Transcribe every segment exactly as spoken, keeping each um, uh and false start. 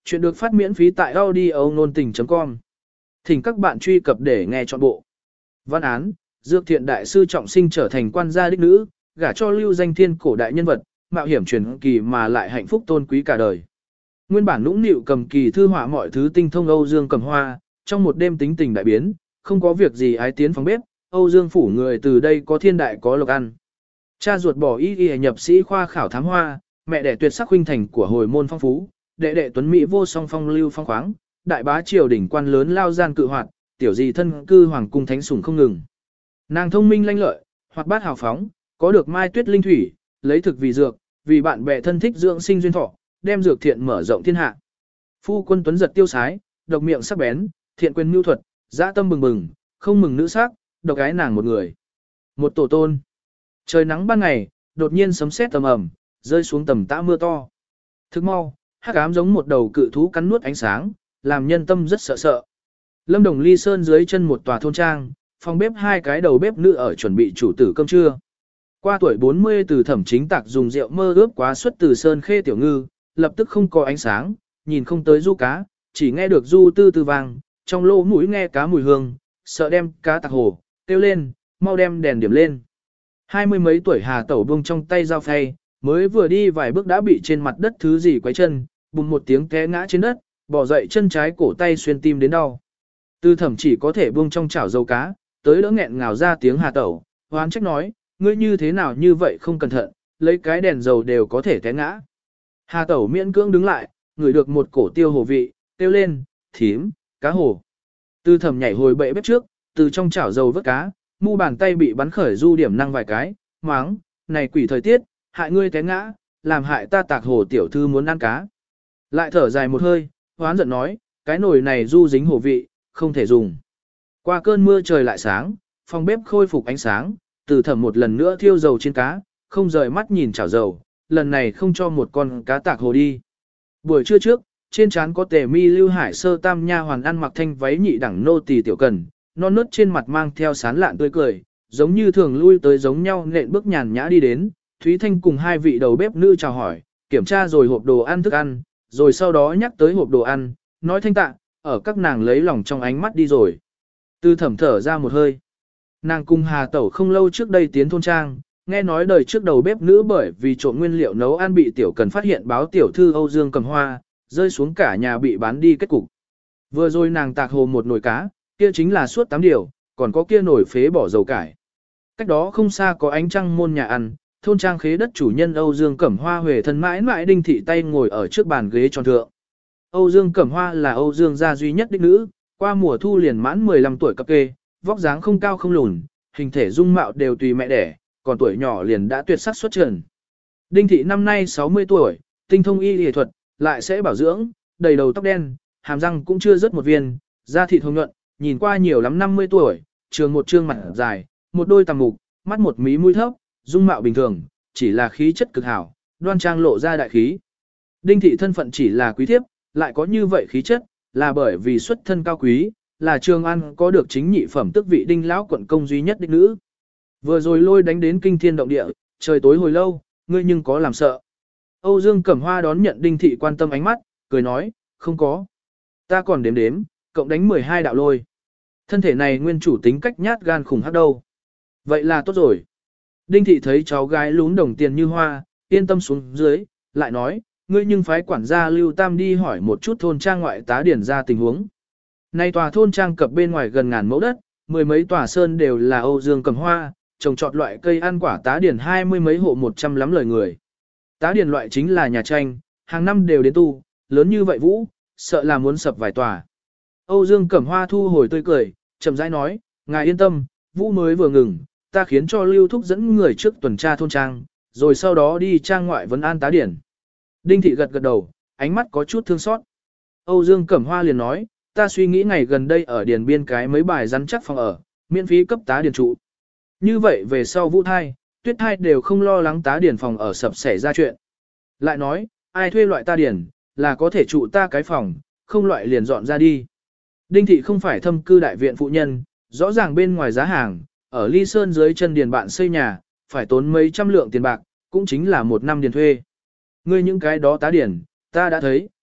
Chuyện được phát miễn phí tại audio nôn tình chấm com. Thỉnh các bạn truy cập để nghe trọn bộ. Văn án, Dược Thiện đại sư trọng sinh trở thành quan gia đích nữ, gả cho lưu danh thiên cổ đại nhân vật, mạo hiểm truyền kỳ mà lại hạnh phúc tôn quý cả đời. Nguyên bản nũng nịu cầm kỳ thư họa mọi thứ tinh thông Âu Dương Cầm Hoa, trong một đêm tính tình đại biến, không có việc gì ái tiến phòng bếp, Âu Dương phủ người từ đây có thiên đại có lộc ăn. Cha ruột bỏ y y nhập sĩ khoa khảo thám hoa, mẹ đẻ tuyệt sắc huynh thành của hồi môn phong phú, đệ đệ tuấn mỹ vô song phong lưu phong khoáng, đại bá triều đỉnh quan lớn lao gian cự hoạt, tiểu gì thân cư hoàng cung thánh sủng không ngừng. Nàng thông minh lanh lợi, hoạt bát hào phóng, có được mai tuyết linh thủy, lấy thực vì dược, vì bạn bè thân thích dưỡng sinh duyên thọ, đem dược thiện mở rộng thiên hạ. Phu quân tuấn giật tiêu sái, độc miệng sắc bén, thiện quyền mưu thuật, dã tâm bừng bừng, không mừng nữ sắc, độc ái nàng một người. Một tổ tôn. Trời nắng ban ngày, đột nhiên sấm sét tầm ầm, rơi xuống tầm tã mưa to. Thức mau, hắc ám giống một đầu cự thú cắn nuốt ánh sáng, làm nhân tâm rất sợ sợ. Lâm Đồng Ly Sơn dưới chân một tòa thôn trang, phòng bếp hai cái đầu bếp nữ ở chuẩn bị chủ tử cơm trưa. Qua tuổi bốn mươi từ Thẩm Chính Tạc dùng rượu mơ ướp quá suất từ sơn khê tiểu ngư, lập tức không có ánh sáng, nhìn không tới du cá, chỉ nghe được du tư tư vang, trong lỗ mũi nghe cá mùi hương, sợ đem cá tạc hồ, kêu lên, mau đem đèn điểm lên. Hai mươi mấy tuổi Hà Tẩu buông trong tay dao phay, mới vừa đi vài bước đã bị trên mặt đất thứ gì quấy chân, bùng một tiếng té ngã trên đất, bỏ dậy chân trái cổ tay xuyên tim đến đau. Tư Thẩm chỉ có thể buông trong chảo dầu cá, tới đỡ nghẹn ngào ra tiếng Hà Tẩu, hoán trách nói, ngươi như thế nào như vậy không cẩn thận, lấy cái đèn dầu đều có thể té ngã. Hà Tẩu miễn cưỡng đứng lại, ngửi được một cổ tiêu hồ vị, kêu lên, thím, cá hồ. Tư Thẩm nhảy hồi bệ bếp trước, từ trong chảo dầu vớt cá, mu bàn tay bị bắn khởi du điểm năng vài cái, máng, này quỷ thời tiết, hại ngươi té ngã, làm hại ta tạc hồ tiểu thư muốn ăn cá. Lại thở dài một hơi, hoán giận nói, cái nồi này du dính hồ vị, không thể dùng. Qua cơn mưa trời lại sáng, phòng bếp khôi phục ánh sáng, Từ Thẩm một lần nữa thiêu dầu trên cá, không rời mắt nhìn chảo dầu, lần này không cho một con cá tạc hồ đi. Buổi trưa trước, trên trán có tề mi lưu hải sơ tam nha hoàn ăn mặc thanh váy nhị đẳng nô tỳ tiểu cần, non nớt trên mặt mang theo sán lạn tươi cười, giống như thường lui tới giống nhau nện bước nhàn nhã đi đến. Thúy Thanh cùng hai vị đầu bếp nữ chào hỏi, kiểm tra rồi hộp đồ ăn thức ăn, rồi sau đó nhắc tới hộp đồ ăn, nói thanh tạ, ở các nàng lấy lòng trong ánh mắt đi rồi. Tư Thẩm thở ra một hơi. Nàng cùng Hà Tẩu không lâu trước đây tiến thôn trang, nghe nói đời trước đầu bếp nữ bởi vì trộm nguyên liệu nấu ăn bị tiểu cần phát hiện báo tiểu thư Âu Dương Cầm Hoa, rơi xuống cả nhà bị bán đi kết cục. Vừa rồi nàng tạc hồ một nồi cá, kia chính là suốt tám điều, còn có kia nồi phế bỏ dầu cải. Cách đó không xa có ánh trăng môn nhà ăn, thôn trang khế đất chủ nhân Âu Dương Cẩm Hoa huề thân mãi mãi Đinh Thị tay ngồi ở trước bàn ghế tròn thượng. Âu Dương Cẩm Hoa là Âu Dương gia duy nhất đích nữ, qua mùa thu liền mãn mười lăm tuổi cập kê, vóc dáng không cao không lùn, hình thể dung mạo đều tùy mẹ đẻ, còn tuổi nhỏ liền đã tuyệt sắc xuất trần. Đinh Thị năm nay sáu mươi tuổi, tinh thông y y thuật, lại sẽ bảo dưỡng, đầy đầu tóc đen, hàm răng cũng chưa rớt một viên, da thịt hồng nhuận, nhìn qua nhiều lắm năm mươi tuổi, trường một trương mặt dài, một đôi tằm mục, mắt một mí mũi thấp, dung mạo bình thường, chỉ là khí chất cực hảo, đoan trang lộ ra đại khí. Đinh Thị thân phận chỉ là quý thiếp, lại có như vậy khí chất, là bởi vì xuất thân cao quý, là Trường An có được chính nhị phẩm tước vị Đinh lão quận công duy nhất đích nữ. Vừa rồi lôi đánh đến kinh thiên động địa, trời tối hồi lâu, ngươi nhưng có làm sợ. Âu Dương Cẩm Hoa đón nhận Đinh Thị quan tâm ánh mắt, cười nói, không có. Ta còn đếm đếm, cộng đánh mười hai đạo lôi. Thân thể này nguyên chủ tính cách nhát gan khủng hắc đâu. Vậy là tốt rồi. Đinh Thị thấy cháu gái lún đồng tiền như hoa, yên tâm xuống dưới, lại nói, ngươi nhưng phái quản gia Lưu Tam đi hỏi một chút thôn trang ngoại tá điển ra tình huống. Nay tòa thôn trang cập bên ngoài gần ngàn mẫu đất, mười mấy tòa sơn đều là Âu Dương Cầm Hoa, trồng trọt loại cây ăn quả tá điển hai mươi mấy hộ một trăm lắm lời người. Tá điển loại chính là nhà tranh, hàng năm đều đến tu, lớn như vậy vũ, sợ là muốn sập vài tòa. Âu Dương Cẩm Hoa thu hồi tươi cười, chậm rãi nói, ngài yên tâm, vũ mới vừa ngừng, ta khiến cho Lưu Thúc dẫn người trước tuần tra thôn trang, rồi sau đó đi trang ngoại vấn an tá điển. Đinh Thị gật gật đầu, ánh mắt có chút thương xót. Âu Dương Cẩm Hoa liền nói, ta suy nghĩ ngày gần đây ở điền biên cái mấy bài rắn chắc phòng ở, miễn phí cấp tá điển trụ. Như vậy về sau vũ thai, tuyết thai đều không lo lắng tá điển phòng ở sập xảy ra chuyện. Lại nói, ai thuê loại ta điển, là có thể trụ ta cái phòng, không loại liền dọn ra đi. Đinh Thị không phải thâm cư đại viện phụ nhân, rõ ràng bên ngoài giá hàng, ở Ly Sơn dưới chân điền bạn xây nhà, phải tốn mấy trăm lượng tiền bạc, cũng chính là một năm điền thuê. Ngươi những cái đó tá điển, ta đã thấy,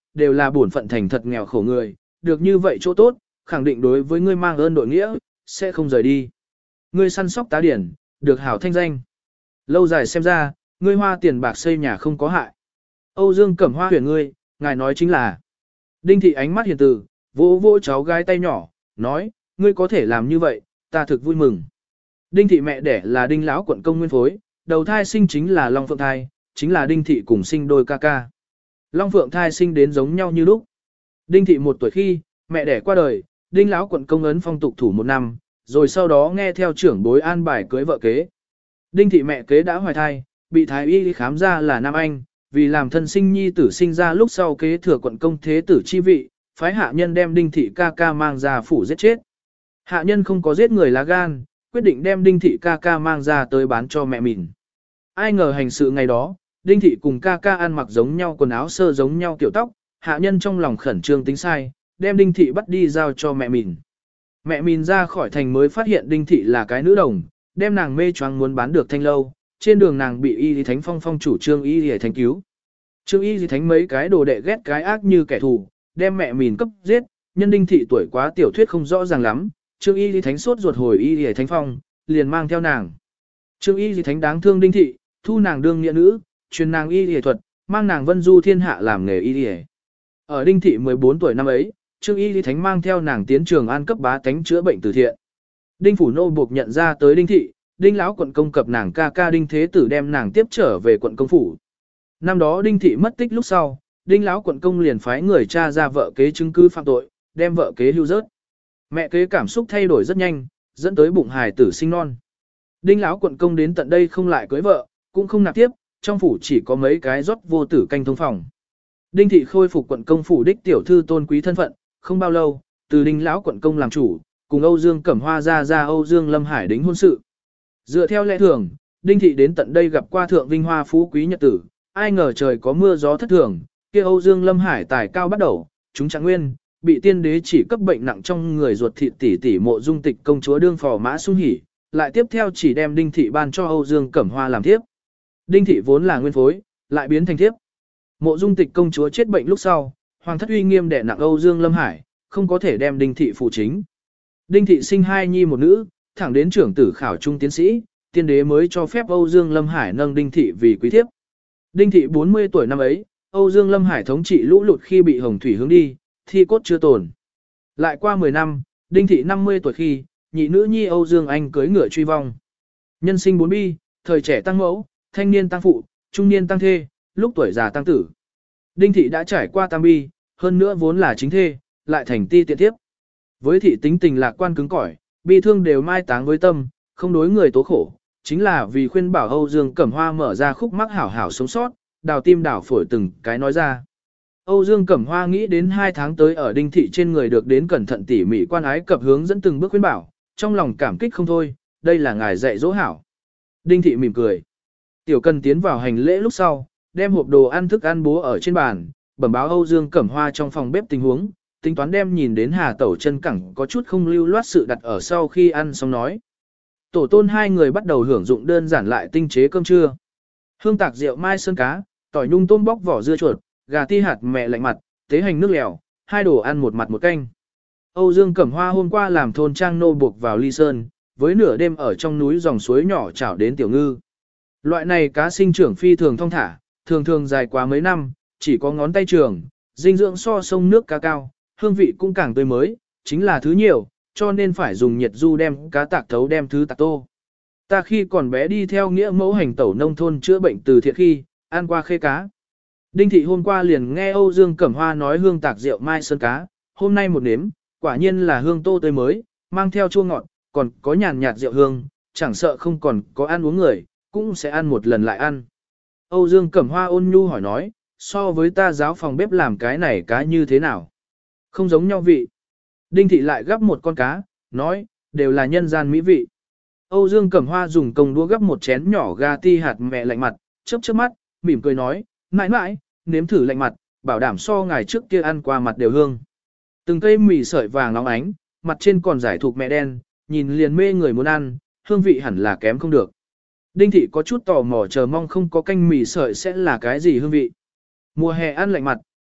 đều là bổn phận thành thật nghèo khổ người, được như vậy chỗ tốt, khẳng định đối với ngươi mang ơn đội nghĩa, sẽ không rời đi. Ngươi săn sóc tá điển, được hảo thanh danh. Lâu dài xem ra, ngươi hoa tiền bạc xây nhà không có hại. Âu Dương Cẩm Hoa huyền ngươi, ngài nói chính là. Đinh thị ánh mắt hiền từ, vỗ vỗ cháu gái tay nhỏ, nói, ngươi có thể làm như vậy, ta thực vui mừng. Đinh thị mẹ đẻ là Đinh lão quận công nguyên phối, đầu thai sinh chính là Long Phượng thai, chính là Đinh thị cùng sinh đôi ca ca. Long Phượng thai sinh đến giống nhau như lúc. Đinh thị một tuổi khi, mẹ đẻ qua đời, Đinh lão quận công ấn phong tục thủ một năm, rồi sau đó nghe theo trưởng bối an bài cưới vợ kế. Đinh thị mẹ kế đã hoài thai, bị thái y khám ra là nam anh, vì làm thân sinh nhi tử sinh ra lúc sau kế thừa quận công thế tử chi vị, phái hạ nhân đem Đinh thị ca ca mang ra phủ giết chết. Hạ nhân không có giết người lá gan, quyết định đem Đinh thị ca ca mang ra tới bán cho mẹ mình. Ai ngờ hành sự ngày đó, Đinh thị cùng ca ca ăn mặc giống nhau quần áo sơ giống nhau kiểu tóc, hạ nhân trong lòng khẩn trương tính sai, đem Đinh thị bắt đi giao cho mẹ mình. Mẹ mình ra khỏi thành mới phát hiện Đinh thị là cái nữ đồng, đem nàng mê choáng muốn bán được thanh lâu, trên đường nàng bị Y Lý Thánh Phong phong chủ Trương Y Lý Thánh cứu. Trương Y Lý Thánh mấy cái đồ đệ ghét cái ác như kẻ thù, đem mẹ mình cấp giết, nhân Đinh thị tuổi quá tiểu thuyết không rõ ràng lắm, Trương Y Lý Thánh sốt ruột hồi Y Lý Thánh Phong, liền mang theo nàng. Trương Y Lý Thánh đáng thương Đinh thị, thu nàng đương nghĩa nữ, truyền nàng y y thuật, mang nàng vân du thiên hạ làm nghề y y. Ở Đinh thị mười bốn tuổi năm ấy, Trương Y Lý Thánh mang theo nàng tiến trường an cấp bá tánh chữa bệnh từ thiện. Đinh phủ nô buộc nhận ra tới Đinh thị, Đinh lão quận công cập nàng ca ca Đinh thế tử đem nàng tiếp trở về quận công phủ. Năm đó Đinh thị mất tích lúc sau, Đinh lão quận công liền phái người cha ra vợ kế chứng cứ phạm tội, đem vợ kế lưu rớt. Mẹ kế cảm xúc thay đổi rất nhanh, dẫn tới bụng hài tử sinh non. Đinh lão quận công đến tận đây không lại cưới vợ, cũng không nạp tiếp, trong phủ chỉ có mấy cái rót vô tử canh thông phòng. Đinh thị khôi phục quận công phủ đích tiểu thư tôn quý thân phận, không bao lâu, từ Đinh lão quận công làm chủ, cùng Âu Dương Cẩm Hoa ra ra Âu Dương Lâm Hải đính hôn sự. Dựa theo lẽ thường, Đinh thị đến tận đây gặp qua thượng vinh hoa phú quý nhật tử, ai ngờ trời có mưa gió thất thường, kia Âu Dương Lâm Hải tài cao bắt đầu, chúng trạng nguyên, bị tiên đế chỉ cấp bệnh nặng trong người ruột thịt tỷ tỷ Mộ Dung Tịch công chúa đương phò mã sung hỉ, lại tiếp theo chỉ đem Đinh thị ban cho Âu Dương Cẩm Hoa làm thiếp. Đinh thị vốn là nguyên phối, lại biến thành thiếp. Mộ Dung Tịch công chúa chết bệnh lúc sau, hoàng thất uy nghiêm đè nặng Âu Dương Lâm Hải, không có thể đem Đinh thị phụ chính. Đinh thị sinh hai nhi một nữ, thẳng đến trưởng tử khảo trung tiến sĩ, tiên đế mới cho phép Âu Dương Lâm Hải nâng Đinh thị vì quý thiếp. Đinh thị bốn mươi tuổi năm ấy, Âu Dương Lâm Hải thống trị lũ lụt khi bị hồng thủy hướng đi, thi cốt chưa tồn. Lại qua mười năm, Đinh thị năm mươi tuổi khi, nhị nữ nhi Âu Dương Anh cưới ngựa truy vong. Nhân sinh bốn bi, thời trẻ tăng mẫu, thanh niên tăng phụ, trung niên tăng thê, lúc tuổi già tăng tử. Đinh thị đã trải qua tam bi, hơn nữa vốn là chính thê, lại thành ti tiện tiếp. Với thị tính tình lạc quan cứng cỏi, bi thương đều mai táng với tâm, không đối người tố khổ, chính là vì khuyên bảo Âu Dương Cẩm Hoa mở ra khúc mắc hảo hảo sống sót, đào tim đào phổi từng cái nói ra. Âu Dương Cẩm Hoa nghĩ đến hai tháng tới ở Đinh thị trên người được đến cẩn thận tỉ mỉ quan ái cập hướng dẫn từng bước khuyên bảo, trong lòng cảm kích không thôi, đây là ngài dạy dỗ hảo. Đinh thị mỉm cười. Tiểu Cần tiến vào hành lễ lúc sau, đem hộp đồ ăn thức ăn bố ở trên bàn, bẩm báo Âu Dương Cẩm Hoa trong phòng bếp tình huống, tính toán đem nhìn đến Hà Tẩu chân cẳng có chút không lưu loát sự đặt ở sau khi ăn xong nói. Tổ tôn hai người bắt đầu hưởng dụng đơn giản lại tinh chế cơm trưa. Hương tạc rượu mai sơn cá, tỏi nhung tôm bóc vỏ dưa chuột, gà ti hạt mẹ lạnh mặt, tế hành nước lèo, hai đồ ăn một mặt một canh. Âu Dương Cẩm Hoa hôm qua làm thôn trang nô buộc vào ly sơn, với nửa đêm ở trong núi dòng suối nhỏ chảo đến tiểu ngư. Loại này cá sinh trưởng phi thường thong thả, thường thường dài quá mấy năm, chỉ có ngón tay trường, dinh dưỡng so sông nước cá cao, hương vị cũng càng tươi mới, chính là thứ nhiều, cho nên phải dùng nhiệt du đem cá tạc thấu đem thứ tạc tô. Ta khi còn bé đi theo nghĩa mẫu hành tẩu nông thôn chữa bệnh từ thiện khi, ăn qua khê cá. Đinh thị hôm qua liền nghe Âu Dương Cẩm Hoa nói hương tạc rượu mai sơn cá, hôm nay một nếm, quả nhiên là hương tô tươi mới, mang theo chua ngọt, còn có nhàn nhạt rượu hương, chẳng sợ không còn có ăn uống người, cũng sẽ ăn một lần lại ăn. Âu Dương Cẩm Hoa ôn nhu hỏi nói, so với ta giáo phòng bếp làm cái này cá như thế nào? Không giống nhau vị. Đinh thị lại gắp một con cá, nói, đều là nhân gian mỹ vị. Âu Dương Cẩm Hoa dùng công đũa gắp một chén nhỏ gà ti hạt mẹ lạnh mặt, chớp chớp mắt, mỉm cười nói, mãi mãi, nếm thử lạnh mặt, bảo đảm so ngày trước kia ăn qua mặt đều hương. Từng cây mì sợi vàng nóng ánh, mặt trên còn giải thuộc mẹ đen, nhìn liền mê người muốn ăn, hương vị hẳn là kém không được. Đinh thị có chút tò mò chờ mong không có canh mì sợi sẽ là cái gì hương vị. Mùa hè ăn lạnh mặt,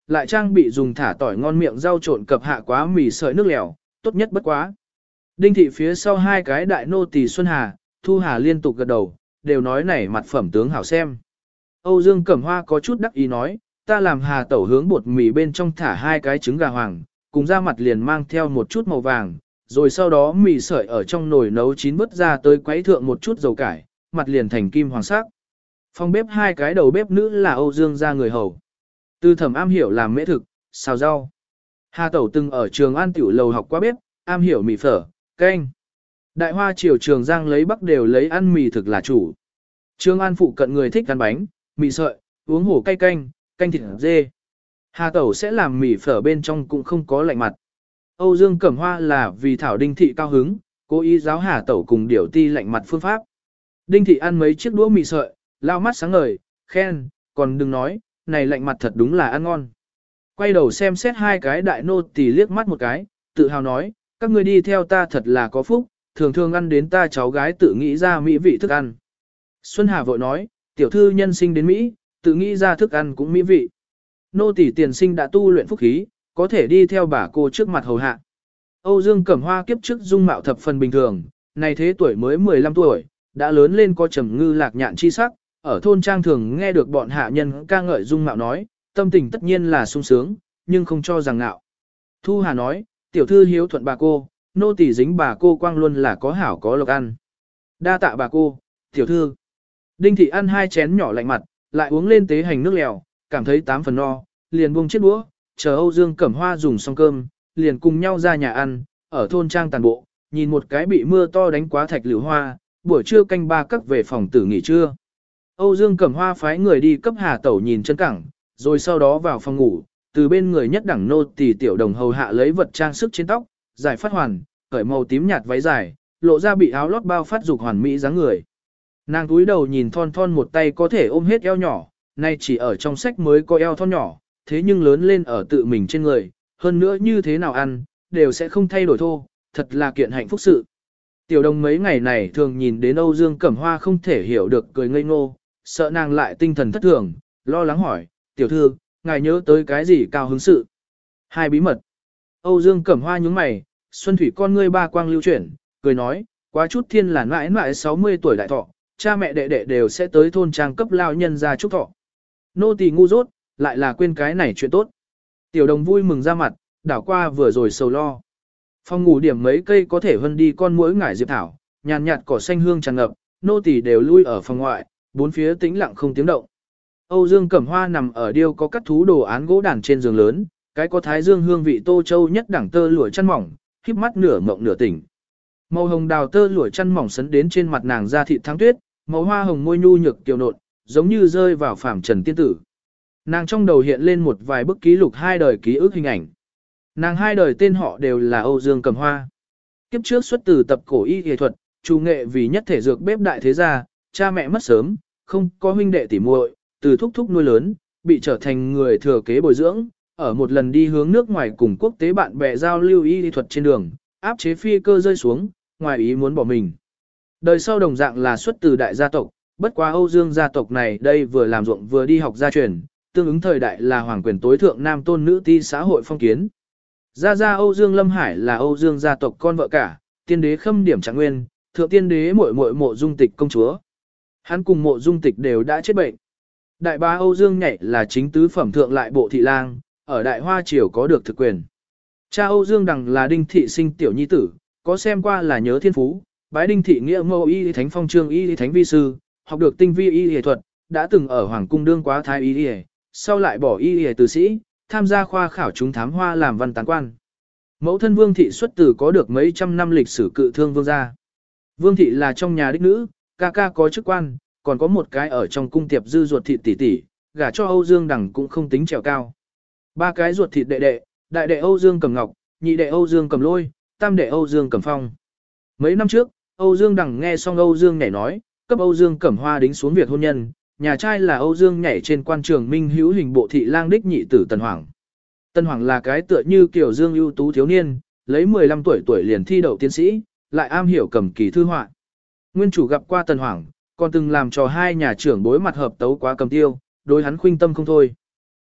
lại trang bị dùng thả tỏi ngon miệng rau trộn cập hạ quá mì sợi nước lèo, tốt nhất bất quá. Đinh thị phía sau hai cái đại nô tỳ Xuân Hà, Thu Hà liên tục gật đầu, đều nói này mặt phẩm tướng hảo xem. Âu Dương Cẩm Hoa có chút đắc ý nói, ta làm Hà tẩu hướng bột mì bên trong thả hai cái trứng gà hoàng, cùng ra mặt liền mang theo một chút màu vàng, rồi sau đó mì sợi ở trong nồi nấu chín vớt ra tới quấy thượng một chút dầu cải, mặt liền thành kim hoàng sắc. Phòng bếp hai cái đầu bếp nữ là Âu Dương gia người hầu. Từ Thẩm am hiểu làm mễ thực, xào rau. Hà tẩu từng ở trường An tiểu lầu học qua bếp, am hiểu mì phở, canh. Đại Hoa triều Trường Giang lấy Bắc đều lấy ăn mì thực là chủ. Trường An phụ cận người thích ăn bánh, mì sợi, uống hổ cay canh, canh thịt dê. Hà tẩu sẽ làm mì phở bên trong cũng không có lạnh mặt. Âu Dương Cẩm Hoa là vì thảo Đinh thị cao hứng, cố ý giáo Hà tẩu cùng điểu ti lạnh mặt phương pháp. Đinh thị ăn mấy chiếc đũa mì sợi, lao mắt sáng ngời, khen, còn đừng nói, này lạnh mặt thật đúng là ăn ngon. Quay đầu xem xét hai cái đại nô tỳ liếc mắt một cái, tự hào nói, các ngươi đi theo ta thật là có phúc, thường thường ăn đến ta cháu gái tự nghĩ ra mỹ vị thức ăn. Xuân Hà vội nói, tiểu thư nhân sinh đến Mỹ, tự nghĩ ra thức ăn cũng mỹ vị. Nô tỳ tiền sinh đã tu luyện phúc khí, có thể đi theo bà cô trước mặt hầu hạ. Âu Dương Cẩm Hoa kiếp trước dung mạo thập phần bình thường, này thế tuổi mới mười lăm tuổi, đã lớn lên có trầm ngư lạc nhạn chi sắc, ở thôn trang thường nghe được bọn hạ nhân ca ngợi dung mạo nói, tâm tình tất nhiên là sung sướng, nhưng không cho rằng ngạo. Thu Hà nói, tiểu thư hiếu thuận bà cô, nô tỳ dính bà cô quang luôn là có hảo có lộc ăn. Đa tạ bà cô, tiểu thư. Đinh thị ăn hai chén nhỏ lạnh mặt, lại uống lên tế hành nước lèo, cảm thấy tám phần no, liền buông chiếc đũa, chờ Âu Dương Cẩm Hoa dùng xong cơm, liền cùng nhau ra nhà ăn, ở thôn trang tàn bộ, nhìn một cái bị mưa to đánh quá thạch lựu hoa, buổi trưa canh ba cắt về phòng tử nghỉ trưa. Âu Dương Cẩm Hoa phái người đi cấp Hà tẩu nhìn chân cẳng, rồi sau đó vào phòng ngủ, từ bên người nhất đẳng nô tỳ tiểu đồng hầu hạ lấy vật trang sức trên tóc, giải phát hoàn, cởi màu tím nhạt váy dài, lộ ra bị áo lót bao phát dục hoàn mỹ dáng người. Nàng túi đầu nhìn thon thon một tay có thể ôm hết eo nhỏ, nay chỉ ở trong sách mới có eo thon nhỏ, thế nhưng lớn lên ở tự mình trên người, hơn nữa như thế nào ăn, đều sẽ không thay đổi thô, thật là kiện hạnh phúc sự. Tiểu đồng mấy ngày này thường nhìn đến Âu Dương Cẩm Hoa không thể hiểu được cười ngây ngô, sợ nàng lại tinh thần thất thường, lo lắng hỏi, tiểu thư, ngài nhớ tới cái gì cao hứng sự? Hai bí mật. Âu Dương Cẩm Hoa nhướng mày, Xuân Thủy con ngươi ba quang lưu chuyển, cười nói, quá chút thiên là mãi mãi sáu mươi tuổi đại thọ, cha mẹ đệ đệ đều sẽ tới thôn trang cấp lao nhân ra chúc thọ. Nô tỳ ngu dốt, lại là quên cái này chuyện tốt. Tiểu đồng vui mừng ra mặt, đảo qua vừa rồi sầu lo. Phòng ngủ điểm mấy cây có thể vân đi con muỗi ngải diệp thảo, nhàn nhạt cỏ xanh hương tràn ngập, nô tỳ đều lui ở phòng ngoại, bốn phía tĩnh lặng không tiếng động. Âu Dương Cẩm Hoa nằm ở điêu có cắt thú đồ án gỗ đàn trên giường lớn, cái có thái dương hương vị tô châu nhất đẳng tơ lụa chăn mỏng, khép mắt nửa mộng nửa tỉnh. Màu hồng đào tơ lụa chăn mỏng sấn đến trên mặt nàng da thịt thắng tuyết, màu hoa hồng môi nhu nhược kiều nộn, giống như rơi vào phàm trần tiên tử. Nàng trong đầu hiện lên một vài bức ký lục hai đời ký ức hình ảnh. Nàng hai đời tên họ đều là Âu Dương Cẩm Hoa. Kiếp trước xuất từ tập cổ y y thuật, chủ nghệ vì nhất thể dược bếp đại thế gia, cha mẹ mất sớm, không có huynh đệ tỉ muội, từ thúc thúc nuôi lớn, bị trở thành người thừa kế bồi dưỡng, ở một lần đi hướng nước ngoài cùng quốc tế bạn bè giao lưu y y thuật trên đường, áp chế phi cơ rơi xuống, ngoài ý muốn bỏ mình. Đời sau đồng dạng là xuất từ đại gia tộc, bất quá Âu Dương gia tộc này đây vừa làm ruộng vừa đi học gia truyền, tương ứng thời đại là hoàng quyền tối thượng nam tôn nữ ti xã hội phong kiến. Gia gia Âu Dương Lâm Hải là Âu Dương gia tộc con vợ cả, tiên đế Khâm Điểm Trạng Nguyên, thượng tiên đế muội muội Mộ Dung Tịch công chúa. Hắn cùng Mộ Dung Tịch đều đã chết bệnh. Đại bá Âu Dương Nhảy là chính tứ phẩm thượng lại bộ thị lang, ở Đại Hoa triều có được thực quyền. Cha Âu Dương Đằng là Đinh thị sinh tiểu nhi tử, có xem qua là nhớ thiên phú, bái Đinh thị nghĩa mâu y thánh phong trương y thánh vi sư, học được tinh vi y y thuật, đã từng ở hoàng cung đương quá thái y y, sau lại bỏ y y từ sĩ, tham gia khoa khảo chúng thám hoa làm văn tán quan. Mẫu thân Vương thị xuất tử có được mấy trăm năm lịch sử cự thương vương gia. Vương thị là trong nhà đích nữ, ca ca có chức quan, còn có một cái ở trong cung tiệp dư ruột thịt tỷ tỷ, gả cho Âu Dương Đằng cũng không tính trèo cao. Ba cái ruột thịt đệ đệ, đại đệ Âu Dương Cẩm Ngọc, nhị đệ Âu Dương Cẩm Lôi, tam đệ Âu Dương Cẩm Phong. Mấy năm trước, Âu Dương Đằng nghe xong Âu Dương Nhảy nói, cấp Âu Dương Cẩm Hoa đính xuống việc hôn nhân, nhà trai là Âu Dương Nhảy trên quan trường minh hữu hình bộ thị lang đích nhị tử Tần Hoàng. Tần Hoàng là cái tựa như kiểu Dương ưu tú thiếu niên, lấy mười lăm tuổi tuổi liền thi đậu tiến sĩ, lại am hiểu cầm kỳ thư họa. Nguyên chủ gặp qua Tần Hoàng, còn từng làm cho hai nhà trưởng bối mặt hợp tấu quá cầm tiêu, đối hắn khuynh tâm không thôi.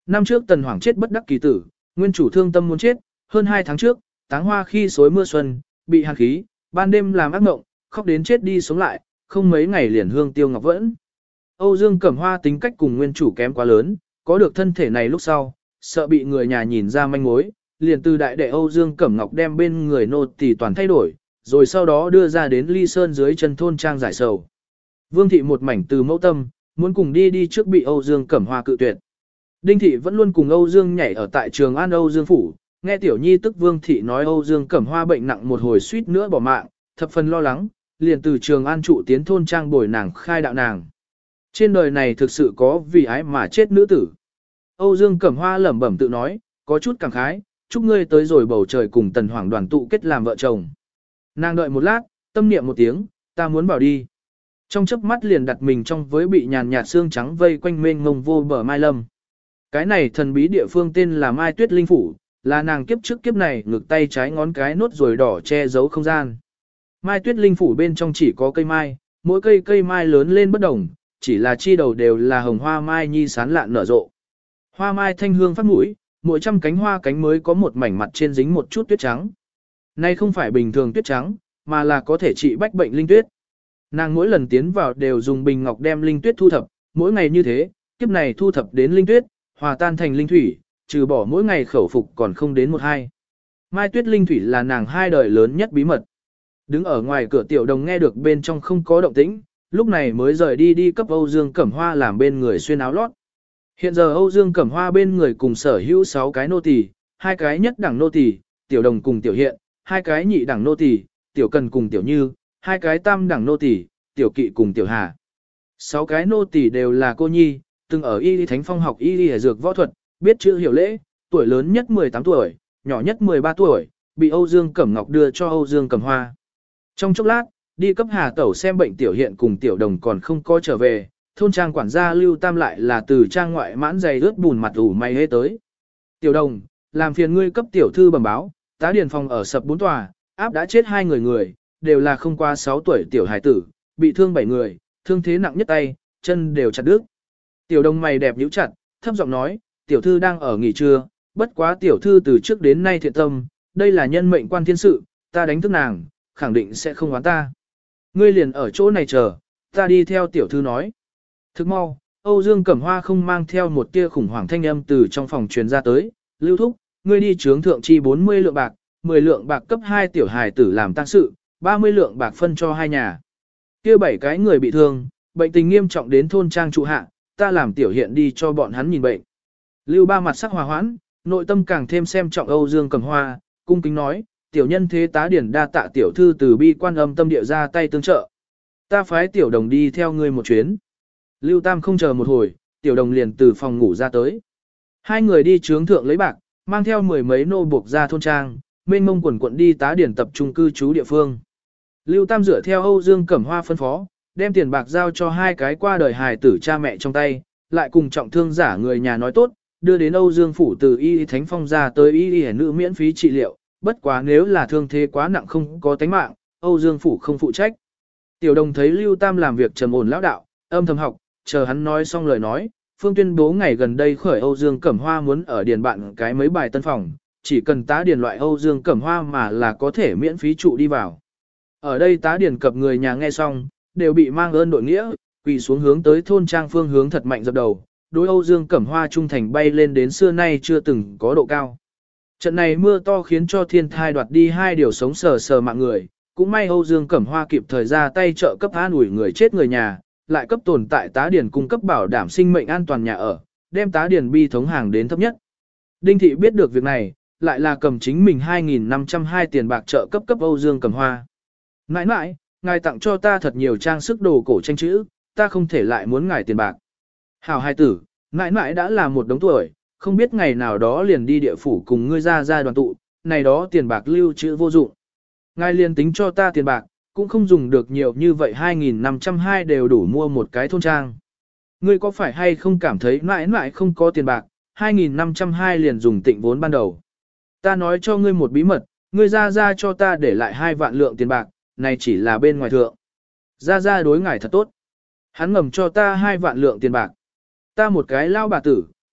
Năm trước Tần Hoàng chết bất đắc kỳ tử, nguyên chủ thương tâm muốn chết, hơn hai tháng trước, táng hoa khi xối mưa xuân, bị hàn khí, ban đêm làm ác mộng, khóc đến chết đi sống lại, không mấy ngày liền hương tiêu ngọc vẫn. Âu Dương Cẩm Hoa tính cách cùng nguyên chủ kém quá lớn, có được thân thể này lúc sau, sợ bị người nhà nhìn ra manh mối, liền từ đại đệ Âu Dương Cẩm Ngọc đem bên người nô tỳ toàn thay đổi, rồi sau đó đưa ra đến Ly Sơn dưới chân thôn trang giải sầu. Vương thị một mảnh từ mẫu tâm, muốn cùng đi đi trước bị Âu Dương Cẩm Hoa cự tuyệt. Đinh thị vẫn luôn cùng Âu Dương nhảy ở tại trường An Âu Dương phủ, nghe tiểu nhi tức Vương thị nói Âu Dương Cẩm Hoa bệnh nặng một hồi suýt nữa bỏ mạng, thập phần lo lắng, liền từ trường An trụ tiến thôn trang bồi nàng khai đạo nàng. Trên đời này thực sự có vì ái mà chết nữ tử. Âu Dương Cẩm Hoa lẩm bẩm tự nói, có chút cảm khái, chúc ngươi tới rồi bầu trời cùng Tần Hoàng đoàn tụ kết làm vợ chồng. Nàng đợi một lát, tâm niệm một tiếng, ta muốn bảo đi. Trong chớp mắt liền đặt mình trong với bị nhàn nhạt xương trắng vây quanh mênh mông vô bờ Mai Lâm. Cái này thần bí địa phương tên là Mai Tuyết Linh Phủ, là nàng kiếp trước kiếp này ngực tay trái ngón cái nốt rồi đỏ che giấu không gian. Mai Tuyết Linh Phủ bên trong chỉ có cây mai, mỗi cây cây mai lớn lên bất đồng, chỉ là chi đầu đều là hồng hoa mai nhi sán lạn nở rộ. Hoa mai thanh hương phát mũi, mỗi trăm cánh hoa cánh mới có một mảnh mặt trên dính một chút tuyết trắng. Nay không phải bình thường tuyết trắng, mà là có thể trị bách bệnh linh tuyết. Nàng mỗi lần tiến vào đều dùng bình ngọc đem linh tuyết thu thập, mỗi ngày như thế, kiếp này thu thập đến linh tuyết, hòa tan thành linh thủy, trừ bỏ mỗi ngày khẩu phục còn không đến một hai. Mai Tuyết linh thủy là nàng hai đời lớn nhất bí mật. Đứng ở ngoài cửa Tiểu Đồng nghe được bên trong không có động tĩnh, lúc này mới rời đi đi cấp Âu Dương Cẩm Hoa làm bên người xuyên áo lót. Hiện giờ Âu Dương Cẩm Hoa bên người cùng sở hữu sáu cái nô tỳ, hai cái nhất đẳng nô tỳ, Tiểu Đồng cùng Tiểu Hiện, hai cái nhị đẳng nô tỳ, Tiểu Cần cùng Tiểu Như, hai cái tam đẳng nô tỳ, Tiểu Kỵ cùng Tiểu Hà. Sáu cái nô tỳ đều là cô nhi, từng ở Y Lý Thánh Phong học Y Lý dược võ thuật, biết chữ hiểu lễ, tuổi lớn nhất mười tám tuổi, nhỏ nhất mười ba tuổi, bị Âu Dương Cẩm Ngọc đưa cho Âu Dương Cẩm Hoa. Trong chốc lát, đi cấp Hà Tẩu xem bệnh Tiểu Hiện cùng Tiểu Đồng còn không có trở về, thôn trang quản gia Lưu Tam lại là từ trang ngoại mãn dày ướt bùn mặt ủ mày hê tới. Tiểu Đồng, làm phiền ngươi cấp tiểu thư bẩm báo, tá điền phòng ở sập bốn tòa, áp đã chết hai người người, đều là không qua sáu tuổi tiểu hải tử, bị thương bảy người, thương thế nặng nhất tay, chân đều chặt đứt. Tiểu Đồng mày đẹp nhíu chặt, thấp giọng nói, tiểu thư đang ở nghỉ trưa, bất quá tiểu thư từ trước đến nay thiện tâm, đây là nhân mệnh quan thiên sự, ta đánh thức nàng, khẳng định sẽ không oán ta. Ngươi liền ở chỗ này chờ, ta đi theo tiểu thư nói. Thức mau, Âu Dương Cẩm Hoa không mang theo một tia khủng hoảng thanh âm từ trong phòng truyền ra tới, Lưu Thúc, ngươi đi trướng thượng chi bốn mươi lượng bạc, mười lượng bạc cấp hai tiểu hài tử làm tang sự, ba mươi lượng bạc phân cho hai nhà. Kia bảy cái người bị thương, bệnh tình nghiêm trọng đến thôn trang trụ hạ, ta làm tiểu hiện đi cho bọn hắn nhìn bệnh. Lưu Ba mặt sắc hòa hoãn, nội tâm càng thêm xem trọng Âu Dương Cẩm Hoa, cung kính nói, tiểu nhân thế tá điển đa tạ tiểu thư từ bi quan âm tâm địa ra tay tương trợ. Ta phái tiểu đồng đi theo ngươi một chuyến. Lưu Tam không chờ một hồi, tiểu đồng liền từ phòng ngủ ra tới. Hai người đi trướng thượng lấy bạc, mang theo mười mấy nô buộc ra thôn trang, mênh mông quần quận đi tá điển tập trung cư trú địa phương. Lưu Tam dựa theo Âu Dương Cẩm Hoa phân phó, đem tiền bạc giao cho hai cái qua đời hài tử cha mẹ trong tay, lại cùng trọng thương giả người nhà nói tốt, đưa đến Âu Dương phủ từ Y Thánh Phong ra tới Y Y nữ miễn phí trị liệu, bất quá nếu là thương thế quá nặng không có tánh mạng, Âu Dương phủ không phụ trách. Tiểu Đồng thấy Lưu Tam làm việc trầm ổn lão đạo, âm thầm học, chờ hắn nói xong lời nói, Phương tuyên bố ngày gần đây khởi Âu Dương Cẩm Hoa muốn ở điền bạn cái mấy bài tân phòng, chỉ cần tá điền loại Âu Dương Cẩm Hoa mà là có thể miễn phí trụ đi vào. Ở đây tá điền cập người nhà nghe xong, đều bị mang ơn đội nghĩa, quỳ xuống hướng tới thôn trang phương hướng thật mạnh dập đầu, đối Âu Dương Cẩm Hoa trung thành bay lên đến xưa nay chưa từng có độ cao. Trận này mưa to khiến cho thiên thai đoạt đi hai điều sống sờ sờ mạng người, cũng may Âu Dương Cẩm Hoa kịp thời ra tay trợ cấp an ủi người chết người nhà, lại cấp tồn tại tá điền cung cấp bảo đảm sinh mệnh an toàn nhà ở, đem tá điền bi thống hàng đến thấp nhất. Đinh thị biết được việc này, lại là cầm chính mình hai nghìn năm trăm hai tiền bạc trợ cấp cấp Âu Dương Cẩm Hoa. Nãi nãi, ngài tặng cho ta thật nhiều trang sức đồ cổ tranh chữ, ta không thể lại muốn ngài tiền bạc. Hảo hai tử, nãi nãi đã là một đống tuổi, không biết ngày nào đó liền đi địa phủ cùng ngươi ra ra đoàn tụ, này đó tiền bạc lưu trữ vô dụng. Ngài liền tính cho ta tiền bạc, cũng không dùng được nhiều như vậy hai nghìn năm trăm hai đều đủ mua một cái thôn trang. Ngươi có phải hay không cảm thấy nãi nãi không có tiền bạc, hai nghìn năm trăm hai liền dùng tịnh vốn ban đầu. Ta nói cho ngươi một bí mật, ngươi ra ra cho ta để lại hai vạn lượng tiền bạc, này chỉ là bên ngoài thượng. Ra ra đối ngài thật tốt. Hắn ngầm cho ta hai vạn lượng tiền bạc. Ta một cái lao bà tử,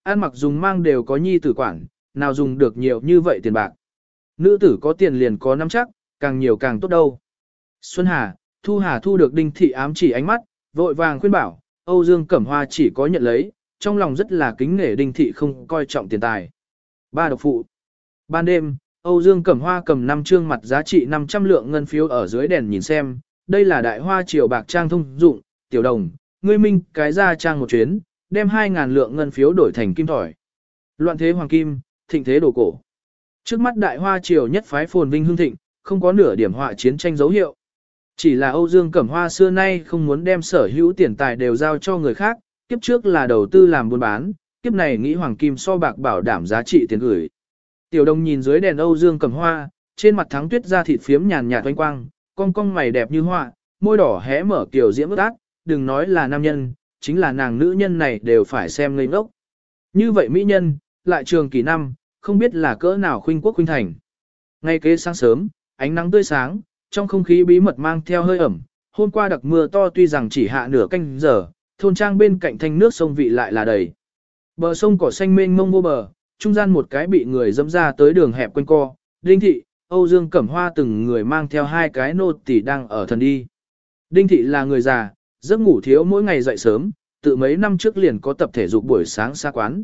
ăn mặc dùng mang đều có nhi tử quản, nào dùng được nhiều như vậy tiền bạc. Nữ tử có tiền liền có nắm chắc, càng nhiều càng tốt đâu. Xuân Hà, Thu Hà thu được Đinh Thị ám chỉ ánh mắt, vội vàng khuyên bảo, Âu Dương Cẩm Hoa chỉ có nhận lấy, trong lòng rất là kính nể Đinh Thị không coi trọng tiền tài. Ba độc phụ. Ban đêm, Âu Dương Cẩm Hoa cầm năm trương mặt giá trị năm trăm lượng ngân phiếu ở dưới đèn nhìn xem, đây là đại hoa triều bạc trang thông dụng, tiểu đồng, ngươi minh cái ra trang một chuyến, đem hai ngàn lượng ngân phiếu đổi thành kim thỏi. Loạn thế hoàng kim, thịnh thế đồ cổ. Trước mắt đại hoa triều nhất phái phồn vinh hưng thịnh, không có nửa điểm họa chiến tranh dấu hiệu. Chỉ là Âu Dương Cẩm Hoa xưa nay không muốn đem sở hữu tiền tài đều giao cho người khác, kiếp trước là đầu tư làm buôn bán, kiếp này nghĩ hoàng kim so bạc bảo đảm giá trị tiền gửi. Tiểu đồng nhìn dưới đèn Âu Dương Cẩm Hoa, trên mặt thắng tuyết da thịt phiếm nhàn nhạt oanh quang, cong cong mày đẹp như họa, môi đỏ hé mở kiểu diễm ướt át, đừng nói là nam nhân, chính là nàng nữ nhân này đều phải xem ngây ngốc. Như vậy mỹ nhân, lại trường kỳ năm, không biết là cỡ nào khuynh quốc khuynh thành. Ngay kế sáng sớm, ánh nắng tươi sáng, trong không khí bí mật mang theo hơi ẩm, hôm qua đặc mưa to tuy rằng chỉ hạ nửa canh giờ, thôn trang bên cạnh thanh nước sông vị lại là đầy. Bờ sông cỏ xanh mênh mông vô bờ, trung gian một cái bị người dẫm ra tới đường hẹp quanh co, Đinh Thị, Âu Dương Cẩm Hoa từng người mang theo hai cái nô tỳ đang ở thần đi. Đinh Thị là người già, giấc ngủ thiếu mỗi ngày dậy sớm, tự mấy năm trước liền có tập thể dục buổi sáng xa quán.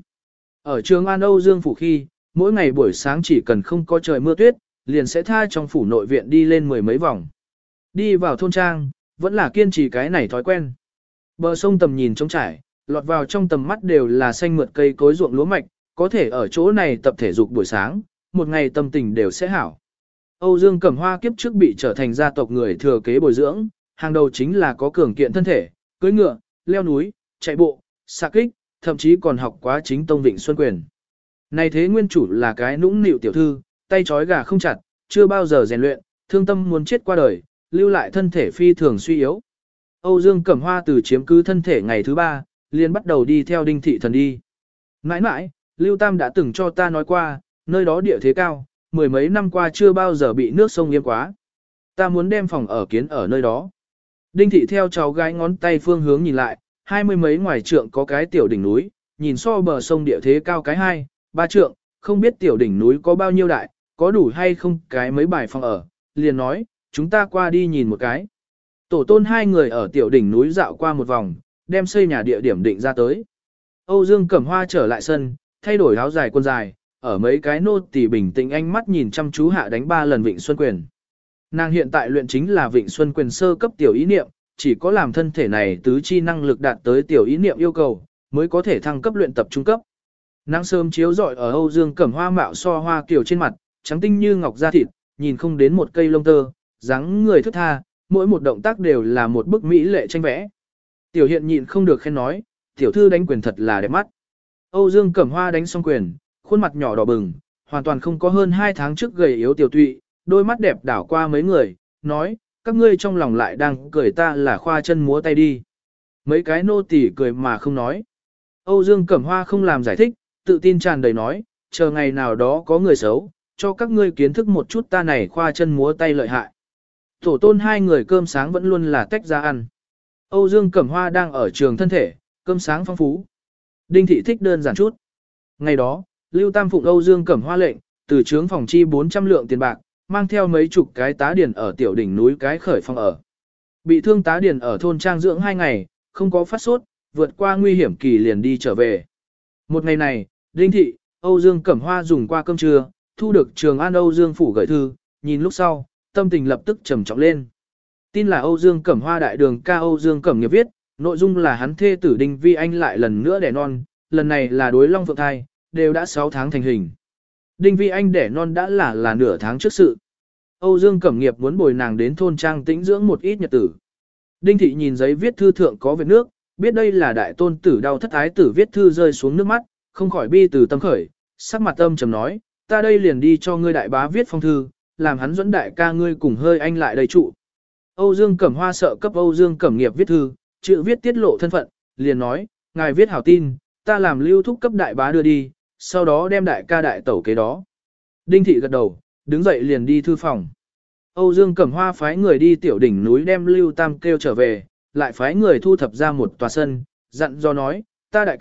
Ở trường An Âu Dương phủ khi, mỗi ngày buổi sáng chỉ cần không có trời mưa tuyết, liền sẽ tha trong phủ nội viện đi lên mười mấy vòng. Đi vào thôn trang, vẫn là kiên trì cái này thói quen. Bờ sông tầm nhìn trống trải, lọt vào trong tầm mắt đều là xanh mượt cây cối ruộng lúa mạch, có thể ở chỗ này tập thể dục buổi sáng, một ngày tâm tình đều sẽ hảo. Âu Dương Cẩm Hoa kiếp trước bị trở thành gia tộc người thừa kế bồi dưỡng, hàng đầu chính là có cường kiện thân thể, cưỡi ngựa, leo núi, chạy bộ, xạ kích, thậm chí còn học quá chính tông Vịnh Xuân Quyền. Này thế nguyên chủ là cái nũng nịu tiểu thư, tay trói gà không chặt, chưa bao giờ rèn luyện, thương tâm muốn chết qua đời, lưu lại thân thể phi thường suy yếu. Âu Dương Cẩm Hoa từ chiếm cứ thân thể ngày thứ ba, liền bắt đầu đi theo Đinh Thị thần đi. Mãi mãi, Lưu Tam đã từng cho ta nói qua, nơi đó địa thế cao, mười mấy năm qua chưa bao giờ bị nước sông yếm quá. Ta muốn đem phòng ở kiến ở nơi đó. Đinh Thị theo cháu gái ngón tay phương hướng nhìn lại, hai mươi mấy ngoài trượng có cái tiểu đỉnh núi, nhìn so bờ sông địa thế cao cái hai, ba trượng, không biết tiểu đỉnh núi có bao nhiêu đại, có đủ hay không cái mấy bài phòng ở, liền nói, chúng ta qua đi nhìn một cái. Tổ tôn hai người ở tiểu đỉnh núi dạo qua một vòng, đem xây nhà địa điểm định ra tới. Âu Dương Cẩm Hoa trở lại sân, thay đổi áo dài quần dài, ở mấy cái nô tỳ bình tĩnh ánh mắt nhìn chăm chú hạ đánh ba lần Vịnh Xuân Quyền. Nàng hiện tại luyện chính là Vịnh Xuân Quyền sơ cấp tiểu ý niệm, chỉ có làm thân thể này tứ chi năng lực đạt tới tiểu ý niệm yêu cầu, mới có thể thăng cấp luyện tập trung cấp. Nắng sớm chiếu rọi ở Âu Dương Cẩm Hoa mạo so hoa kiểu trên mặt, trắng tinh như ngọc da thịt, nhìn không đến một cây lông tơ, dáng người thướt tha, mỗi một động tác đều là một bức mỹ lệ tranh vẽ. Tiểu Hiện nhịn không được khen nói, tiểu thư đánh quyền thật là đẹp mắt. Âu Dương Cẩm Hoa đánh xong quyền, khuôn mặt nhỏ đỏ bừng, hoàn toàn không có hơn hai tháng trước gầy yếu tiểu tụy, đôi mắt đẹp đảo qua mấy người, nói, các ngươi trong lòng lại đang cười ta là khoa chân múa tay đi. Mấy cái nô tỳ cười mà không nói. Âu Dương Cẩm Hoa không làm giải thích, tự tin tràn đầy nói, chờ ngày nào đó có người xấu, cho các ngươi kiến thức một chút ta này khoa chân múa tay lợi hại. Tổ tôn hai người cơm sáng vẫn luôn là tách ra ăn. Âu Dương Cẩm Hoa đang ở trường thân thể, cơm sáng phong phú. Đinh Thị thích đơn giản chút. Ngày đó, Lưu Tam phụng Âu Dương Cẩm Hoa lệnh, từ trướng phòng chi bốn trăm lượng tiền bạc, mang theo mấy chục cái tá điền ở tiểu đỉnh núi cái khởi phòng ở. Bị thương tá điền ở thôn trang dưỡng hai ngày, không có phát sốt, vượt qua nguy hiểm kỳ liền đi trở về. Một ngày này, Đinh Thị, Âu Dương Cẩm Hoa dùng qua cơm trưa, thu được Trường An Âu Dương phủ gửi thư, nhìn lúc sau, tâm tình lập tức trầm trọng lên. Tin là Âu Dương Cẩm Hoa đại đường ca Âu Dương Cẩm Nghiệp viết, nội dung là hắn thê tử Đinh Vi Anh lại lần nữa đẻ non, lần này là đối long phượng thai, đều đã sáu tháng thành hình. Đinh Vi Anh đẻ non đã là là nửa tháng trước sự. Âu Dương Cẩm Nghiệp muốn bồi nàng đến thôn trang tĩnh dưỡng một ít nhật tử. Đinh Thị nhìn giấy viết thư thượng có vết nước, biết đây là đại tôn tử đau thất ái tử viết thư rơi xuống nước mắt, không khỏi bi từ tâm khởi, sắc mặt âm trầm nói, ta đây liền đi cho ngươi đại bá viết phong thư, làm hắn dẫn đại ca ngươi cùng hơi anh lại đầy trụ. Âu Dương Cẩm Hoa sợ cấp Âu Dương Cẩm Nghiệp viết thư, chữ viết tiết lộ thân phận, liền nói, ngài viết hảo tin, ta làm lưu thúc cấp đại bá đưa đi, sau đó đem đại ca đại tẩu kế đó. Đinh Thị gật đầu, đứng dậy liền đi thư phòng. Âu Dương Cẩm Hoa phái người đi tiểu đỉnh núi đem Lưu Tam kêu trở về, lại phái người thu thập ra một tòa sân, dặn do nói, ta đại ca,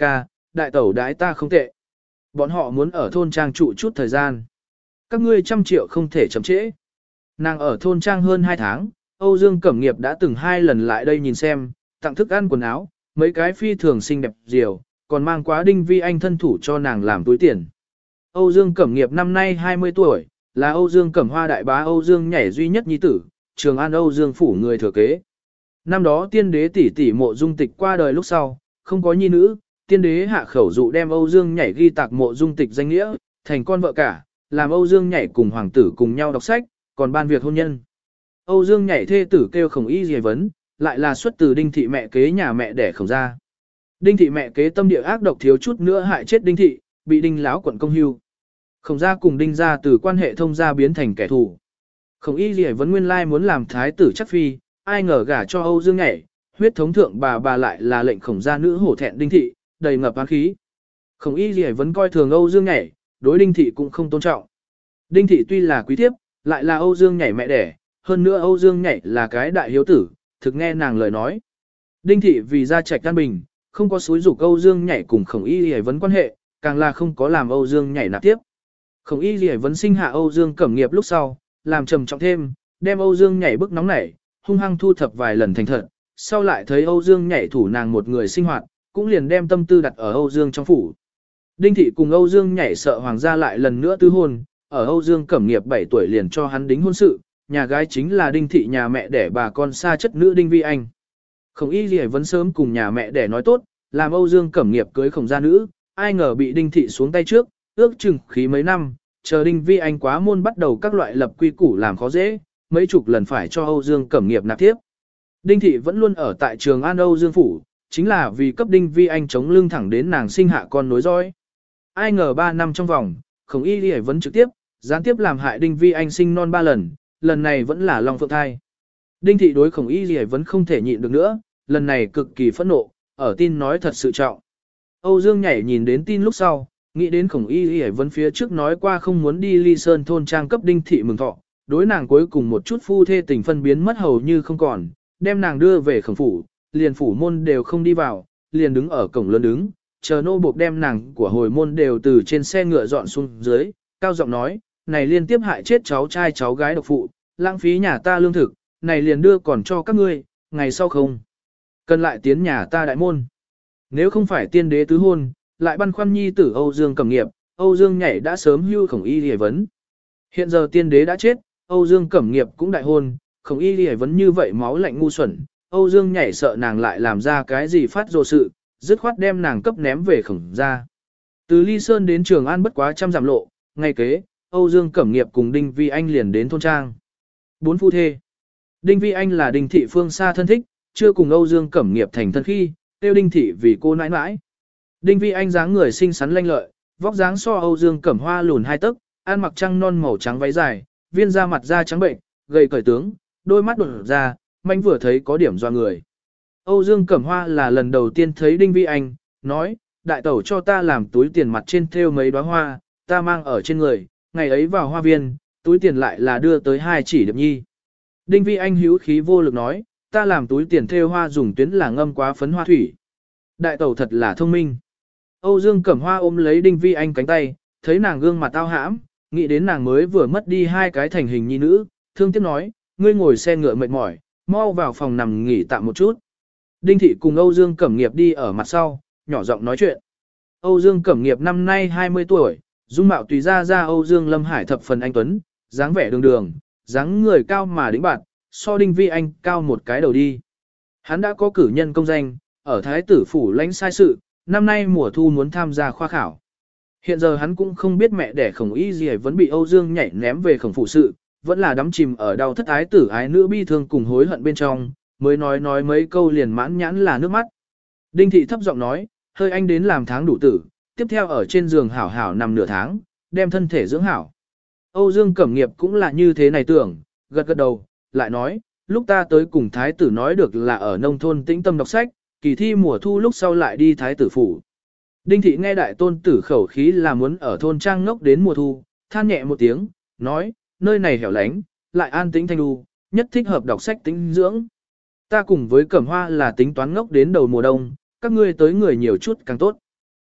đại tẩu đái ta không tệ. Bọn họ muốn ở thôn trang trụ chút thời gian. Các ngươi trăm triệu không thể chậm trễ. Nàng ở thôn trang hơn hai tháng, Âu Dương Cẩm Nghiệp đã từng hai lần lại đây nhìn xem, tặng thức ăn quần áo, mấy cái phi thường xinh đẹp diều, còn mang quá Đinh Vi Anh thân thủ cho nàng làm túi tiền. Âu Dương Cẩm Nghiệp năm nay hai mươi tuổi, là Âu Dương Cẩm Hoa đại bá Âu Dương Nhảy duy nhất nhi tử, Trường An Âu Dương phủ người thừa kế. Năm đó tiên đế tỷ tỷ Mộ Dung Tịch qua đời lúc sau, không có nhi nữ, tiên đế hạ khẩu dụ đem Âu Dương Nhảy ghi tạc Mộ Dung Tịch danh nghĩa, thành con vợ cả, làm Âu Dương Nhảy cùng hoàng tử cùng nhau đọc sách, còn ban việc hôn nhân. Âu Dương Nhảy thê tử kêu Khổng Y Dì vấn, lại là xuất từ Đinh thị mẹ kế nhà mẹ đẻ Khổng gia. Đinh thị mẹ kế tâm địa ác độc thiếu chút nữa hại chết Đinh thị, bị Đinh láo quận công hưu. Khổng gia cùng Đinh gia từ quan hệ thông gia biến thành kẻ thù. Khổng Y Dì vấn nguyên lai muốn làm thái tử chắc phi, ai ngờ gả cho Âu Dương Nhảy, huyết thống thượng bà bà lại là lệnh Khổng gia nữ hổ thẹn Đinh thị, đầy ngập oán khí. Khổng Y Dì vấn coi thường Âu Dương Nhảy, đối Đinh thị cũng không tôn trọng. Đinh thị tuy là quý thiếp, lại là Âu Dương Nhảy mẹ đẻ, hơn nữa Âu Dương Nhảy là cái đại hiếu tử, thực nghe nàng lời nói. Đinh thị vì gia trạch căn bình, không có xúi dục Âu Dương Nhảy cùng Khổng Y Lì vấn quan hệ, càng là không có làm Âu Dương Nhảy nạp tiếp. Khổng Y Lì vấn sinh hạ Âu Dương Cẩm Nghiệp lúc sau, làm trầm trọng thêm, đem Âu Dương Nhảy bức nóng nảy, hung hăng thu thập vài lần thành thật, sau lại thấy Âu Dương Nhảy thủ nàng một người sinh hoạt, cũng liền đem tâm tư đặt ở Âu Dương trong phủ. Đinh thị cùng Âu Dương Nhảy sợ hoàng gia lại lần nữa tư hôn, ở Âu Dương Cẩm Nghiệp bảy tuổi liền cho hắn đính hôn sự, nhà gái chính là Đinh thị nhà mẹ đẻ bà con xa chất nữ Đinh Vi Anh. Khổng Y Lì vẫn sớm cùng nhà mẹ đẻ nói tốt, làm Âu Dương Cẩm Nghiệp cưới Khổng gia nữ, ai ngờ bị Đinh thị xuống tay trước, ước chừng khí mấy năm, chờ Đinh Vi Anh quá môn bắt đầu các loại lập quy củ làm khó dễ, mấy chục lần phải cho Âu Dương Cẩm Nghiệp nạp tiếp. Đinh thị vẫn luôn ở tại Trường An Âu Dương phủ, chính là vì cấp Đinh Vi Anh chống lưng thẳng đến nàng sinh hạ con nối dõi. Ai ngờ ba năm trong vòng, Khổng Y Lì vẫn trực tiếp, gián tiếp làm hại Đinh Vi Anh sinh non ba lần, lần này vẫn là Long Phượng thai. Đinh thị đối Khổng Y Lì vẫn không thể nhịn được nữa, lần này cực kỳ phẫn nộ, ở tin nói thật sự trọng. Âu Dương Nhảy nhìn đến tin lúc sau, nghĩ đến Khổng Y Lì vẫn phía trước nói qua không muốn đi Ly Sơn thôn trang cấp Đinh thị mừng thọ, đối nàng cuối cùng một chút phu thê tình phân biến mất hầu như không còn, đem nàng đưa về Khổng phủ, liền phủ môn đều không đi vào, liền đứng ở cổng lớn đứng, chờ nô buộc đem nàng của hồi môn đều từ trên xe ngựa dọn xuống dưới, cao giọng nói, này liên tiếp hại chết cháu trai cháu gái độc phụ, lãng phí nhà ta lương thực, này liền đưa còn cho các ngươi, ngày sau không cần lại tiến nhà ta đại môn. Nếu không phải tiên đế tứ hôn, lại băn khoăn nhi tử Âu Dương Cẩm Nghiệp, Âu Dương Nhảy đã sớm hưu Khổng Y Lì vấn. Hiện giờ tiên đế đã chết, Âu Dương Cẩm Nghiệp cũng đại hôn, Khổng Y Lì vấn như vậy máu lạnh ngu xuẩn, Âu Dương Nhảy sợ nàng lại làm ra cái gì phát rồ sự, dứt khoát đem nàng cấp ném về Khổng gia. Từ Ly Sơn đến Trường An bất quá trăm dặm lộ, ngay kế, Âu Dương Cẩm Nghiệp cùng Đinh Vi Anh liền đến thôn trang. Bốn phu thê. Đinh Vi Anh là Đinh thị phương xa thân thích, chưa cùng Âu Dương Cẩm Nghiệp thành thân khi, tiêu Đinh thị vì cô nãi nãi. Đinh Vi Anh dáng người xinh xắn lanh lợi, vóc dáng so Âu Dương Cẩm Hoa lùn hai tấc, ăn mặc trăng non màu trắng váy dài, viên da mặt da trắng bệnh, gầy cởi tướng, đôi mắt đột ra, manh vừa thấy có điểm doa người. Âu Dương Cẩm Hoa là lần đầu tiên thấy Đinh Vi Anh, nói, đại tẩu cho ta làm túi tiền mặt trên thêu mấy đóa hoa, ta mang ở trên người, ngày ấy vào hoa viên, túi tiền lại là đưa tới hai chỉ điệp nhi. Đinh Vi Anh hữu khí vô lực nói, ta làm túi tiền thêu hoa dùng tuyến là ngâm quá phấn hoa thủy. Đại tẩu thật là thông minh. Âu Dương Cẩm Hoa ôm lấy Đinh Vi Anh cánh tay, thấy nàng gương mặt tao hãm, nghĩ đến nàng mới vừa mất đi hai cái thành hình nhi nữ, thương tiếc nói, ngươi ngồi xe ngựa mệt mỏi, mau vào phòng nằm nghỉ tạm một chút. Đinh thị cùng Âu Dương Cẩm Nghiệp đi ở mặt sau, nhỏ giọng nói chuyện. Âu Dương Cẩm Nghiệp năm nay hai mươi tuổi, dung mạo tùy ra ra Âu Dương Lâm Hải thập phần anh tuấn, dáng vẻ đường đường, dáng người cao mà đĩnh bạn, so Đinh Vi Anh cao một cái đầu đi. Hắn đã có cử nhân công danh, ở Thái tử phủ lãnh sai sự, năm nay mùa thu muốn tham gia khoa khảo. Hiện giờ hắn cũng không biết mẹ đẻ Khổng Y gì vẫn bị Âu Dương Nhảy ném về Khổng phủ sự, vẫn là đắm chìm ở đau thất ái tử ái nữ bi thương cùng hối hận bên trong, mới nói nói mấy câu liền mãn nhãn là nước mắt. Đinh thị thấp giọng nói, hơi anh đến làm tháng đủ tử, tiếp theo ở trên giường hảo hảo nằm nửa tháng, đem thân thể dưỡng hảo. Âu Dương Cẩm Nghiệp cũng là như thế này tưởng, gật gật đầu, lại nói, lúc ta tới cùng thái tử nói được là ở nông thôn tĩnh tâm đọc sách, kỳ thi mùa thu lúc sau lại đi thái tử phủ. Đinh thị nghe đại tôn tử khẩu khí là muốn ở thôn trang ngốc đến mùa thu, than nhẹ một tiếng, nói, nơi này hẻo lánh, lại an tĩnh thanh đu, nhất thích hợp đọc sách tĩnh dưỡng. Ta cùng với Cẩm Hoa là tính toán ngốc đến đầu mùa đông, các ngươi tới người nhiều chút càng tốt.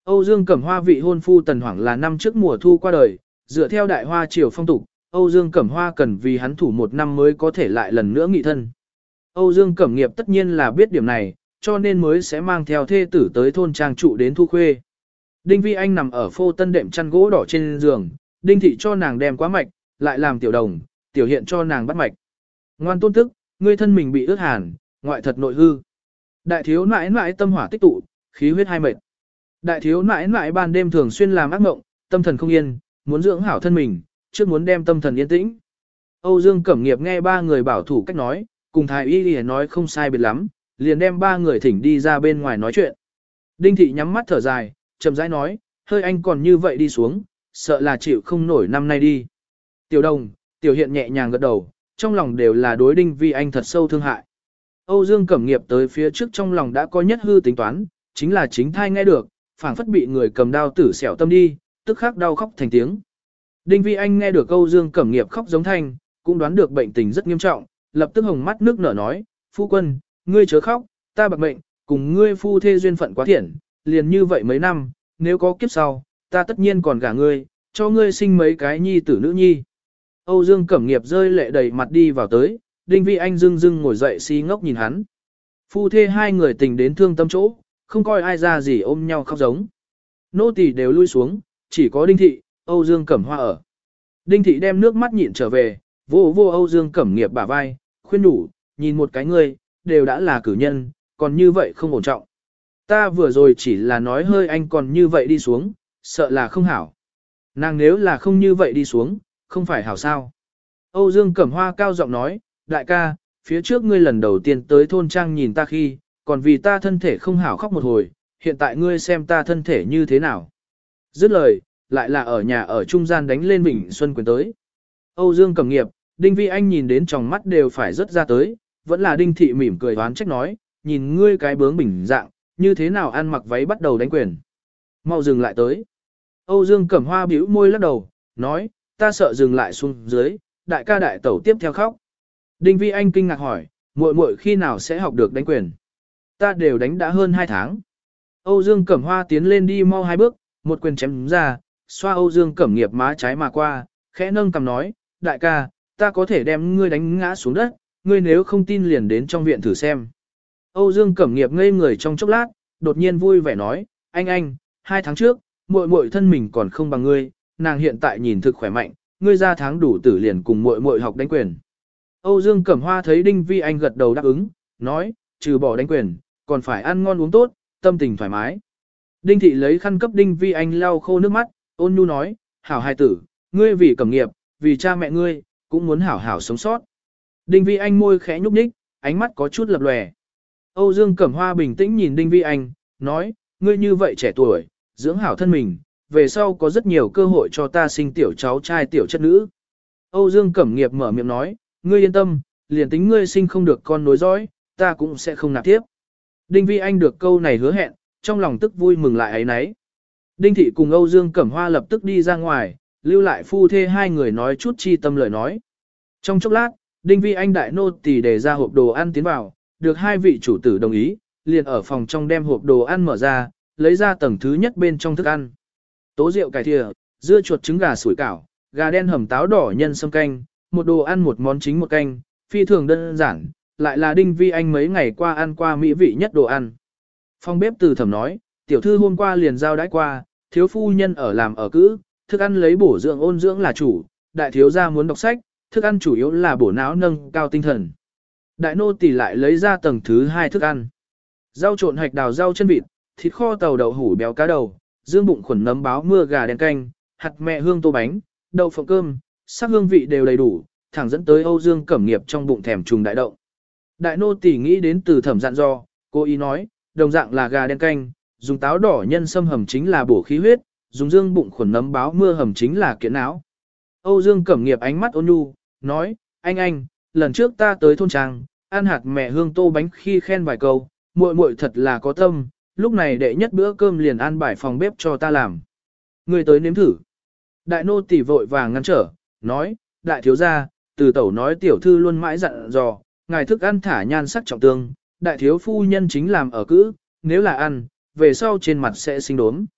Âu Dương Cẩm Hoa vị hôn phu Tần Hoảng là năm trước mùa thu qua đời, dựa theo đại hoa triều phong tục, Âu Dương Cẩm Hoa cần vì hắn thủ một năm mới có thể lại lần nữa nghị thân. Âu Dương Cẩm Nghiệp tất nhiên là biết điểm này, cho nên mới sẽ mang theo thê tử tới thôn trang trụ đến Thu Khuê. Đinh Vi Anh nằm ở phô tân đệm chăn gỗ đỏ trên giường, Đinh Thị cho nàng đem quá mạch, lại làm tiểu đồng, tiểu hiện cho nàng bắt mạch. Ngoan tôn tức, ngươi thân mình bị ướt hàn, ngoại thật nội hư. Đại thiếu nãi nãi tâm hỏa tích tụ, khí huyết hai mệt. Đại thiếu nãi nãi ban đêm thường xuyên làm ác mộng, tâm thần không yên, muốn dưỡng hảo thân mình, trước muốn đem tâm thần yên tĩnh. Âu Dương Cẩm Nghiệp nghe ba người bảo thủ cách nói, cùng thái y y nói không sai biệt lắm, liền đem ba người thỉnh đi ra bên ngoài nói chuyện. Đinh Thị nhắm mắt thở dài, chậm rãi nói, hơi anh còn như vậy đi xuống, sợ là chịu không nổi năm nay đi. Tiểu đồng, tiểu hiện nhẹ nhàng gật đầu, trong lòng đều là đối Đinh Vi Anh thật sâu thương hại. Âu Dương Cẩm Nghiệp tới phía trước trong lòng đã có nhất hư tính toán, chính là chính thai nghe được, phảng phất bị người cầm đao tử xẻo tâm đi, tức khắc đau khóc thành tiếng. Đinh Vi Anh nghe được Âu Dương Cẩm Nghiệp khóc giống thanh, cũng đoán được bệnh tình rất nghiêm trọng, lập tức hồng mắt nước nở nói, phu quân, ngươi chớ khóc, ta bạc mệnh, cùng ngươi phu thê duyên phận quá thiện, liền như vậy mấy năm, nếu có kiếp sau, ta tất nhiên còn gả ngươi, cho ngươi sinh mấy cái nhi tử nữ nhi. Âu Dương Cẩm Nghiệp rơi lệ đầy mặt đi vào tới, Đinh Vi Anh dưng dưng ngồi dậy si ngốc nhìn hắn. Phu thê hai người tình đến thương tâm chỗ, không coi ai ra gì ôm nhau khóc giống. Nô tỳ đều lui xuống, chỉ có Đinh Thị, Âu Dương Cẩm Hoa ở. Đinh Thị đem nước mắt nhịn trở về, vô vô Âu Dương Cẩm Nghiệp bả vai, khuyên đủ, nhìn một cái ngươi, đều đã là cử nhân, còn như vậy không ổn trọng. Ta vừa rồi chỉ là nói hơi anh còn như vậy đi xuống, sợ là không hảo. Nàng nếu là không như vậy đi xuống, không phải hảo sao. Âu Dương Cẩm Hoa cao giọng nói, đại ca, phía trước ngươi lần đầu tiên tới thôn trang nhìn ta khi, còn vì ta thân thể không hảo khóc một hồi, hiện tại ngươi xem ta thân thể như thế nào. Dứt lời, lại là ở nhà ở trung gian đánh lên Bình Xuân quyền tới. Âu Dương Cẩm Nghiệp, Đinh Vi Anh nhìn đến tròng mắt đều phải rớt ra tới, vẫn là Đinh Thị mỉm cười đoán trách nói, nhìn ngươi cái bướng bỉnh dạng, như thế nào ăn mặc váy bắt đầu đánh quyền. Mau dừng lại tới. Âu Dương Cẩm Hoa bĩu môi lắc đầu, nói, ta sợ dừng lại xuống dưới, đại ca đại tẩu tiếp theo khóc. Đinh Vi Anh kinh ngạc hỏi, muội muội khi nào sẽ học được đánh quyền? Ta đều đánh đã hơn hai tháng. Âu Dương Cẩm Hoa tiến lên đi mau hai bước, một quyền chém ra, xoa Âu Dương Cẩm Nghiệp má trái mà qua, khẽ nâng cằm nói, đại ca, ta có thể đem ngươi đánh ngã xuống đất, ngươi nếu không tin liền đến trong viện thử xem. Âu Dương Cẩm Nghiệp ngây người trong chốc lát, đột nhiên vui vẻ nói, anh anh, hai tháng trước, muội muội thân mình còn không bằng ngươi, nàng hiện tại nhìn thực khỏe mạnh, ngươi ra tháng đủ tử liền cùng muội muội học đánh quyền. Âu Dương Cẩm Hoa thấy Đinh Vi Anh gật đầu đáp ứng, nói, trừ bỏ đánh quyền, còn phải ăn ngon uống tốt, tâm tình thoải mái. Đinh Thị lấy khăn cấp Đinh Vi Anh lau khô nước mắt, ôn nhu nói, hảo hài tử, ngươi vì Cẩm Nghiệp, vì cha mẹ ngươi, cũng muốn hảo hảo sống sót. Đinh Vi Anh môi khẽ nhúc nhích, ánh mắt có chút lập lòe. Âu Dương Cẩm Hoa bình tĩnh nhìn Đinh Vi Anh, nói, ngươi như vậy trẻ tuổi, dưỡng hảo thân mình, về sau có rất nhiều cơ hội cho ta sinh tiểu cháu trai tiểu chất nữ. Âu Dương Cẩm Nghiệp mở miệng nói, ngươi yên tâm, liền tính ngươi sinh không được con nối dõi, ta cũng sẽ không nạp tiếp. Đinh Vi Anh được câu này hứa hẹn, trong lòng tức vui mừng lại ấy nấy. Đinh Thị cùng Âu Dương Cẩm Hoa lập tức đi ra ngoài, lưu lại phu thê hai người nói chút chi tâm lời nói. Trong chốc lát, Đinh Vi Anh đại nô tỳ đề ra hộp đồ ăn tiến vào, được hai vị chủ tử đồng ý, liền ở phòng trong đem hộp đồ ăn mở ra, lấy ra tầng thứ nhất bên trong thức ăn. Tố rượu cải thìa, dưa chuột trứng gà sủi cảo, gà đen hầm táo đỏ nhân sâm canh, một đồ ăn một món chính một canh, phi thường đơn giản, lại là Đinh Vi Anh mấy ngày qua ăn qua mỹ vị nhất đồ ăn. Phòng bếp từ thẩm nói, tiểu thư hôm qua liền giao đãi qua, thiếu phu nhân ở làm ở cữ, thức ăn lấy bổ dưỡng ôn dưỡng là chủ, đại thiếu gia muốn đọc sách, thức ăn chủ yếu là bổ não nâng cao tinh thần. Đại nô tỳ lại lấy ra tầng thứ hai thức ăn. Rau trộn hạch đào rau chân vịt, thịt kho tàu đậu hủ béo cá đầu, dương bụng khuẩn nấm báo mưa gà đen canh, hạt mẹ hương tô bánh, đậu phộng cơm, sắc hương vị đều đầy đủ, thẳng dẫn tới Âu Dương Cẩm Nghiệp trong bụng thèm trùng đại động. Đại nô tỳ nghĩ đến từ thẩm dặn dò, cô ý nói, đồng dạng là gà đen canh, dùng táo đỏ nhân sâm hầm chính là bổ khí huyết, dùng dương bụng khuẩn nấm báo mưa hầm chính là kiện não. Âu Dương Cẩm Nghiệp ánh mắt ôn nhu, nói, anh anh, lần trước ta tới thôn trang, ăn hạt mẹ hương tô bánh khi khen vài câu, muội muội thật là có tâm, lúc này đệ nhất bữa cơm liền ăn bài phòng bếp cho ta làm. Người tới nếm thử. Đại nô tỳ vội vàng ngăn trở, nói, đại thiếu gia, từ tẩu nói tiểu thư luôn mãi dặn dò, ngài thức ăn thả nhan sắc trọng tương, đại thiếu phu nhân chính làm ở cữ, nếu là ăn, về sau trên mặt sẽ sinh đốm.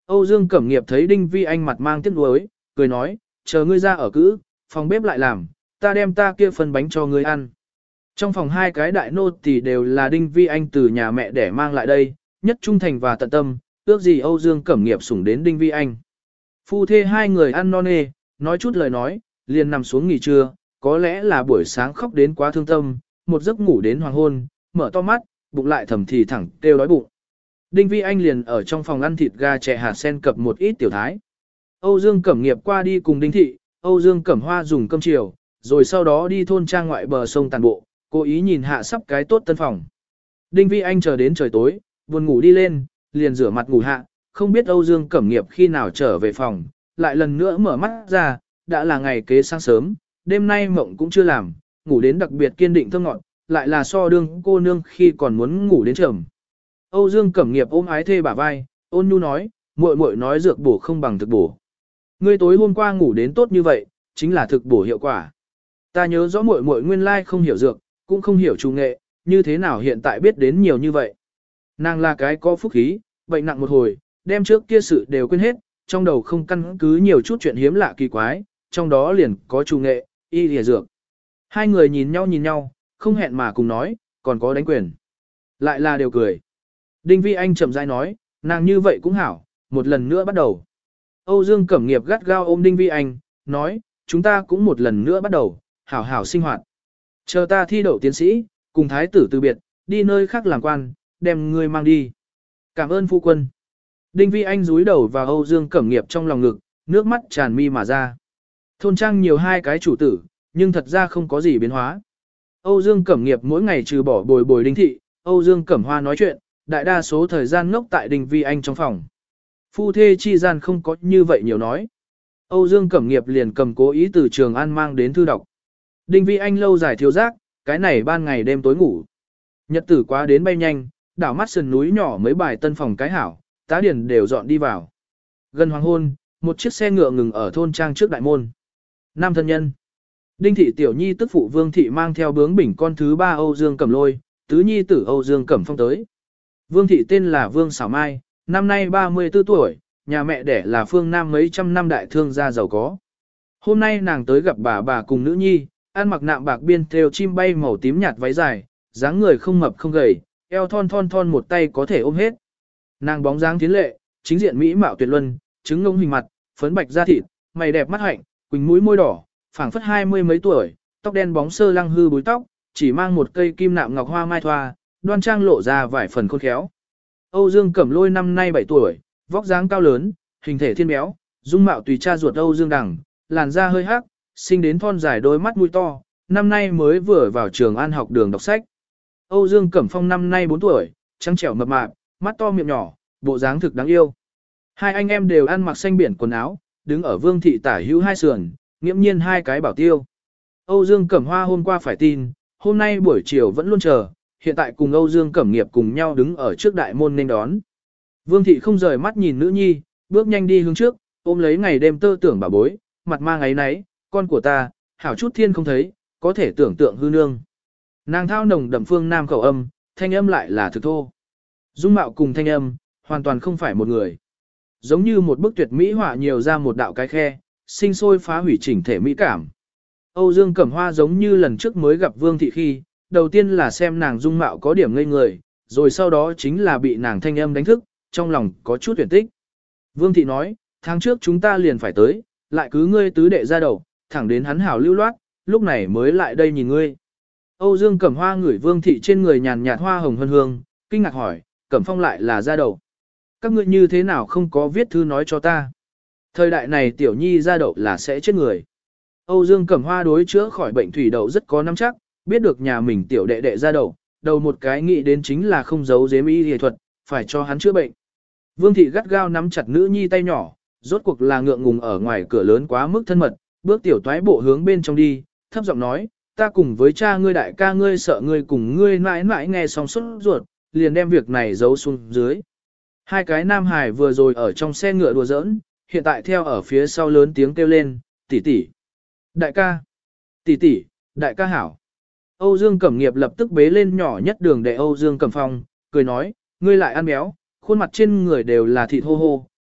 Âu Dương Cẩm Nghiệp thấy Đinh Vi Anh mặt mang tiếc nuối, cười nói, chờ ngươi ra ở cữ, phòng bếp lại làm, ta đem ta kia phần bánh cho ngươi ăn. Trong phòng hai cái đại nô tỳ đều là Đinh Vi Anh từ nhà mẹ để mang lại đây, nhất trung thành và tận tâm, ước gì Âu Dương Cẩm Nghiệp sủng đến Đinh Vi Anh. Phu thê hai người ăn no nê, nói chút lời nói, liền nằm xuống nghỉ trưa, có lẽ là buổi sáng khóc đến quá thương tâm, một giấc ngủ đến hoàng hôn, mở to mắt, bụng lại thầm thì thẳng kêu đói bụng. Đinh Vi Anh liền ở trong phòng ăn thịt gà chè hạt sen cập một ít tiểu thái. Âu Dương Cẩm Nghiệp qua đi cùng Đinh Thị, Âu Dương Cẩm Hoa dùng cơm chiều, rồi sau đó đi thôn trang ngoại bờ sông tàn bộ, cố ý nhìn hạ sắp cái tốt tân phòng. Đinh Vi Anh chờ đến trời tối, buồn ngủ đi lên, liền rửa mặt ngủ hạ, không biết Âu Dương Cẩm Nghiệp khi nào trở về phòng, lại lần nữa mở mắt ra, đã là ngày kế sáng sớm, đêm nay mộng cũng chưa làm, ngủ đến đặc biệt kiên định thơ ngọn, lại là so đương cô nương khi còn muốn ngủ đến trầm. Âu Dương Cẩm Nghiệp ôm ái thê bả vai, ôn nhu nói, muội muội nói dược bổ không bằng thực bổ. Ngươi tối hôm qua ngủ đến tốt như vậy, chính là thực bổ hiệu quả. Ta nhớ rõ muội muội nguyên lai không hiểu dược, cũng không hiểu trù nghệ, như thế nào hiện tại biết đến nhiều như vậy. Nàng là cái có phúc khí, bệnh nặng một hồi, đem trước kia sự đều quên hết, trong đầu không căn cứ nhiều chút chuyện hiếm lạ kỳ quái, trong đó liền có trù nghệ, y lìa dược. Hai người nhìn nhau nhìn nhau, không hẹn mà cùng nói, còn có đánh quyền. Lại là đều cười. Đinh Vi Anh chậm rãi nói, nàng như vậy cũng hảo, một lần nữa bắt đầu. Âu Dương Cẩm Nghiệp gắt gao ôm Đinh Vi Anh, nói, chúng ta cũng một lần nữa bắt đầu, hảo hảo sinh hoạt. Chờ ta thi đậu tiến sĩ, cùng thái tử từ biệt, đi nơi khác làm quan, đem ngươi mang đi. Cảm ơn phu quân. Đinh Vi Anh dúi đầu vào Âu Dương Cẩm Nghiệp trong lòng ngực, nước mắt tràn mi mà ra. Thôn trang nhiều hai cái chủ tử, nhưng thật ra không có gì biến hóa. Âu Dương Cẩm Nghiệp mỗi ngày trừ bỏ bồi bồi Đinh Thị, Âu Dương Cẩm Hoa nói chuyện, đại đa số thời gian ngốc tại Đinh Vi Anh trong phòng. Phu thê chi gian không có như vậy nhiều nói. Âu Dương Cẩm Nghiệp liền cầm cố ý từ Trường An mang đến thư đọc. Đinh Vi Anh lâu dài thiếu giác, cái này ban ngày đêm tối ngủ. Nhật tử quá đến bay nhanh, đảo mắt sườn núi nhỏ mấy bài tân phòng cái hảo, tá điển đều dọn đi vào. Gần hoàng hôn, một chiếc xe ngựa ngừng ở thôn trang trước đại môn. Nam thân nhân. Đinh Thị Tiểu Nhi tức phụ Vương Thị mang theo bướng bỉnh con thứ ba Âu Dương Cẩm Lôi, tứ nhi tử Âu Dương Cẩm Phong tới. Vương Thị tên là Vương Xảo Mai, năm nay ba mươi tư tuổi, nhà mẹ đẻ là phương Nam mấy trăm năm đại thương gia giàu có. Hôm nay nàng tới gặp bà bà cùng nữ nhi, ăn mặc nạm bạc biên thêu chim bay màu tím nhạt váy dài, dáng người không mập không gầy, eo thon thon thon một tay có thể ôm hết. Nàng bóng dáng tiến lệ, chính diện mỹ mạo tuyệt luân, trứng ngông hình mặt, phấn bạch da thịt, mày đẹp mắt hạnh, quỳnh mũi môi đỏ, phảng phất hai mươi mấy tuổi, tóc đen bóng sơ lăng hư búi tóc, chỉ mang một cây kim nạm ngọc hoa mai thoa, đoan trang lộ ra vài phần khôn khéo. Âu Dương Cẩm Lôi năm nay bảy tuổi, vóc dáng cao lớn, hình thể thiên béo, dung mạo tùy cha ruột Âu Dương Đằng, làn da hơi hắc, sinh đến thon dài đôi mắt mũi to, năm nay mới vừa vào trường An học đường đọc sách. Âu Dương Cẩm Phong năm nay bốn tuổi, trắng trẻo mập mạp, mắt to miệng nhỏ, bộ dáng thực đáng yêu. Hai anh em đều ăn mặc xanh biển quần áo, đứng ở Vương Thị tả hữu hai sườn, nghiễm nhiên hai cái bảo tiêu. Âu Dương Cẩm Hoa hôm qua phải tin, hôm nay buổi chiều vẫn luôn chờ, hiện tại cùng Âu Dương Cẩm Nghiệp cùng nhau đứng ở trước đại môn nên đón. Vương Thị không rời mắt nhìn nữ nhi, bước nhanh đi hướng trước, ôm lấy ngày đêm tơ tưởng bà bối, mặt mang ấy náy, con của ta, hảo chút thiên không thấy, có thể tưởng tượng hư nương. Nàng thao nồng đậm phương nam khẩu âm, thanh âm lại là thực thô. Dung mạo cùng thanh âm, hoàn toàn không phải một người. Giống như một bức tuyệt mỹ họa nhiều ra một đạo cái khe, sinh sôi phá hủy chỉnh thể mỹ cảm. Âu Dương Cẩm Hoa giống như lần trước mới gặp Vương Thị khi, đầu tiên là xem nàng dung mạo có điểm ngây người, rồi sau đó chính là bị nàng thanh âm đánh thức, trong lòng có chút tuyển tích. Vương Thị nói, tháng trước chúng ta liền phải tới, lại cứ ngươi tứ đệ ra đầu, thẳng đến hắn hảo lưu loát, lúc này mới lại đây nhìn ngươi. Âu Dương Cẩm Hoa ngửi Vương Thị trên người nhàn nhạt hoa hồng hương hương, kinh ngạc hỏi, Cẩm Phong lại là ra đầu. Các ngươi như thế nào không có viết thư nói cho ta. Thời đại này tiểu nhi ra đậu là sẽ chết người. Âu Dương Cẩm Hoa đối chữa khỏi bệnh thủy đậu rất có nắm chắc, biết được nhà mình tiểu đệ đệ ra đậu, đầu một cái nghĩ đến chính là không giấu giếm y y thuật, phải cho hắn chữa bệnh. Vương Thị gắt gao nắm chặt nữ nhi tay nhỏ, rốt cuộc là ngượng ngùng ở ngoài cửa lớn quá mức thân mật, bước tiểu toái bộ hướng bên trong đi, thấp giọng nói, ta cùng với cha ngươi đại ca ngươi sợ ngươi cùng ngươi mãi mãi nghe xong suốt ruột, liền đem việc này giấu xuống dưới. Hai cái nam hài vừa rồi ở trong xe ngựa đùa giỡn, hiện tại theo ở phía sau lớn tiếng kêu lên, tỷ tỷ, đại ca, tỷ tỷ, đại ca hảo. Âu Dương Cẩm Nghiệp lập tức bế lên nhỏ nhất đường để Âu Dương Cẩm Phong, cười nói, ngươi lại ăn béo, khuôn mặt trên người đều là thịt hô hô,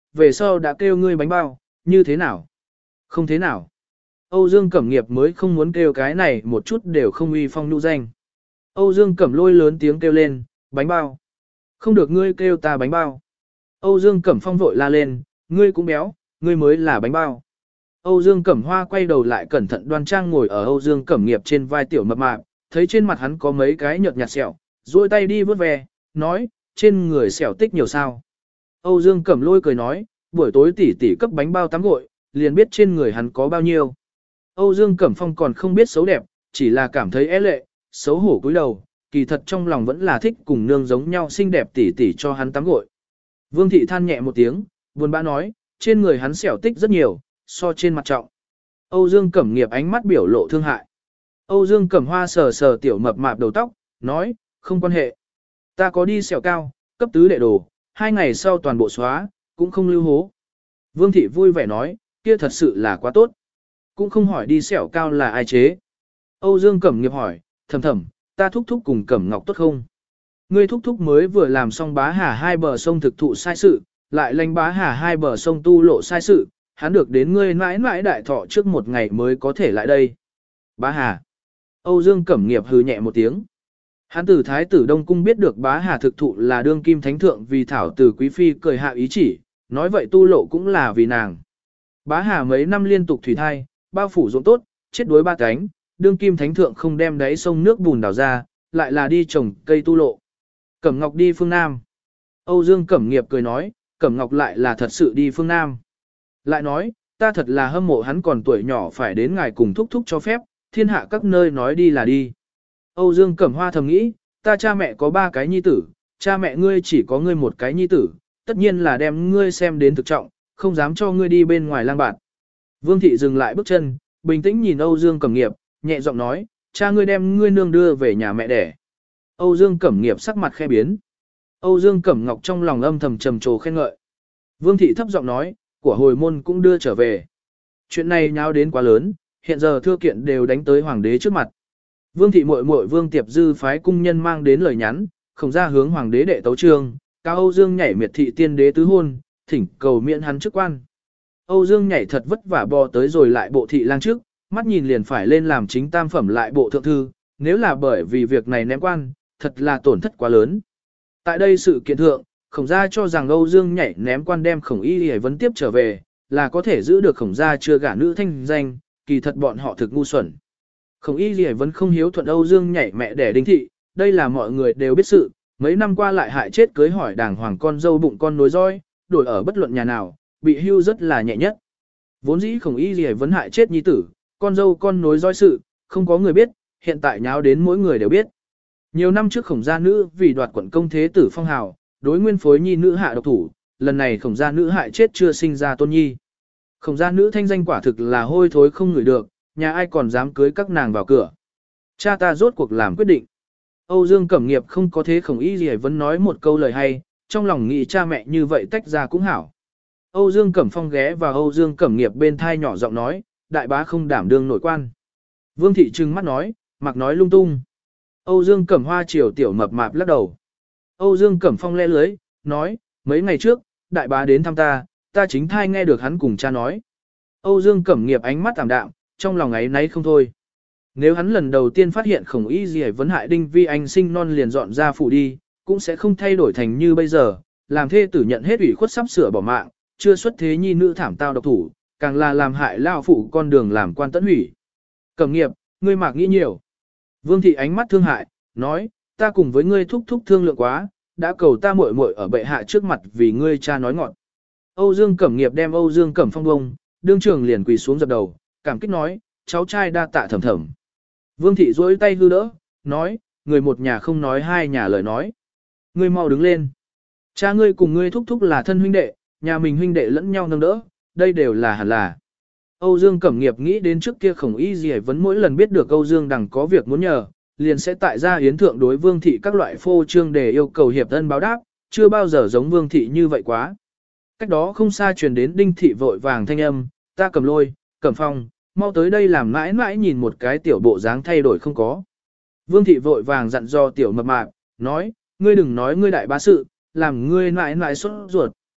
về sau đã kêu ngươi bánh bao, như thế nào? Không thế nào. Âu Dương Cẩm Nghiệp mới không muốn kêu cái này một chút đều không uy phong nhũ danh. Âu Dương Cẩm Lôi lớn tiếng kêu lên, bánh bao. Không được ngươi kêu ta bánh bao. Âu Dương Cẩm Phong vội la lên, ngươi cũng béo, ngươi mới là bánh bao. Âu Dương Cẩm Hoa quay đầu lại cẩn thận đoan trang ngồi ở Âu Dương Cẩm Nghiệp trên vai tiểu mập mạp, thấy trên mặt hắn có mấy cái nhợt nhạt sẹo, duỗi tay đi vớt ve, nói, trên người sẹo tích nhiều sao. Âu Dương Cẩm Lôi cười nói, buổi tối tỷ tỷ cấp bánh bao tắm gội, liền biết trên người hắn có bao nhiêu. Âu Dương Cẩm Phong còn không biết xấu đẹp, chỉ là cảm thấy é lệ, xấu hổ cúi đầu, kỳ thật trong lòng vẫn là thích cùng nương giống nhau xinh đẹp tỷ tỷ cho hắn tắm gội. Vương thị than nhẹ một tiếng, buồn bã nói, trên người hắn sẹo tích rất nhiều, so trên mặt trọng. Âu Dương Cẩm Nghiệp ánh mắt biểu lộ thương hại. Âu Dương Cẩm Hoa sờ sờ tiểu mập mạp đầu tóc, nói, không quan hệ. Ta có đi sẹo cao, cấp tứ đệ đồ, hai ngày sau toàn bộ xóa, cũng không lưu hố. Vương thị vui vẻ nói, kia thật sự là quá tốt. Cũng không hỏi đi sẹo cao là ai chế. Âu Dương Cẩm Nghiệp hỏi, thầm thầm, ta thúc thúc cùng Cẩm Ngọc tốt không? Ngươi thúc thúc mới vừa làm xong bá hà hai bờ sông thực thụ sai sự, lại lanh bá hà hai bờ sông tu lộ sai sự, hắn được đến ngươi mãi mãi đại thọ trước một ngày mới có thể lại đây. Bá hà. Âu Dương Cẩm Nghiệp hừ nhẹ một tiếng. Hắn từ Thái tử Đông Cung biết được bá hà thực thụ là đương kim thánh thượng vì thảo từ quý phi cười hạ ý chỉ, nói vậy tu lộ cũng là vì nàng. Bá hà mấy năm liên tục thủy thai, bao phủ ruộng tốt, chết đuối ba cánh, đương kim thánh thượng không đem đáy sông nước bùn đào ra, lại là đi trồng cây tu lộ. Cẩm Ngọc đi phương Nam. Âu Dương Cẩm Nghiệp cười nói, Cẩm Ngọc lại là thật sự đi phương Nam. Lại nói, ta thật là hâm mộ hắn còn tuổi nhỏ phải đến ngài cùng thúc thúc cho phép, thiên hạ các nơi nói đi là đi. Âu Dương Cẩm Hoa thầm nghĩ, ta cha mẹ có ba cái nhi tử, cha mẹ ngươi chỉ có ngươi một cái nhi tử, tất nhiên là đem ngươi xem đến thực trọng, không dám cho ngươi đi bên ngoài lang bạt. Vương thị dừng lại bước chân, bình tĩnh nhìn Âu Dương Cẩm Nghiệp, nhẹ giọng nói, cha ngươi đem ngươi nương đưa về nhà mẹ đẻ. Âu Dương Cẩm Nghiệp sắc mặt khe biến. Âu Dương Cẩm Ngọc trong lòng âm thầm trầm trồ khen ngợi. Vương thị thấp giọng nói, của hồi môn cũng đưa trở về. Chuyện này nháo đến quá lớn, hiện giờ thưa kiện đều đánh tới hoàng đế trước mặt. Vương thị muội muội Vương Tiệp Dư phái cung nhân mang đến lời nhắn, không ra hướng hoàng đế đệ tấu trương, cao Âu Dương nhảy miệt thị tiên đế tứ hôn, thỉnh cầu miễn hắn chức quan. Âu Dương nhảy thật vất vả bò tới rồi lại bộ thị lang trước, mắt nhìn liền phải lên làm chính tam phẩm lại bộ thượng thư, nếu là bởi vì việc này ném quan, thật là tổn thất quá lớn. Tại đây sự kiện thượng, khổng gia cho rằng Âu Dương nhảy ném quan đem khổng y hề vấn tiếp trở về, là có thể giữ được khổng gia chưa gả nữ thanh danh, kỳ thật bọn họ thực ngu xuẩn. Khổng y hề vấn không hiếu thuận Âu Dương nhảy mẹ đẻ đinh thị, đây là mọi người đều biết sự, mấy năm qua lại hại chết cưới hỏi đàng hoàng con dâu bụng con nối roi, đổi ở bất luận nhà nào, bị hưu rất là nhẹ nhất. Vốn dĩ khổng y hề vấn hại chết nhi tử, con dâu con nối roi sự, không có người biết, hiện tại nháo đến mỗi người đều biết. Nhiều năm trước khổng gia nữ vì đoạt quận công thế tử phong hào, đối nguyên phối nhi nữ hạ độc thủ, lần này khổng gia nữ hại chết chưa sinh ra tôn nhi. Khổng gia nữ thanh danh quả thực là hôi thối không ngửi được, nhà ai còn dám cưới các nàng vào cửa. Cha ta rốt cuộc làm quyết định. Âu Dương Cẩm Nghiệp không có thế khổng y gì vẫn nói một câu lời hay, trong lòng nghĩ cha mẹ như vậy tách ra cũng hảo. Âu Dương Cẩm Phong ghé vào Âu Dương Cẩm Nghiệp bên thai nhỏ giọng nói, đại bá không đảm đương nội quan. Vương thị trừng mắt nói, mặc nói lung tung. Âu Dương Cẩm Hoa chiều tiểu mập mạp lắc đầu. Âu Dương Cẩm Phong le lưới, nói, mấy ngày trước, đại bá đến thăm ta, ta chính thai nghe được hắn cùng cha nói. Âu Dương Cẩm Nghiệp ánh mắt tạm đạm, trong lòng ấy nấy không thôi. Nếu hắn lần đầu tiên phát hiện khổng y gì vấn hại đinh vi anh sinh non liền dọn ra phủ đi, cũng sẽ không thay đổi thành như bây giờ, làm thê tử nhận hết ủy khuất sắp sửa bỏ mạng, chưa xuất thế nhi nữ thảm tao độc thủ, càng là làm hại lao phụ con đường làm quan tẫn hủy. Cẩm Nghiệp, ngươi mạc nghĩ nhiều. Vương thị ánh mắt thương hại, nói, ta cùng với ngươi thúc thúc thương lượng quá, đã cầu ta muội muội ở bệ hạ trước mặt vì ngươi cha nói ngọn. Âu Dương Cẩm Nghiệp đem Âu Dương Cẩm Phong bông, đương trường liền quỳ xuống dập đầu, cảm kích nói, cháu trai đa tạ thầm thầm. Vương thị duỗi tay hư đỡ, nói, người một nhà không nói hai nhà lời nói. Ngươi mau đứng lên. Cha ngươi cùng ngươi thúc thúc là thân huynh đệ, nhà mình huynh đệ lẫn nhau nâng đỡ, đây đều là hẳn là. Âu Dương Cẩm Nghiệp nghĩ đến trước kia khổng y gì vẫn mỗi lần biết được Âu Dương Đằng có việc muốn nhờ, liền sẽ tại gia yến thượng đối Vương thị các loại phô trương để yêu cầu hiệp ân báo đáp, chưa bao giờ giống Vương thị như vậy quá. Cách đó không xa truyền đến Đinh thị vội vàng thanh âm, ta Cẩm Lôi, Cẩm Phong, mau tới đây làm mãi mãi nhìn một cái tiểu bộ dáng thay đổi không có. Vương thị vội vàng dặn dò tiểu mập mạp, nói, ngươi đừng nói ngươi đại bá sự, làm ngươi mãi mãi sốt ruột.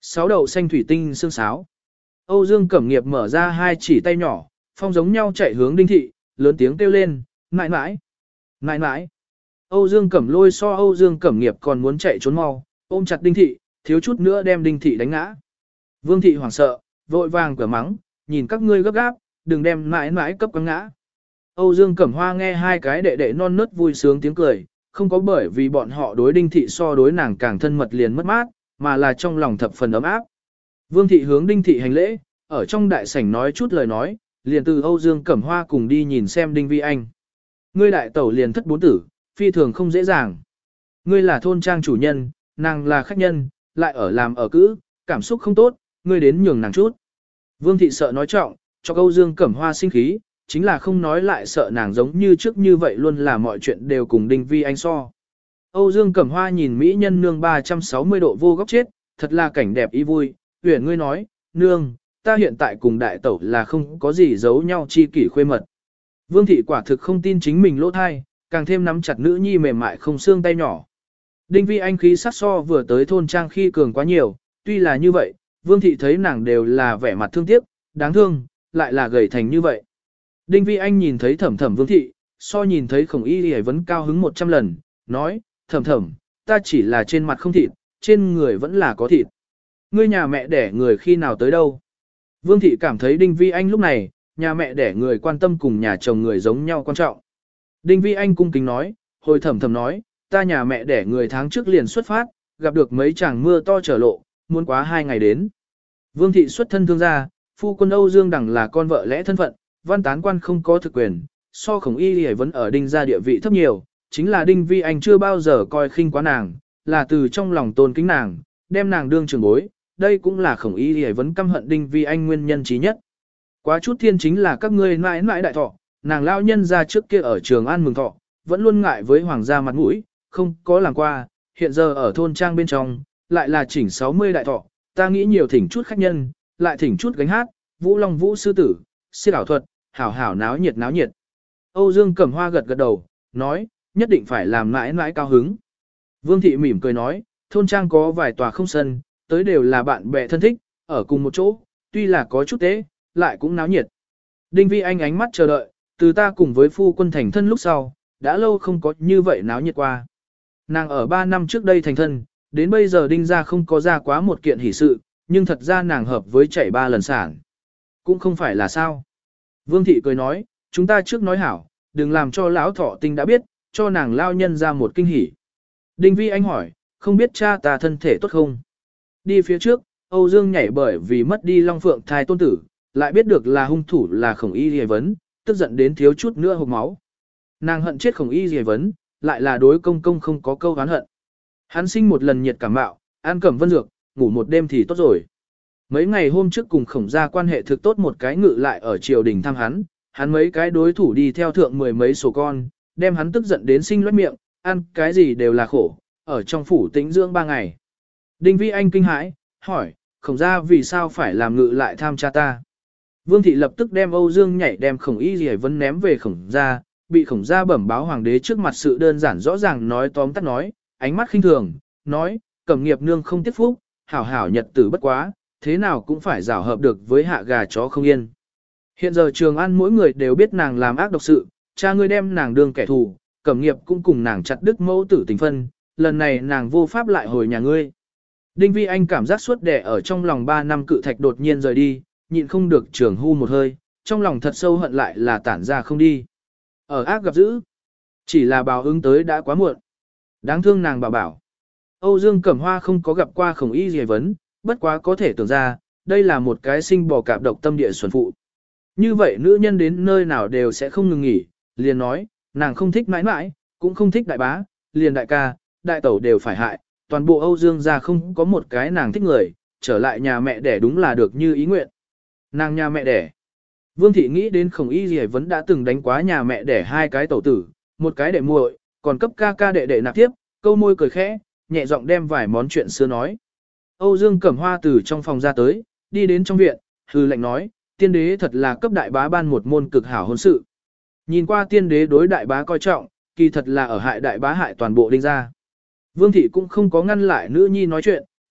Sáu đậu xanh thủy tinh xương sáo. Âu Dương Cẩm Nghiệp mở ra hai chỉ tay nhỏ, phong giống nhau chạy hướng Đinh Thị, lớn tiếng kêu lên, mãi mãi, mãi mãi. Âu Dương Cẩm Lôi so Âu Dương Cẩm Nghiệp còn muốn chạy trốn mau, ôm chặt Đinh Thị, thiếu chút nữa đem Đinh Thị đánh ngã. Vương Thị hoảng sợ, vội vàng cửa mắng, nhìn các ngươi gấp gáp, đừng đem mãi mãi cấp quăng ngã. Âu Dương Cẩm Hoa nghe hai cái đệ đệ non nớt vui sướng tiếng cười, không có bởi vì bọn họ đối Đinh Thị so đối nàng càng thân mật liền mất mát, mà là trong lòng thập phần ấm áp. Vương Thị hướng Đinh Thị hành lễ, ở trong đại sảnh nói chút lời nói, liền từ Âu Dương Cẩm Hoa cùng đi nhìn xem Đinh Vi Anh. Ngươi đại tẩu liền thất bốn tử, phi thường không dễ dàng. Ngươi là thôn trang chủ nhân, nàng là khách nhân, lại ở làm ở cữ, cảm xúc không tốt, ngươi đến nhường nàng chút. Vương Thị sợ nói trọng, cho Âu Dương Cẩm Hoa sinh khí, chính là không nói lại sợ nàng giống như trước như vậy luôn là mọi chuyện đều cùng Đinh Vi Anh so. Âu Dương Cẩm Hoa nhìn Mỹ nhân nương ba trăm sáu mươi độ vô góc chết, thật là cảnh đẹp ý vui, huyền ngươi nói, nương, ta hiện tại cùng đại tẩu là không có gì giấu nhau chi kỷ khuê mật. Vương Thị quả thực không tin chính mình lỗ thai, càng thêm nắm chặt nữ nhi mềm mại không xương tay nhỏ. Đinh Vi Anh khí sắc so vừa tới thôn trang khi cường quá nhiều, tuy là như vậy, Vương Thị thấy nàng đều là vẻ mặt thương tiếc, đáng thương, lại là gầy thành như vậy. Đinh Vi Anh nhìn thấy thẩm thẩm Vương Thị, so nhìn thấy khổng y thì vẫn cao hứng một trăm lần, nói, thẩm thẩm, ta chỉ là trên mặt không thịt, trên người vẫn là có thịt. Ngươi nhà mẹ đẻ người khi nào tới đâu? Vương Thị cảm thấy Đinh Vi Anh lúc này, nhà mẹ đẻ người quan tâm cùng nhà chồng người giống nhau quan trọng. Đinh Vi Anh cung kính nói, hồi thẩm thẩm nói, ta nhà mẹ đẻ người tháng trước liền xuất phát, gặp được mấy chàng mưa to trở lộ, muốn quá hai ngày đến. Vương Thị xuất thân thương gia, phu quân Âu Dương Đằng là con vợ lẽ thân phận, văn tán quan không có thực quyền, so khổng y thì vẫn ở Đinh gia địa vị thấp nhiều, chính là Đinh Vi Anh chưa bao giờ coi khinh quá nàng, là từ trong lòng tôn kính nàng, đem nàng đương trưởng bối, đây cũng là khổng y thì vẫn căm hận Đinh Vi Anh nguyên nhân trí nhất. Quá chút thiên chính là các ngươi mãi mãi đại thọ, nàng lão nhân ra trước kia ở Trường An mừng thọ, vẫn luôn ngại với hoàng gia mặt mũi, không có làm qua, hiện giờ ở thôn trang bên trong, lại là chỉnh sáu mươi đại thọ, ta nghĩ nhiều thỉnh chút khách nhân, lại thỉnh chút gánh hát, vũ long vũ sư tử, siết ảo thuật, hảo hảo náo nhiệt náo nhiệt. Âu Dương Cẩm Hoa gật gật đầu, nói, nhất định phải làm mãi mãi cao hứng. Vương Thị mỉm cười nói, thôn trang có vài tòa không sân, tới đều là bạn bè thân thích, ở cùng một chỗ, tuy là có chút tế, lại cũng náo nhiệt. Đinh Vi Anh ánh mắt chờ đợi, từ ta cùng với phu quân thành thân lúc sau, đã lâu không có như vậy náo nhiệt qua. Nàng ở ba năm trước đây thành thân, đến bây giờ Đinh ra không có ra quá một kiện hỷ sự, nhưng thật ra nàng hợp với chảy ba lần sản. Cũng không phải là sao. Vương Thị cười nói, chúng ta trước nói hảo, đừng làm cho lão thọ tinh đã biết, cho nàng lao nhân ra một kinh hỉ. Đinh Vi Anh hỏi, không biết cha ta thân thể tốt không? Đi phía trước, Âu Dương nhảy bởi vì mất đi Long Phượng thai tôn tử, lại biết được là hung thủ là khổng y hề vấn, tức giận đến thiếu chút nữa hộc máu. Nàng hận chết khổng y hề vấn, lại là đối công công không có câu oán hận. Hắn sinh một lần nhiệt cảm mạo, ăn cẩm vân dược, ngủ một đêm thì tốt rồi. Mấy ngày hôm trước cùng khổng gia quan hệ thực tốt một cái ngự lại ở triều đình thăm hắn, hắn mấy cái đối thủ đi theo thượng mười mấy số con, đem hắn tức giận đến sinh loét miệng, ăn cái gì đều là khổ, ở trong phủ tĩnh dưỡng ba ngày. Đinh Vi Anh kinh hãi, hỏi, khổng gia vì sao phải làm ngự lại tham cha ta? Vương Thị lập tức đem Âu Dương nhảy đem khổng y gì vấn ném về khổng gia, bị khổng gia bẩm báo hoàng đế trước mặt sự đơn giản rõ ràng nói tóm tắt nói, ánh mắt khinh thường, nói, Cẩm Nghiệp nương không tiết phúc, hảo hảo nhật tử bất quá, thế nào cũng phải rảo hợp được với hạ gà chó không yên. Hiện giờ Trường An mỗi người đều biết nàng làm ác độc sự, cha ngươi đem nàng đương kẻ thù, Cẩm Nghiệp cũng cùng nàng chặt đứt mẫu tử tình phân, lần này nàng vô pháp lại hồi nhà ngươi. Đinh Vi Anh cảm giác suốt đẻ ở trong lòng ba năm cự thạch đột nhiên rời đi, nhịn không được trường hu một hơi, trong lòng thật sâu hận lại là tản ra không đi. Ở ác gặp dữ, chỉ là báo ứng tới đã quá muộn. Đáng thương nàng bảo bảo. Âu Dương Cẩm Hoa không có gặp qua khổng y gì vấn, bất quá có thể tưởng ra, đây là một cái sinh bò cạp độc tâm địa xuẩn phụ. Như vậy nữ nhân đến nơi nào đều sẽ không ngừng nghỉ, liền nói, nàng không thích mãi mãi, cũng không thích đại bá, liền đại ca, đại tẩu đều phải hại, toàn bộ Âu Dương gia không có một cái nàng thích người, trở lại nhà mẹ đẻ đúng là được như ý nguyện. Nàng nhà mẹ đẻ. Vương Thị nghĩ đến khổng y gì vẫn đã từng đánh quá nhà mẹ đẻ hai cái tẩu tử, một cái đệ muội, còn cấp ca ca đệ đệ nạp tiếp, câu môi cười khẽ, nhẹ giọng đem vài món chuyện xưa nói. Âu Dương Cẩm Hoa từ trong phòng ra tới, đi đến trong viện, hư lệnh nói, tiên đế thật là cấp đại bá ban một môn cực hảo hôn sự. Nhìn qua tiên đế đối đại bá coi trọng, kỳ thật là ở hại đại bá hại toàn bộ Đinh gia. Vương Thị cũng không có ngăn lại nữ nhi nói chuyện,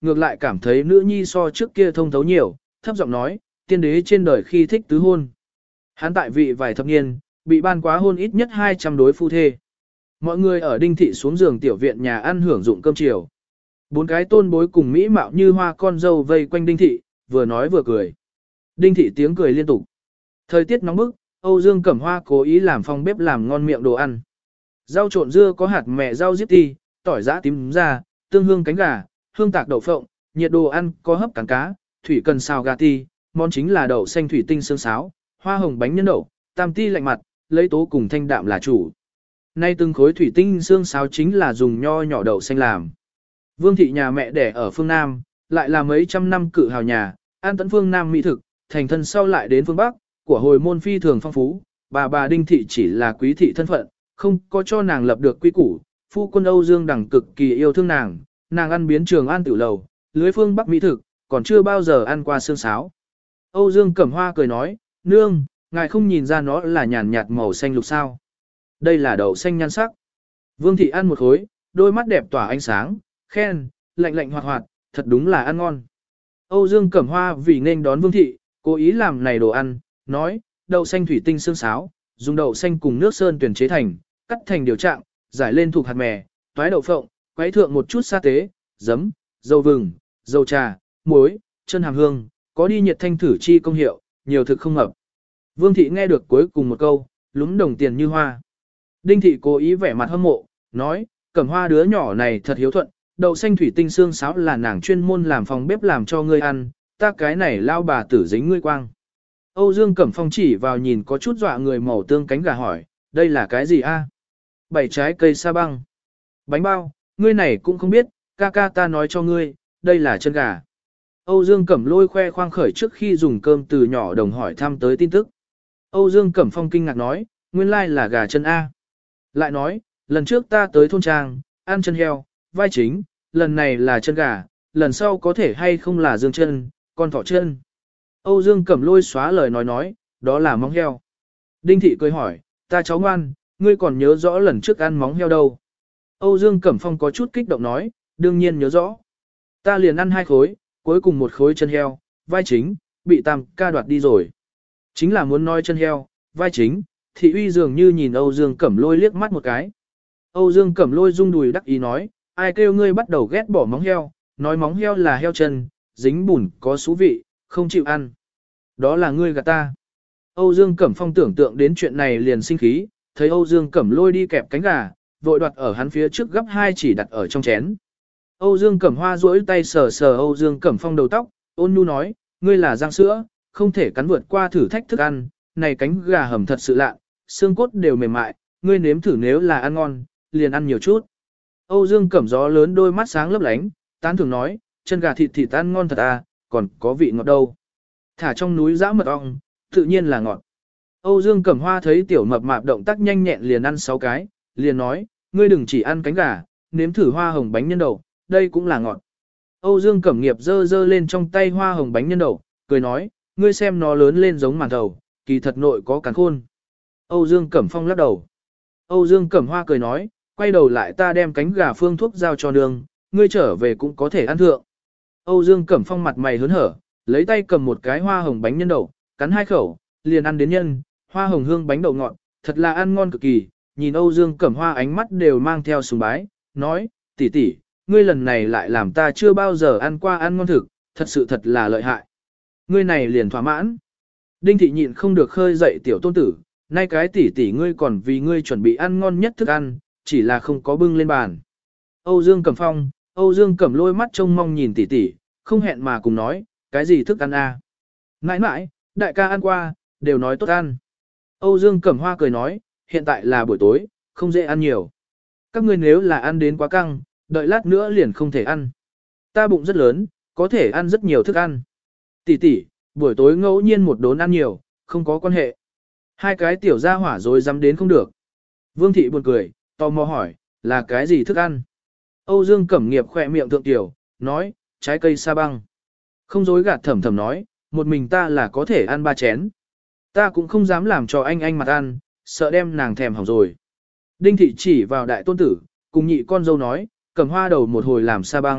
ngược lại cảm thấy nữ nhi so trước kia thông thấu nhiều, thấp giọng nói, tiên đế trên đời khi thích tứ hôn. Hắn tại vị vài thập niên, bị ban quá hôn ít nhất hai trăm đối phu thê. Mọi người ở Đinh thị xuống giường tiểu viện nhà ăn hưởng dụng cơm chiều. Bốn cái tôn bối cùng mỹ mạo như hoa con dâu vây quanh Đinh thị, vừa nói vừa cười. Đinh thị tiếng cười liên tục. Thời tiết nóng bức, Âu Dương Cẩm Hoa cố ý làm phòng bếp làm ngon miệng đồ ăn. Rau trộn dưa có hạt mẹ rau diếp ti, tỏi giã tím ra, tương hương cánh gà, hương tạc đậu phộng, nhiệt đồ ăn có hấp cán cá, thủy cần xào gà ti, món chính là đậu xanh thủy tinh xương sáo, hoa hồng bánh nhân đậu, tam ti lạnh mặt, lấy tố cùng thanh đạm là chủ. Nay từng khối thủy tinh xương sáo chính là dùng nho nhỏ đậu xanh làm. Vương thị nhà mẹ đẻ ở phương Nam, lại là mấy trăm năm cự hào nhà, an tận phương Nam mỹ thực, thành thân sau lại đến phương Bắc, của hồi môn phi thường phong phú, bà bà Đinh thị chỉ là quý thị thân phận, không có cho nàng lập được quy củ, phu quân Âu Dương Đằng cực kỳ yêu thương nàng, nàng ăn biến trường an tiểu lầu, lưới phương Bắc mỹ thực, còn chưa bao giờ ăn qua xương sáo. Âu Dương Cẩm Hoa cười nói, nương, ngài không nhìn ra nó là nhàn nhạt màu xanh lục sao. Đây là đậu xanh nhan sắc. Vương thị ăn một khối, đôi mắt đẹp tỏa ánh sáng, khen, lạnh lạnh hoạt hoạt, thật đúng là ăn ngon. Âu Dương Cẩm Hoa vì nên đón Vương thị, cố ý làm này đồ ăn, nói, đậu xanh thủy tinh xương sáo, dùng đậu xanh cùng nước sơn tuyển chế thành, cắt thành điều trạng, giải lên thuộc hạt mè, toái đậu phộng, quấy thượng một chút sa tế, giấm, dầu vừng, dầu trà, muối, chân hàm hương, có đi nhiệt thanh thử chi công hiệu, nhiều thực không ngập. Vương thị nghe được cuối cùng một câu, lúm đồng tiền như hoa. Đinh thị cố ý vẻ mặt hâm mộ, nói, Cẩm Hoa đứa nhỏ này thật hiếu thuận, đậu xanh thủy tinh xương sáo là nàng chuyên môn làm phòng bếp làm cho ngươi ăn, ta cái này lao bà tử dính ngươi quang. Âu Dương Cẩm Phong chỉ vào nhìn có chút dọa người màu tương cánh gà hỏi, đây là cái gì a? Bảy trái cây sa băng. Bánh bao, ngươi này cũng không biết, ca ca ta nói cho ngươi, đây là chân gà. Âu Dương Cẩm Lôi khoe khoang khởi trước khi dùng cơm từ nhỏ đồng hỏi thăm tới tin tức. Âu Dương Cẩm Phong kinh ngạc nói, nguyên lai là gà chân A. Lại nói, lần trước ta tới thôn trang, ăn chân heo, vai chính, lần này là chân gà, lần sau có thể hay không là dương chân, con thỏ chân. Âu Dương Cẩm Lôi xóa lời nói nói, đó là móng heo. Đinh thị cười hỏi, ta cháu ngoan, ngươi còn nhớ rõ lần trước ăn móng heo đâu. Âu Dương Cẩm Phong có chút kích động nói, đương nhiên nhớ rõ. Ta liền ăn hai khối, cuối cùng một khối chân heo, vai chính, bị tam ca đoạt đi rồi. Chính là muốn nói chân heo, vai chính, thị uy dường như nhìn Âu Dương Cẩm Lôi liếc mắt một cái. Âu Dương Cẩm Lôi rung đùi đắc ý nói, ai kêu ngươi bắt đầu ghét bỏ móng heo, nói móng heo là heo chân, dính bùn, có xú vị, không chịu ăn. Đó là ngươi gạt ta. Âu Dương Cẩm Phong tưởng tượng đến chuyện này liền sinh khí, thấy Âu Dương Cẩm Lôi đi kẹp cánh gà, vội đoạt ở hắn phía trước gấp hai chỉ đặt ở trong chén. Âu Dương Cẩm Hoa duỗi tay sờ sờ Âu Dương Cẩm Phong đầu tóc, ôn nhu nói, ngươi là răng sữa, không thể cắn vượt qua thử thách thức ăn, này cánh gà hầm thật sự lạ, xương cốt đều mềm mại, ngươi nếm thử nếu là ăn ngon, liền ăn nhiều chút. Âu Dương Cẩm gió lớn đôi mắt sáng lấp lánh, tán thưởng nói, chân gà thịt thịt ăn ngon thật à, còn có vị ngọt đâu. Thả trong núi dã mật ong, tự nhiên là ngọt. Âu Dương Cẩm Hoa thấy tiểu mập mạp động tác nhanh nhẹn liền ăn sáu cái, liền nói, ngươi đừng chỉ ăn cánh gà, nếm thử hoa hồng bánh nhân đậu, đây cũng là ngọt. Âu Dương Cẩm Nghiệp giơ giơ lên trong tay hoa hồng bánh nhân đậu, cười nói, ngươi xem nó lớn lên giống màn thầu, kỳ thật nội có cắn khôn. Âu Dương Cẩm Phong lắc đầu. Âu Dương Cẩm Hoa cười nói, quay đầu lại ta đem cánh gà phương thuốc giao cho nương, ngươi trở về cũng có thể ăn thượng. Âu Dương Cẩm Phong mặt mày hớn hở, lấy tay cầm một cái hoa hồng bánh nhân đậu, cắn hai khẩu, liền ăn đến nhân, hoa hồng hương bánh đậu ngọt, thật là ăn ngon cực kỳ. Nhìn Âu Dương Cẩm Hoa ánh mắt đều mang theo sùng bái, nói, tỷ tỷ, ngươi lần này lại làm ta chưa bao giờ ăn qua ăn ngon thực, thật sự thật là lợi hại. Ngươi này liền thỏa mãn. Đinh thị nhịn không được khơi dậy tiểu tôn tử, nay cái tỷ tỷ ngươi còn vì ngươi chuẩn bị ăn ngon nhất thức ăn, chỉ là không có bưng lên bàn. Âu Dương Cẩm Phong, Âu Dương Cẩm Lôi mắt trông mong nhìn tỷ tỷ, không hẹn mà cùng nói, cái gì thức ăn a? À? Mãi mãi, đại ca ăn qua, đều nói tốt ăn. Âu Dương Cẩm Hoa cười nói, hiện tại là buổi tối, không dễ ăn nhiều. Các ngươi nếu là ăn đến quá căng, đợi lát nữa liền không thể ăn. Ta bụng rất lớn, có thể ăn rất nhiều thức ăn. Tỷ tỷ, buổi tối ngẫu nhiên một đốn ăn nhiều, không có quan hệ. Hai cái tiểu gia hỏa rồi dám đến không được. Vương thị buồn cười, tò mò hỏi, là cái gì thức ăn? Âu Dương Cẩm Nghiệp khỏe miệng thượng tiểu, nói, trái cây sa băng. Không dối gạt thầm thầm nói, một mình ta là có thể ăn ba chén. Ta cũng không dám làm cho anh anh mặt ăn, sợ đem nàng thèm hỏng rồi. Đinh thị chỉ vào đại tôn tử, cùng nhị con dâu nói, Cẩm Hoa đầu một hồi làm sa băng,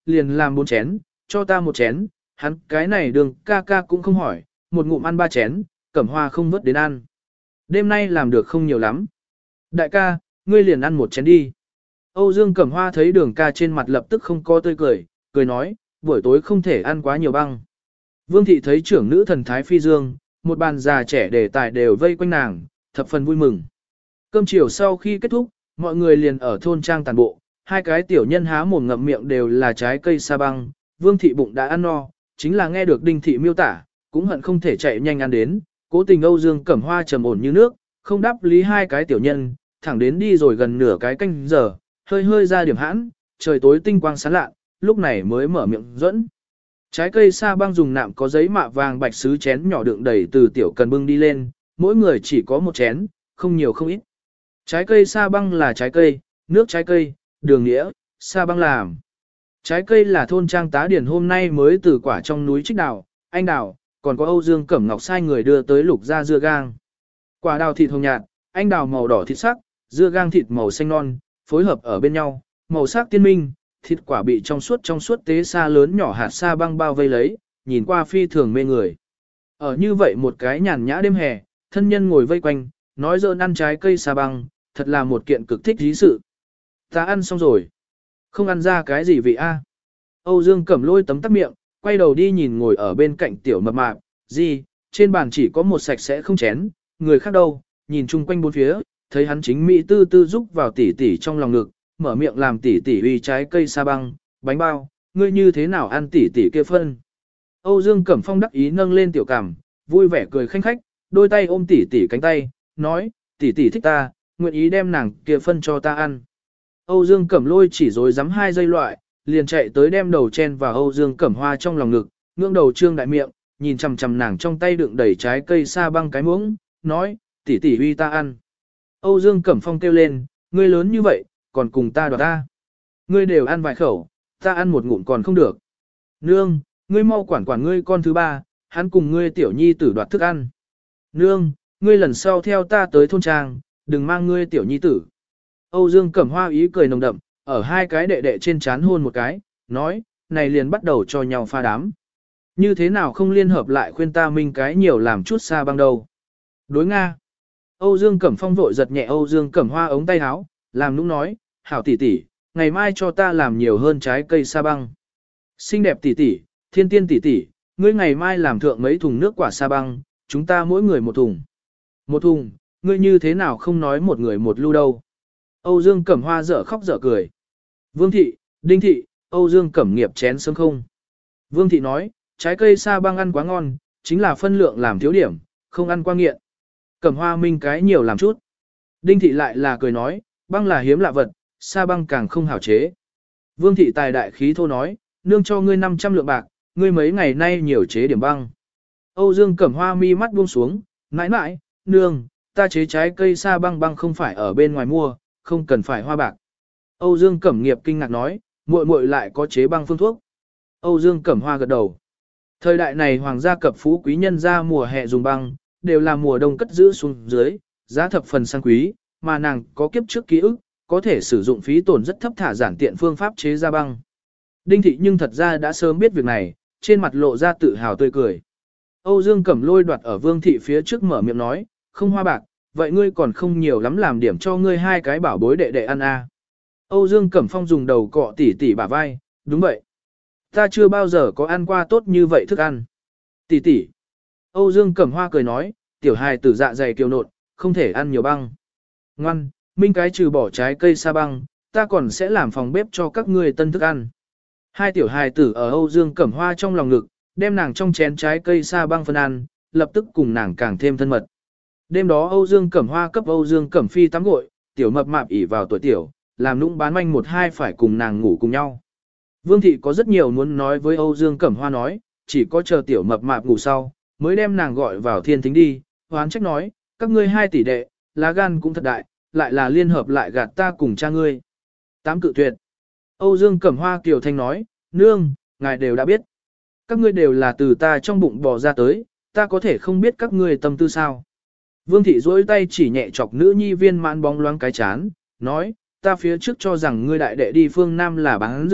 liền làm bốn chén, cho ta một chén, hắn cái này đường ca ca cũng không hỏi, một ngụm ăn ba chén, Cẩm Hoa không vớt đến ăn. Đêm nay làm được không nhiều lắm. Đại ca, ngươi liền ăn một chén đi. Âu Dương Cẩm Hoa thấy đường ca trên mặt lập tức không có tươi cười, cười nói, buổi tối không thể ăn quá nhiều băng. Vương thị thấy trưởng nữ thần thái phi dương, một bàn già trẻ đề tài đều vây quanh nàng, thập phần vui mừng. Cơm chiều sau khi kết thúc, mọi người liền ở thôn trang tàn bộ, hai cái tiểu nhân há mồm ngậm miệng đều là trái cây sa băng, Vương thị bụng đã ăn no, chính là nghe được Đinh thị miêu tả, cũng hận không thể chạy nhanh ăn đến, cố tình Âu Dương Cẩm Hoa trầm ổn như nước, không đáp lý hai cái tiểu nhân, thẳng đến đi rồi gần nửa cái canh giờ, hơi hơi ra điểm hãn, trời tối tinh quang sáng lạ, lúc này mới mở miệng dẫn. Trái cây sa băng dùng nạm có giấy mạ vàng bạch sứ chén nhỏ đựng đầy từ tiểu cần bưng đi lên, mỗi người chỉ có một chén, không nhiều không ít. Trái cây sa băng là trái cây, nước trái cây, đường nghĩa, sa băng làm. Trái cây là thôn trang tá điển hôm nay mới từ quả trong núi trích đào, anh đào, còn có Âu Dương Cẩm Ngọc sai người đưa tới lục ra dưa gang. Quả đào thịt hồng nhạt, anh đào màu đỏ thịt sắc, dưa gang thịt màu xanh non, phối hợp ở bên nhau, màu sắc tiên minh, thịt quả bị trong suốt trong suốt tế sa lớn nhỏ hạt sa băng bao vây lấy, nhìn qua phi thường mê người. Ở như vậy một cái nhàn nhã đêm hè, thân nhân ngồi vây quanh, nói giỡn ăn trái cây sa băng, thật là một kiện cực thích dí sự. Ta ăn xong rồi. Không ăn ra cái gì vị a? Âu Dương Cẩm Lôi tấm tắc miệng, quay đầu đi nhìn ngồi ở bên cạnh tiểu mập mạp, gì, trên bàn chỉ có một sạch sẽ không chén, người khác đâu, nhìn chung quanh bốn phía, thấy hắn chính mỹ tư tư rúc vào tỉ tỉ trong lòng ngực, mở miệng làm tỉ tỉ uy trái cây sa băng, bánh bao, ngươi như thế nào ăn tỉ tỉ kia phân. Âu Dương Cẩm Phong đắc ý nâng lên tiểu cằm, vui vẻ cười khanh khách, đôi tay ôm tỉ tỉ cánh tay, nói, tỉ tỉ thích ta, nguyện ý đem nàng kia phân cho ta ăn. Âu Dương Cẩm Lôi chỉ dối dám hai giây loại, liền chạy tới đem đầu chen vào Âu Dương Cẩm Hoa trong lòng ngực, ngưỡng đầu trương đại miệng, nhìn chằm chằm nàng trong tay đựng đầy trái cây sa băng cái muỗng, nói, tỉ tỉ uy ta ăn. Âu Dương Cẩm Phong kêu lên, ngươi lớn như vậy, còn cùng ta đoạt ta. Ngươi đều ăn vài khẩu, ta ăn một ngụm còn không được. Nương, ngươi mau quản quản ngươi con thứ ba, hắn cùng ngươi tiểu nhi tử đoạt thức ăn. Nương, ngươi lần sau theo ta tới thôn trang, đừng mang ngươi tiểu nhi tử. Âu Dương Cẩm Hoa ý cười nồng đậm, ở hai cái đệ đệ trên chán hôn một cái, nói, này liền bắt đầu cho nhau pha đám. Như thế nào không liên hợp lại khuyên ta minh cái nhiều làm chút xa băng đầu. Đối Nga. Âu Dương Cẩm Phong vội giật nhẹ Âu Dương Cẩm Hoa ống tay áo, làm nũng nói, hảo tỷ tỷ, ngày mai cho ta làm nhiều hơn trái cây sa băng. Xinh đẹp tỷ tỷ, thiên tiên tỷ tỷ, ngươi ngày mai làm thượng mấy thùng nước quả sa băng, chúng ta mỗi người một thùng. Một thùng, ngươi như thế nào không nói một người một lưu đâu. Âu Dương Cẩm Hoa dở khóc dở cười. Vương thị, Đinh thị, Âu Dương Cẩm Nghiệp chén sớm không. Vương thị nói, trái cây sa băng ăn quá ngon, chính là phân lượng làm thiếu điểm, không ăn qua nghiện. Cẩm Hoa minh cái nhiều làm chút. Đinh thị lại là cười nói, băng là hiếm lạ vật, sa băng càng không hảo chế. Vương thị tài đại khí thô nói, nương cho ngươi năm trăm lượng bạc, ngươi mấy ngày nay nhiều chế điểm băng. Âu Dương Cẩm Hoa mi mắt buông xuống, nãi nãi, nương, ta chế trái cây sa băng băng không phải ở bên ngoài mua, không cần phải hoa bạc. Âu Dương Cẩm Nghiệp kinh ngạc nói, muội muội lại có chế băng phương thuốc. Âu Dương Cẩm Hoa gật đầu. Thời đại này hoàng gia cập phú quý nhân ra mùa hè dùng băng, đều là mùa đông cất giữ xuống dưới, giá thập phần sang quý, mà nàng có kiếp trước ký ức, có thể sử dụng phí tổn rất thấp thả giản tiện phương pháp chế ra băng. Đinh thị nhưng thật ra đã sớm biết việc này, trên mặt lộ ra tự hào tươi cười. Âu Dương Cẩm Lôi đoạt ở Vương thị phía trước mở miệng nói, không hoa bạc, vậy ngươi còn không nhiều lắm làm điểm cho ngươi hai cái bảo bối đệ đệ ăn à. Âu Dương Cẩm Phong dùng đầu cọ tỉ tỉ bả vai, đúng vậy. Ta chưa bao giờ có ăn qua tốt như vậy thức ăn. Tỷ tỷ. Âu Dương Cẩm Hoa cười nói, tiểu hài tử dạ dày kiều nộn, không thể ăn nhiều băng. Ngoan, minh cái trừ bỏ trái cây sa băng, ta còn sẽ làm phòng bếp cho các ngươi tân thức ăn. Hai tiểu hài tử ở Âu Dương Cẩm Hoa trong lòng ngực, đem nàng trong chén trái cây sa băng phân ăn, lập tức cùng nàng càng thêm thân mật. Đêm đó Âu Dương Cẩm Hoa cấp Âu Dương Cẩm Phi tắm gội, tiểu mập mạp ỉ vào tuổi tiểu, làm nũng bán manh một hai phải cùng nàng ngủ cùng nhau. Vương thị có rất nhiều muốn nói với Âu Dương Cẩm Hoa nói, chỉ có chờ tiểu mập mạp ngủ sau, mới đem nàng gọi vào thiên thính đi, hoán trách nói, các ngươi hai tỷ đệ, lá gan cũng thật đại, lại là liên hợp lại gạt ta cùng cha ngươi. Tám cự tuyệt. Âu Dương Cẩm Hoa kiều thanh nói, nương, ngài đều đã biết. Các ngươi đều là từ ta trong bụng bò ra tới, ta có thể không biết các ngươi tâm tư sao. Vương thị duỗi tay chỉ nhẹ chọc nữ nhi viên mãn bóng loáng cái chán, nói, ta phía trước cho rằng ngươi đại đệ đi phương Nam là bán dược,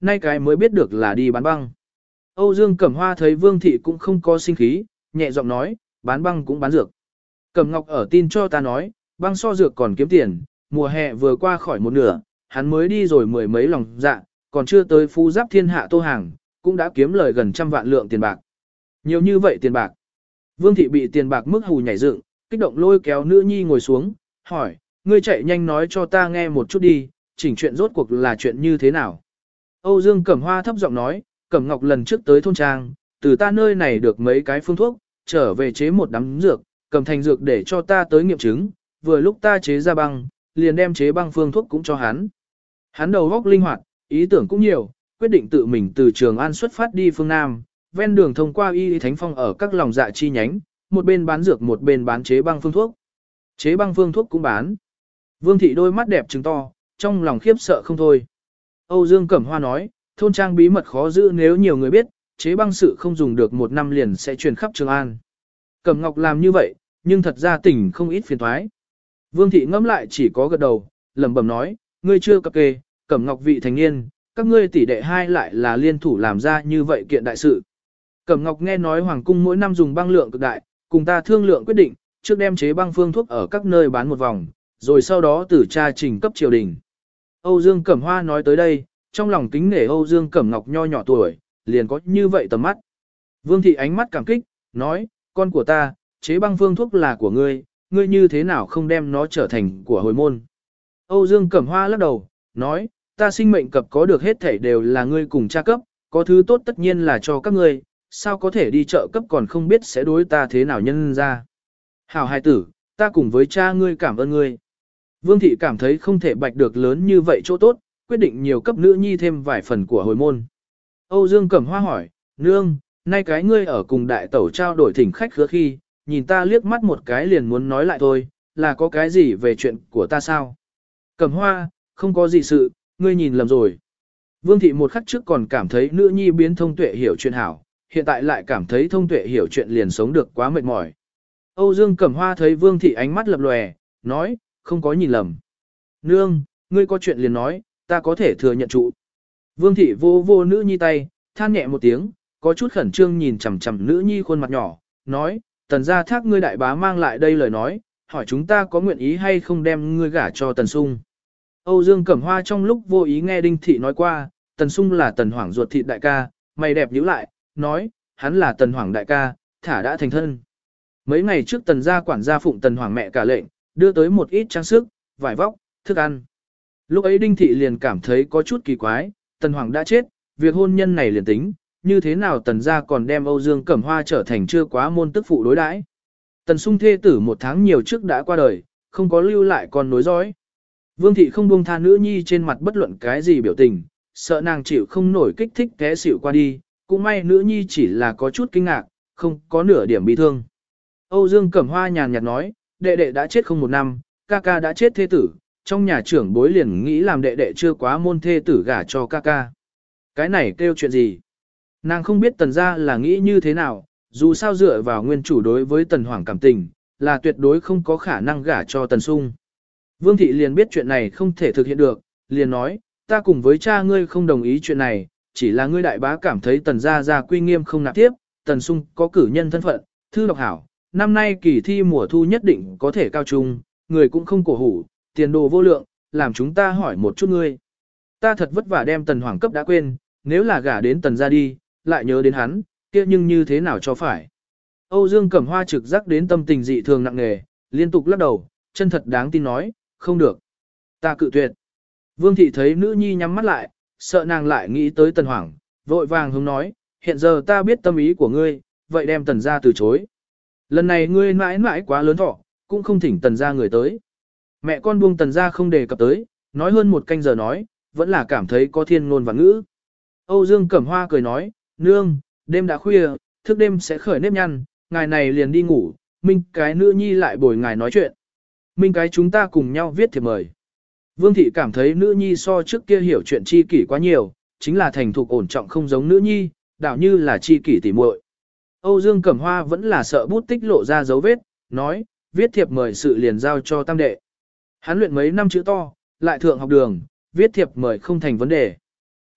nay cái mới biết được là đi bán băng. Âu Dương Cẩm Hoa thấy Vương Thị cũng không có sinh khí, nhẹ giọng nói, bán băng cũng bán dược. Cẩm Ngọc ở tin cho ta nói, băng so dược còn kiếm tiền, mùa hè vừa qua khỏi một nửa, hắn mới đi rồi mười mấy lòng dạ, còn chưa tới phú giáp thiên hạ tô hàng, cũng đã kiếm lời gần trăm vạn lượng tiền bạc. Nhiều như vậy tiền bạc. Vương Thị bị tiền bạc mức hù nhảy dựng, kích động lôi kéo nữ nhi ngồi xuống, hỏi, ngươi chạy nhanh nói cho ta nghe một chút đi, chỉnh chuyện rốt cuộc là chuyện như thế nào. Âu Dương Cẩm Hoa thấp giọng nói, Cẩm Ngọc lần trước tới thôn trang, từ ta nơi này được mấy cái phương thuốc, trở về chế một đám dược, cầm thành dược để cho ta tới nghiệm chứng, vừa lúc ta chế ra băng, liền đem chế băng phương thuốc cũng cho hắn. Hắn đầu óc linh hoạt, ý tưởng cũng nhiều, quyết định tự mình từ Trường An xuất phát đi phương Nam, ven đường thông qua y thánh phong ở các lòng dạ chi nhánh, một bên bán dược một bên bán chế băng phương thuốc. Chế băng phương thuốc cũng bán. Vương Thị đôi mắt đẹp trừng to, trong lòng khiếp sợ không thôi. Âu Dương Cẩm Hoa nói, thôn trang bí mật khó giữ nếu nhiều người biết, chế băng sự không dùng được một năm liền sẽ truyền khắp Trường An. Cẩm Ngọc làm như vậy, nhưng thật ra tỉnh không ít phiền toái. Vương Thị ngẫm lại chỉ có gật đầu, lẩm bẩm nói, ngươi chưa cập kê, Cẩm Ngọc vị thành niên, các ngươi tỷ đệ hai lại là liên thủ làm ra như vậy kiện đại sự. Cẩm Ngọc nghe nói Hoàng cung mỗi năm dùng băng lượng cực đại, cùng ta thương lượng quyết định, trước đem chế băng phương thuốc ở các nơi bán một vòng, rồi sau đó từ tra trình cấp triều đình. Âu Dương Cẩm Hoa nói tới đây, trong lòng kính nể Âu Dương Cẩm Ngọc nho nhỏ tuổi, liền có như vậy tầm mắt. Vương Thị ánh mắt cảm kích, nói, con của ta, chế băng phương thuốc là của ngươi, ngươi như thế nào không đem nó trở thành của hồi môn. Âu Dương Cẩm Hoa lắc đầu, nói, ta sinh mệnh cập có được hết thảy đều là ngươi cùng cha cấp, có thứ tốt tất nhiên là cho các ngươi, sao có thể đi chợ cấp còn không biết sẽ đối ta thế nào nhân ra. Hảo hài tử, ta cùng với cha ngươi cảm ơn ngươi. Vương Thị cảm thấy không thể bạch được lớn như vậy chỗ tốt, quyết định nhiều cấp nữ nhi thêm vài phần của hồi môn. Âu Dương Cẩm Hoa hỏi, nương, nay cái ngươi ở cùng đại tẩu trao đổi thỉnh khách khứa khi, nhìn ta liếc mắt một cái liền muốn nói lại thôi, là có cái gì về chuyện của ta sao? Cẩm Hoa, không có gì sự, ngươi nhìn lầm rồi. Vương Thị một khắc trước còn cảm thấy nữ nhi biến thông tuệ hiểu chuyện hảo, hiện tại lại cảm thấy thông tuệ hiểu chuyện liền sống được quá mệt mỏi. Âu Dương Cẩm Hoa thấy Vương Thị ánh mắt lập lòe, nói, không có nhìn lầm. Nương, ngươi có chuyện liền nói, ta có thể thừa nhận trụ. Vương Thị vô vô nữ nhi tay, than nhẹ một tiếng, có chút khẩn trương nhìn chằm chằm nữ nhi khuôn mặt nhỏ, nói, tần gia thác ngươi đại bá mang lại đây lời nói, hỏi chúng ta có nguyện ý hay không đem ngươi gả cho tần sung. Âu Dương Cẩm Hoa trong lúc vô ý nghe Đinh Thị nói qua, tần sung là tần hoảng ruột thịt đại ca, mày đẹp nhíu lại, nói, hắn là tần hoảng đại ca, thả đã thành thân. Mấy ngày trước tần gia quản gia phụng tần hoảng mẹ cả lệnh, đưa tới một ít trang sức, vải vóc, thức ăn. Lúc ấy Đinh Thị liền cảm thấy có chút kỳ quái, tần hoảng đã chết, việc hôn nhân này liền tính, như thế nào tần gia còn đem Âu Dương Cẩm Hoa trở thành chưa quá môn tức phụ đối đãi. Tần sung thê tử một tháng nhiều trước đã qua đời, không có lưu lại con nối dõi. Vương Thị không buông tha nữ nhi trên mặt bất luận cái gì biểu tình, sợ nàng chịu không nổi kích thích té xỉu qua đi, cũng may nữ nhi chỉ là có chút kinh ngạc, không có nửa điểm bị thương. Âu Dương Cẩm Hoa nhàn nhạt nói, đệ đệ đã chết không một năm, ca ca đã chết thê tử, trong nhà trưởng bối liền nghĩ làm đệ đệ chưa quá môn thê tử gả cho ca ca. Cái này kêu chuyện gì? Nàng không biết tần gia là nghĩ như thế nào, dù sao dựa vào nguyên chủ đối với tần hoàng cảm tình, là tuyệt đối không có khả năng gả cho tần sung. Vương Thị liền biết chuyện này không thể thực hiện được, liền nói, ta cùng với cha ngươi không đồng ý chuyện này, chỉ là ngươi đại bá cảm thấy tần gia gia quy nghiêm không nạp tiếp, tần sung có cử nhân thân phận, thư độc hảo, năm nay kỳ thi mùa thu nhất định có thể cao trung, người cũng không cổ hủ, tiền đồ vô lượng, làm chúng ta hỏi một chút ngươi. Ta thật vất vả đem tần hoàng cấp đã quên, nếu là gả đến tần gia đi, lại nhớ đến hắn, kia nhưng như thế nào cho phải. Âu Dương Cẩm Hoa trực giác đến tâm tình dị thường nặng nề, liên tục lắc đầu, chân thật đáng tin nói, không được. Ta cự tuyệt. Vương Thị thấy nữ nhi nhắm mắt lại, sợ nàng lại nghĩ tới tần hoàng, vội vàng hướng nói, hiện giờ ta biết tâm ý của ngươi, vậy đem tần gia từ chối. Lần này ngươi mãi mãi quá lớn thọ, cũng không thỉnh tần gia người tới. Mẹ con buông tần gia không đề cập tới, nói hơn một canh giờ nói, vẫn là cảm thấy có thiên ngôn và ngữ. Âu Dương Cẩm Hoa cười nói, nương, đêm đã khuya, thức đêm sẽ khởi nếp nhăn, ngài này liền đi ngủ, Minh cái nữ nhi lại bồi ngài nói chuyện. Minh cái chúng ta cùng nhau viết thiệp mời. Vương Thị cảm thấy nữ nhi so trước kia hiểu chuyện chi kỷ quá nhiều, chính là thành thục ổn trọng không giống nữ nhi, đảo như là chi kỷ tỉ muội. Âu Dương Cẩm Hoa vẫn là sợ bút tích lộ ra dấu vết, nói, viết thiệp mời sự liền giao cho tam đệ. Hắn luyện mấy năm chữ to, lại thượng học đường, viết thiệp mời không thành vấn đề.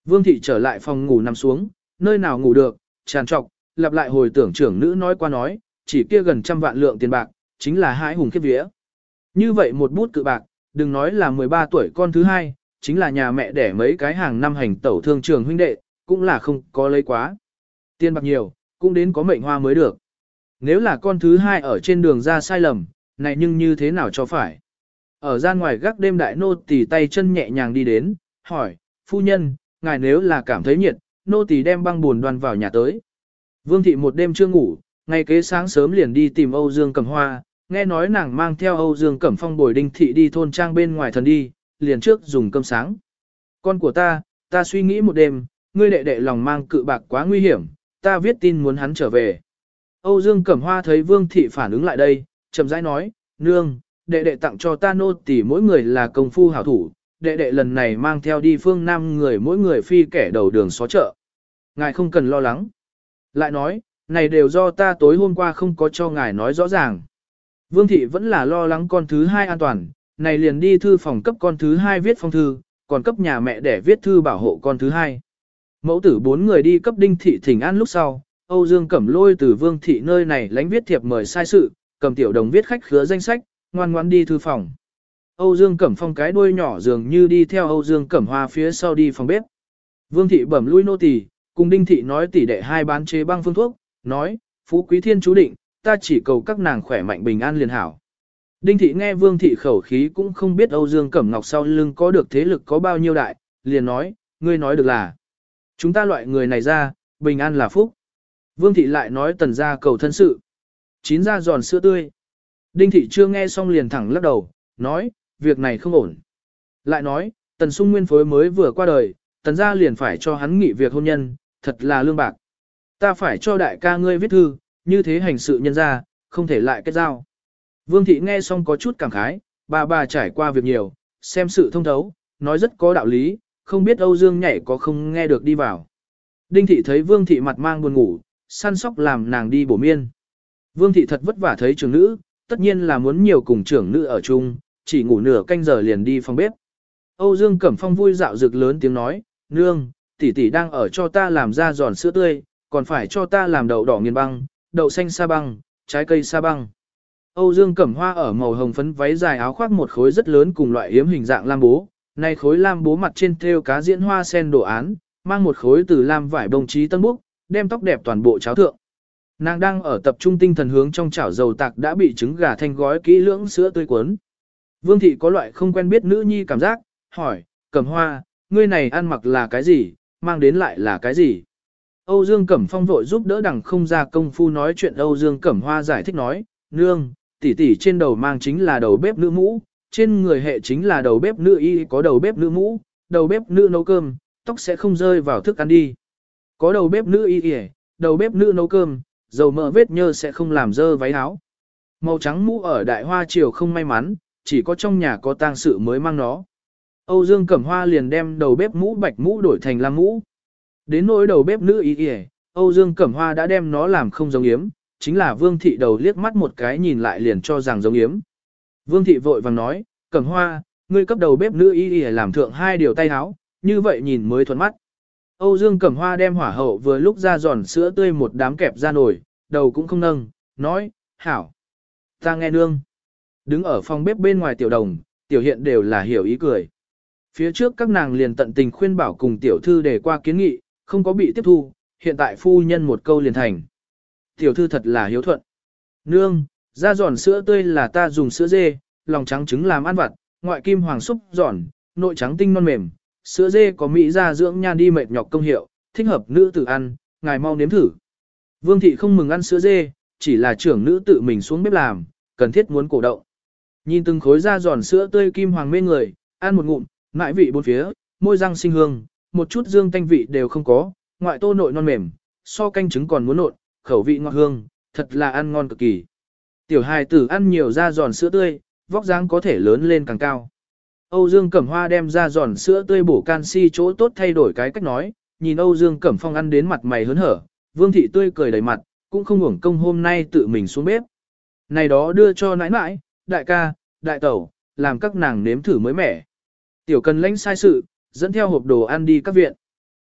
Vương thị trở lại phòng ngủ nằm xuống, nơi nào ngủ được, tràn trọc, lặp lại hồi tưởng trưởng nữ nói qua nói, chỉ kia gần trăm vạn lượng tiền bạc, chính là hãi hùng khiếp vía. Như vậy một bút cự bạc, đừng nói là mười ba tuổi con thứ hai, chính là nhà mẹ đẻ mấy cái hàng năm hành tẩu thương trường huynh đệ, cũng là không có lấy quá. Tiền bạc nhiều, cũng đến có mệnh hoa mới được. Nếu là con thứ hai ở trên đường ra sai lầm, này nhưng như thế nào cho phải. Ở gian ngoài gác đêm đại nô tỳ tay chân nhẹ nhàng đi đến, hỏi, phu nhân, ngài nếu là cảm thấy nhiệt, nô tỳ đem băng buồn đoan vào nhà tới. Vương thị một đêm chưa ngủ, ngày kế sáng sớm liền đi tìm Âu Dương Cẩm Hoa, nghe nói nàng mang theo Âu Dương Cẩm Phong bồi Đinh thị đi thôn trang bên ngoài thần đi, liền trước dùng cơm sáng. Con của ta, ta suy nghĩ một đêm, ngươi đệ đệ lòng mang cự bạc quá nguy hiểm, ta viết tin muốn hắn trở về. Âu Dương Cẩm Hoa thấy Vương thị phản ứng lại đây, chậm rãi nói, nương, đệ đệ tặng cho ta nô tỳ mỗi người là công phu hảo thủ, đệ đệ lần này mang theo đi phương Nam người mỗi người phi kẻ đầu đường xó chợ. Ngài không cần lo lắng. Lại nói, này đều do ta tối hôm qua không có cho ngài nói rõ ràng. Vương thị vẫn là lo lắng con thứ hai an toàn, này liền đi thư phòng cấp con thứ hai viết phong thư, còn cấp nhà mẹ để viết thư bảo hộ con thứ hai. Mẫu tử bốn người đi cấp Đinh thị thỉnh an lúc sau, Âu Dương Cẩm lôi từ Vương thị nơi này lãnh viết thiệp mời sai sự, cầm tiểu đồng viết khách khứa danh sách, ngoan ngoãn đi thư phòng. Âu Dương Cẩm Phong cái đuôi nhỏ dường như đi theo Âu Dương Cẩm Hoa phía sau đi phòng bếp. Vương thị bẩm lui nô tỳ, cùng Đinh thị nói tỷ đệ hai bán chế băng phương thuốc, nói, phú quý thiên chú định, ta chỉ cầu các nàng khỏe mạnh bình an liền hảo. Đinh thị nghe Vương thị khẩu khí cũng không biết Âu Dương Cẩm Ngọc sau lưng có được thế lực có bao nhiêu đại, liền nói, ngươi nói được là, chúng ta loại người này ra, bình an là phúc. Vương thị lại nói tần gia cầu thân sự, chín ra giòn sữa tươi. Đinh thị chưa nghe xong liền thẳng lắc đầu, nói, việc này không ổn. Lại nói, tần sung nguyên phối mới vừa qua đời, tần gia liền phải cho hắn nghỉ việc hôn nhân, thật là lương bạc. Ta phải cho đại ca ngươi viết thư, như thế hành sự nhân ra, không thể lại kết giao. Vương thị nghe xong có chút cảm khái, bà bà trải qua việc nhiều, xem sự thông thấu, nói rất có đạo lý, không biết Âu Dương nhảy có không nghe được đi vào. Đinh thị thấy Vương thị mặt mang buồn ngủ, săn sóc làm nàng đi bổ miên. Vương thị thật vất vả thấy trưởng nữ, tất nhiên là muốn nhiều cùng trưởng nữ ở chung, chỉ ngủ nửa canh giờ liền đi phòng bếp. Âu Dương Cẩm Phong vui dạo rực lớn tiếng nói, nương, tỷ tỷ đang ở cho ta làm ra giòn sữa tươi, còn phải cho ta làm đậu đỏ nghiền băng, đậu xanh sa băng, trái cây sa băng. Âu Dương Cẩm Hoa ở màu hồng phấn váy dài áo khoác một khối rất lớn cùng loại yếm hình dạng lam bố, nay khối lam bố mặt trên thêu cá diễn hoa sen đồ án, mang một khối từ lam vải bông trí tân búc, đem tóc đẹp toàn bộ cháo thượng. Nàng đang ở tập trung tinh thần hướng trong chảo dầu tạc đã bị trứng gà thanh gói kỹ lưỡng sữa tươi cuốn. Vương thị có loại không quen biết nữ nhi cảm giác, hỏi, Cẩm Hoa, ngươi này ăn mặc là cái gì, mang đến lại là cái gì? Âu Dương Cẩm Phong vội giúp đỡ đằng không ra công phu nói chuyện. Âu Dương Cẩm Hoa giải thích nói, nương, tỷ tỷ trên đầu mang chính là đầu bếp nữ mũ, trên người hệ chính là đầu bếp nữ y, có đầu bếp nữ mũ, đầu bếp nữ nấu cơm, tóc sẽ không rơi vào thức ăn đi. Có đầu bếp nữ y y, đầu bếp nữ nấu cơm, dầu mỡ vết nhơ sẽ không làm dơ váy áo. Màu trắng mũ ở Đại Hoa Triều không may mắn, chỉ có trong nhà có tang sự mới mang nó. Âu Dương Cẩm Hoa liền đem đầu bếp mũ bạch mũ đổi thành lam mũ. Đến nỗi đầu bếp nữ y y, Âu Dương Cẩm Hoa đã đem nó làm không giống yếm, chính là Vương thị đầu liếc mắt một cái nhìn lại liền cho rằng giống yếm. Vương thị vội vàng nói, Cẩm Hoa, ngươi cấp đầu bếp nữ y y làm thượng hai điều tay áo, như vậy nhìn mới thuận mắt. Âu Dương Cẩm Hoa đem hỏa hậu vừa lúc ra giòn sữa tươi một đám kẹp ra nồi, đầu cũng không nâng, nói, hảo. Ta nghe nương. Đứng ở phòng bếp bên ngoài tiểu đồng, tiểu hiện đều là hiểu ý cười. Phía trước các nàng liền tận tình khuyên bảo cùng tiểu thư để qua kiến nghị, không có bị tiếp thu, hiện tại phu nhân một câu liền thành. Tiểu thư thật là hiếu thuận. Nương, ra giòn sữa tươi là ta dùng sữa dê, lòng trắng trứng làm ăn vặt, ngoại kim hoàng súp giòn, nội trắng tinh non mềm, sữa dê có mỹ gia dưỡng nhan đi mệt nhọc công hiệu, thích hợp nữ tử ăn, ngài mau nếm thử. Vương thị không mừng ăn sữa dê, chỉ là trưởng nữ tự mình xuống bếp làm, cần thiết muốn cổ động. Nhìn từng khối da giòn sữa tươi kim hoàng mê người, ăn một ngụm, mãi vị bốn phía, môi răng sinh hương, một chút dương tanh vị đều không có, ngoại tô nội non mềm, so canh trứng còn muốn nộn, khẩu vị ngọt hương, thật là ăn ngon cực kỳ. Tiểu hài tử ăn nhiều da giòn sữa tươi, vóc dáng có thể lớn lên càng cao. Âu Dương Cẩm Hoa đem ra giòn sữa tươi bổ canxi chỗ tốt thay đổi cái cách nói, nhìn Âu Dương Cẩm Phong ăn đến mặt mày hớn hở, Vương thị tươi cười đầy mặt, cũng không hưởng công hôm nay tự mình xuống bếp. Này đó đưa cho nãi nãi, đại ca, đại tẩu, làm các nàng nếm thử mới mẻ. Tiểu Cần lãnh sai sự, dẫn theo hộp đồ ăn đi các viện.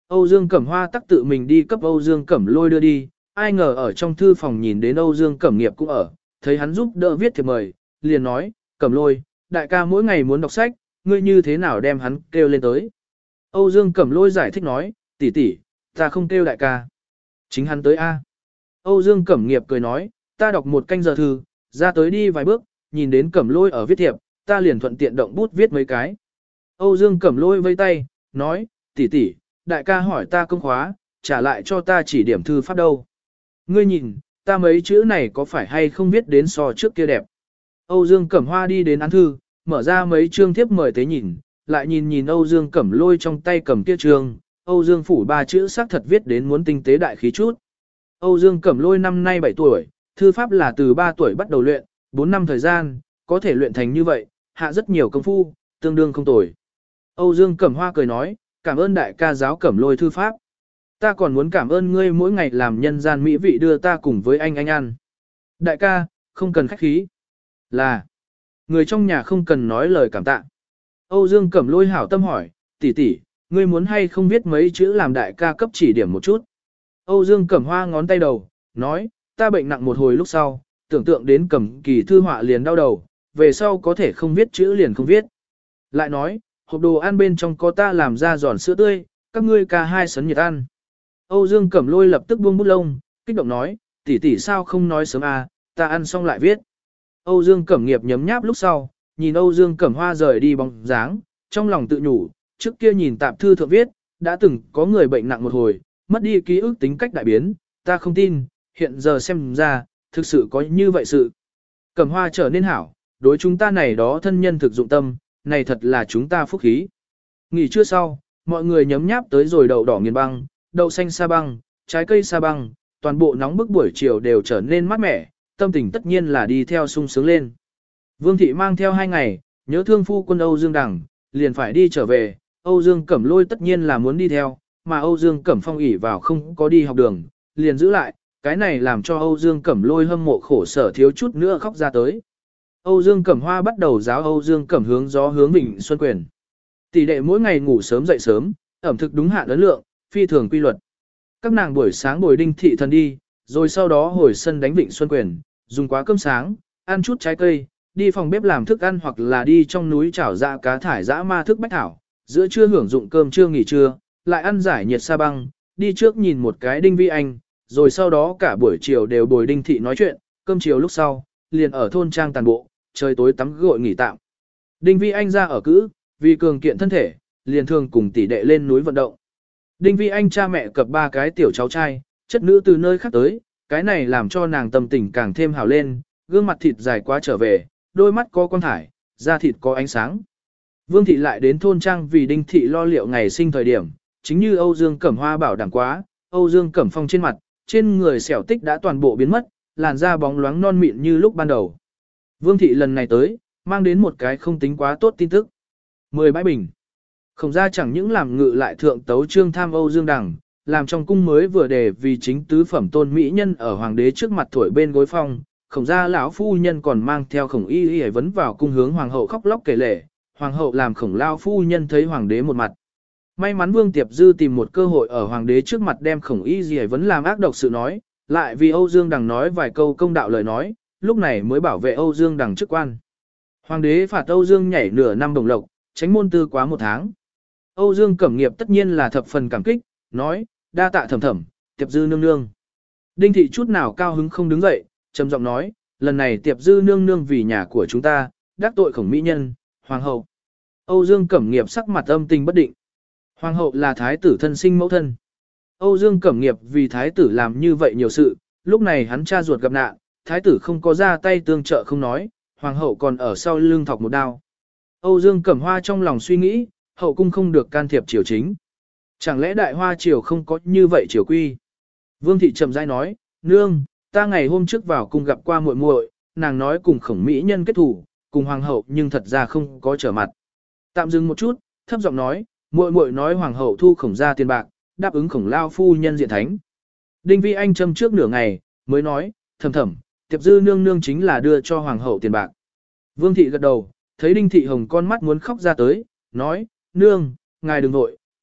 Âu Dương Cẩm Hoa tắc tự mình đi cấp Âu Dương Cẩm Lôi đưa đi, ai ngờ ở trong thư phòng nhìn đến Âu Dương Cẩm Nghiệp cũng ở, thấy hắn giúp đỡ viết thiệp mời, liền nói, Cẩm Lôi, đại ca mỗi ngày muốn đọc sách, ngươi như thế nào đem hắn kêu lên tới. Âu Dương Cẩm Lôi giải thích nói, tỷ tỷ, ta không kêu đại ca. Chính hắn tới A. Âu Dương Cẩm Nghiệp cười nói, ta đọc một canh giờ thư, ra tới đi vài bước, nhìn đến Cẩm Lôi ở viết thiệp, ta liền thuận tiện động bút viết mấy cái. Âu Dương Cẩm Lôi vây tay, nói, tỷ tỷ, đại ca hỏi ta công khóa, trả lại cho ta chỉ điểm thư pháp đâu. Ngươi nhìn, ta mấy chữ này có phải hay không viết đến so trước kia đẹp. Âu Dương Cẩm Hoa đi đến án thư, mở ra mấy chương thiếp mời tế nhìn, lại nhìn nhìn Âu Dương Cẩm Lôi trong tay cầm kia chương, Âu Dương phủ ba chữ xác thật viết đến muốn tinh tế đại khí chút. Âu Dương Cẩm Lôi năm nay bảy tuổi, thư pháp là từ ba tuổi bắt đầu luyện, bốn năm thời gian, có thể luyện thành như vậy, hạ rất nhiều công phu, tương đương không tồi. Âu Dương Cẩm Hoa cười nói, cảm ơn đại ca giáo Cẩm Lôi thư pháp. Ta còn muốn cảm ơn ngươi mỗi ngày làm nhân gian mỹ vị đưa ta cùng với anh anh ăn. Đại ca, không cần khách khí. Là, người trong nhà không cần nói lời cảm tạ. Âu Dương Cẩm Lôi hảo tâm hỏi, tỷ tỷ, ngươi muốn hay không viết mấy chữ làm đại ca cấp chỉ điểm một chút. Âu Dương Cẩm Hoa ngón tay đầu, nói, ta bệnh nặng một hồi lúc sau, tưởng tượng đến Cẩm Kỳ thư họa liền đau đầu, về sau có thể không viết chữ liền không viết. Lại nói, hộp đồ ăn bên trong có ta làm ra giòn sữa tươi, các ngươi ca hai sấn nhiệt ăn. Âu Dương Cẩm Lôi lập tức buông bút lông, kích động nói, tỷ tỷ sao không nói sớm à, ta ăn xong lại viết. Âu Dương Cẩm Nghiệp nhấm nháp lúc sau, nhìn Âu Dương Cẩm Hoa rời đi bóng dáng, trong lòng tự nhủ, trước kia nhìn tạp thư thượng viết, đã từng có người bệnh nặng một hồi, mất đi ký ức tính cách đại biến, ta không tin, hiện giờ xem ra, thực sự có như vậy sự. Cẩm Hoa trở nên hảo, đối chúng ta này đó thân nhân thực dụng tâm, này thật là chúng ta phúc khí. Nghỉ trưa sau, mọi người nhấm nháp tới rồi đậu đỏ nghiền băng, đậu xanh sa băng, trái cây sa băng, toàn bộ nóng bức buổi chiều đều trở nên mát mẻ, tâm tình tất nhiên là đi theo sung sướng lên. Vương thị mang theo hai ngày, nhớ thương phu quân Âu Dương Đằng, liền phải đi trở về, Âu Dương Cẩm Lôi tất nhiên là muốn đi theo, mà Âu Dương Cẩm Phong ỉ vào không có đi học đường, liền giữ lại, cái này làm cho Âu Dương Cẩm Lôi hâm mộ khổ sở thiếu chút nữa khóc ra tới. Âu Dương Cẩm Hoa bắt đầu giáo Âu Dương Cẩm hướng gió hướng Vịnh Xuân Quyền. Tỷ đệ mỗi ngày ngủ sớm dậy sớm, ẩm thực đúng hạn ấn lượng, phi thường quy luật. Các nàng buổi sáng bồi Đinh Thị Thần đi, rồi sau đó hồi sân đánh Vịnh Xuân Quyền, dùng quá cơm sáng, ăn chút trái cây, đi phòng bếp làm thức ăn hoặc là đi trong núi chảo dạ cá thải dã ma thức bách thảo, giữa trưa hưởng dụng cơm trưa nghỉ trưa, lại ăn giải nhiệt sa băng, đi trước nhìn một cái Đinh Vi Anh, rồi sau đó cả buổi chiều đều bồi Đinh Thị nói chuyện, cơm chiều lúc sau, liền ở thôn trang tàn bộ, trời tối tắm gội nghỉ tạm. Đinh Vi Anh ra ở cữ, vì cường kiện thân thể, liền thường cùng tỷ đệ lên núi vận động. Đinh Vi Anh cha mẹ cập ba cái tiểu cháu trai, chất nữ từ nơi khác tới, cái này làm cho nàng tâm tình càng thêm hào lên, gương mặt thịt dài quá trở về, đôi mắt có quang thải, da thịt có ánh sáng. Vương thị lại đến thôn trang vì Đinh thị lo liệu ngày sinh thời điểm, chính như Âu Dương Cẩm Hoa bảo đảm quá, Âu Dương Cẩm Phong trên mặt, trên người xẻo tích đã toàn bộ biến mất, làn da bóng loáng non mịn như lúc ban đầu. Vương thị lần này tới, mang đến một cái không tính quá tốt tin tức. Mười bãi bình. Không ra chẳng những làm ngự lại thượng tấu trương tham Âu Dương Đằng, làm trong cung mới vừa đề vì chính tứ phẩm tôn mỹ nhân ở hoàng đế trước mặt thổi bên gối phong, khổng gia lão phu nhân còn mang theo khổng y y vấn vào cung hướng hoàng hậu khóc lóc kể lể, hoàng hậu làm khổng lao phu nhân thấy hoàng đế một mặt. May mắn Vương Tiệp Dư tìm một cơ hội ở hoàng đế trước mặt đem khổng y y vấn làm ác độc sự nói, lại vì Âu Dương Đằng nói vài câu công đạo lời nói, lúc này mới bảo vệ Âu Dương Đằng chức quan. Hoàng đế phạt Âu Dương nhảy nửa năm đồng lộc, tránh môn tư quá một tháng. Âu Dương Cẩm Nghiệp tất nhiên là thập phần cảm kích, nói, đa tạ thẩm thẩm, Tiệp Dư nương nương. Đinh thị chút nào cao hứng không đứng dậy, trầm giọng nói, lần này Tiệp Dư nương nương vì nhà của chúng ta, đắc tội khổng mỹ nhân, hoàng hậu. Âu Dương Cẩm Nghiệp sắc mặt âm tình bất định. Hoàng hậu là thái tử thân sinh mẫu thân. Âu Dương Cẩm Nghiệp vì thái tử làm như vậy nhiều sự, lúc này hắn cha ruột gặp nạn, thái tử không có ra tay tương trợ không nói, hoàng hậu còn ở sau lưng thọc một đao. Âu Dương Cẩm Hoa trong lòng suy nghĩ, hậu cung không được can thiệp triều chính. Chẳng lẽ đại hoa triều không có như vậy triều quy? Vương thị trầm rãi nói, nương, ta ngày hôm trước vào cung gặp qua muội muội, nàng nói cùng khổng mỹ nhân kết thủ, cùng hoàng hậu nhưng thật ra không có trở mặt. Tạm dừng một chút, thấp giọng nói, muội muội nói hoàng hậu thu khổng ra tiền bạc, đáp ứng khổng lao phu nhân diện thánh. Đinh Vi Anh châm trước nửa ngày, mới nói, thầm thầm, Tiệp Dư nương nương chính là đưa cho hoàng hậu tiền bạc. Vương thị gật đầu, thấy Đinh Thị Hồng con mắt muốn khóc ra tới, nói, nương, ngài đừng vội,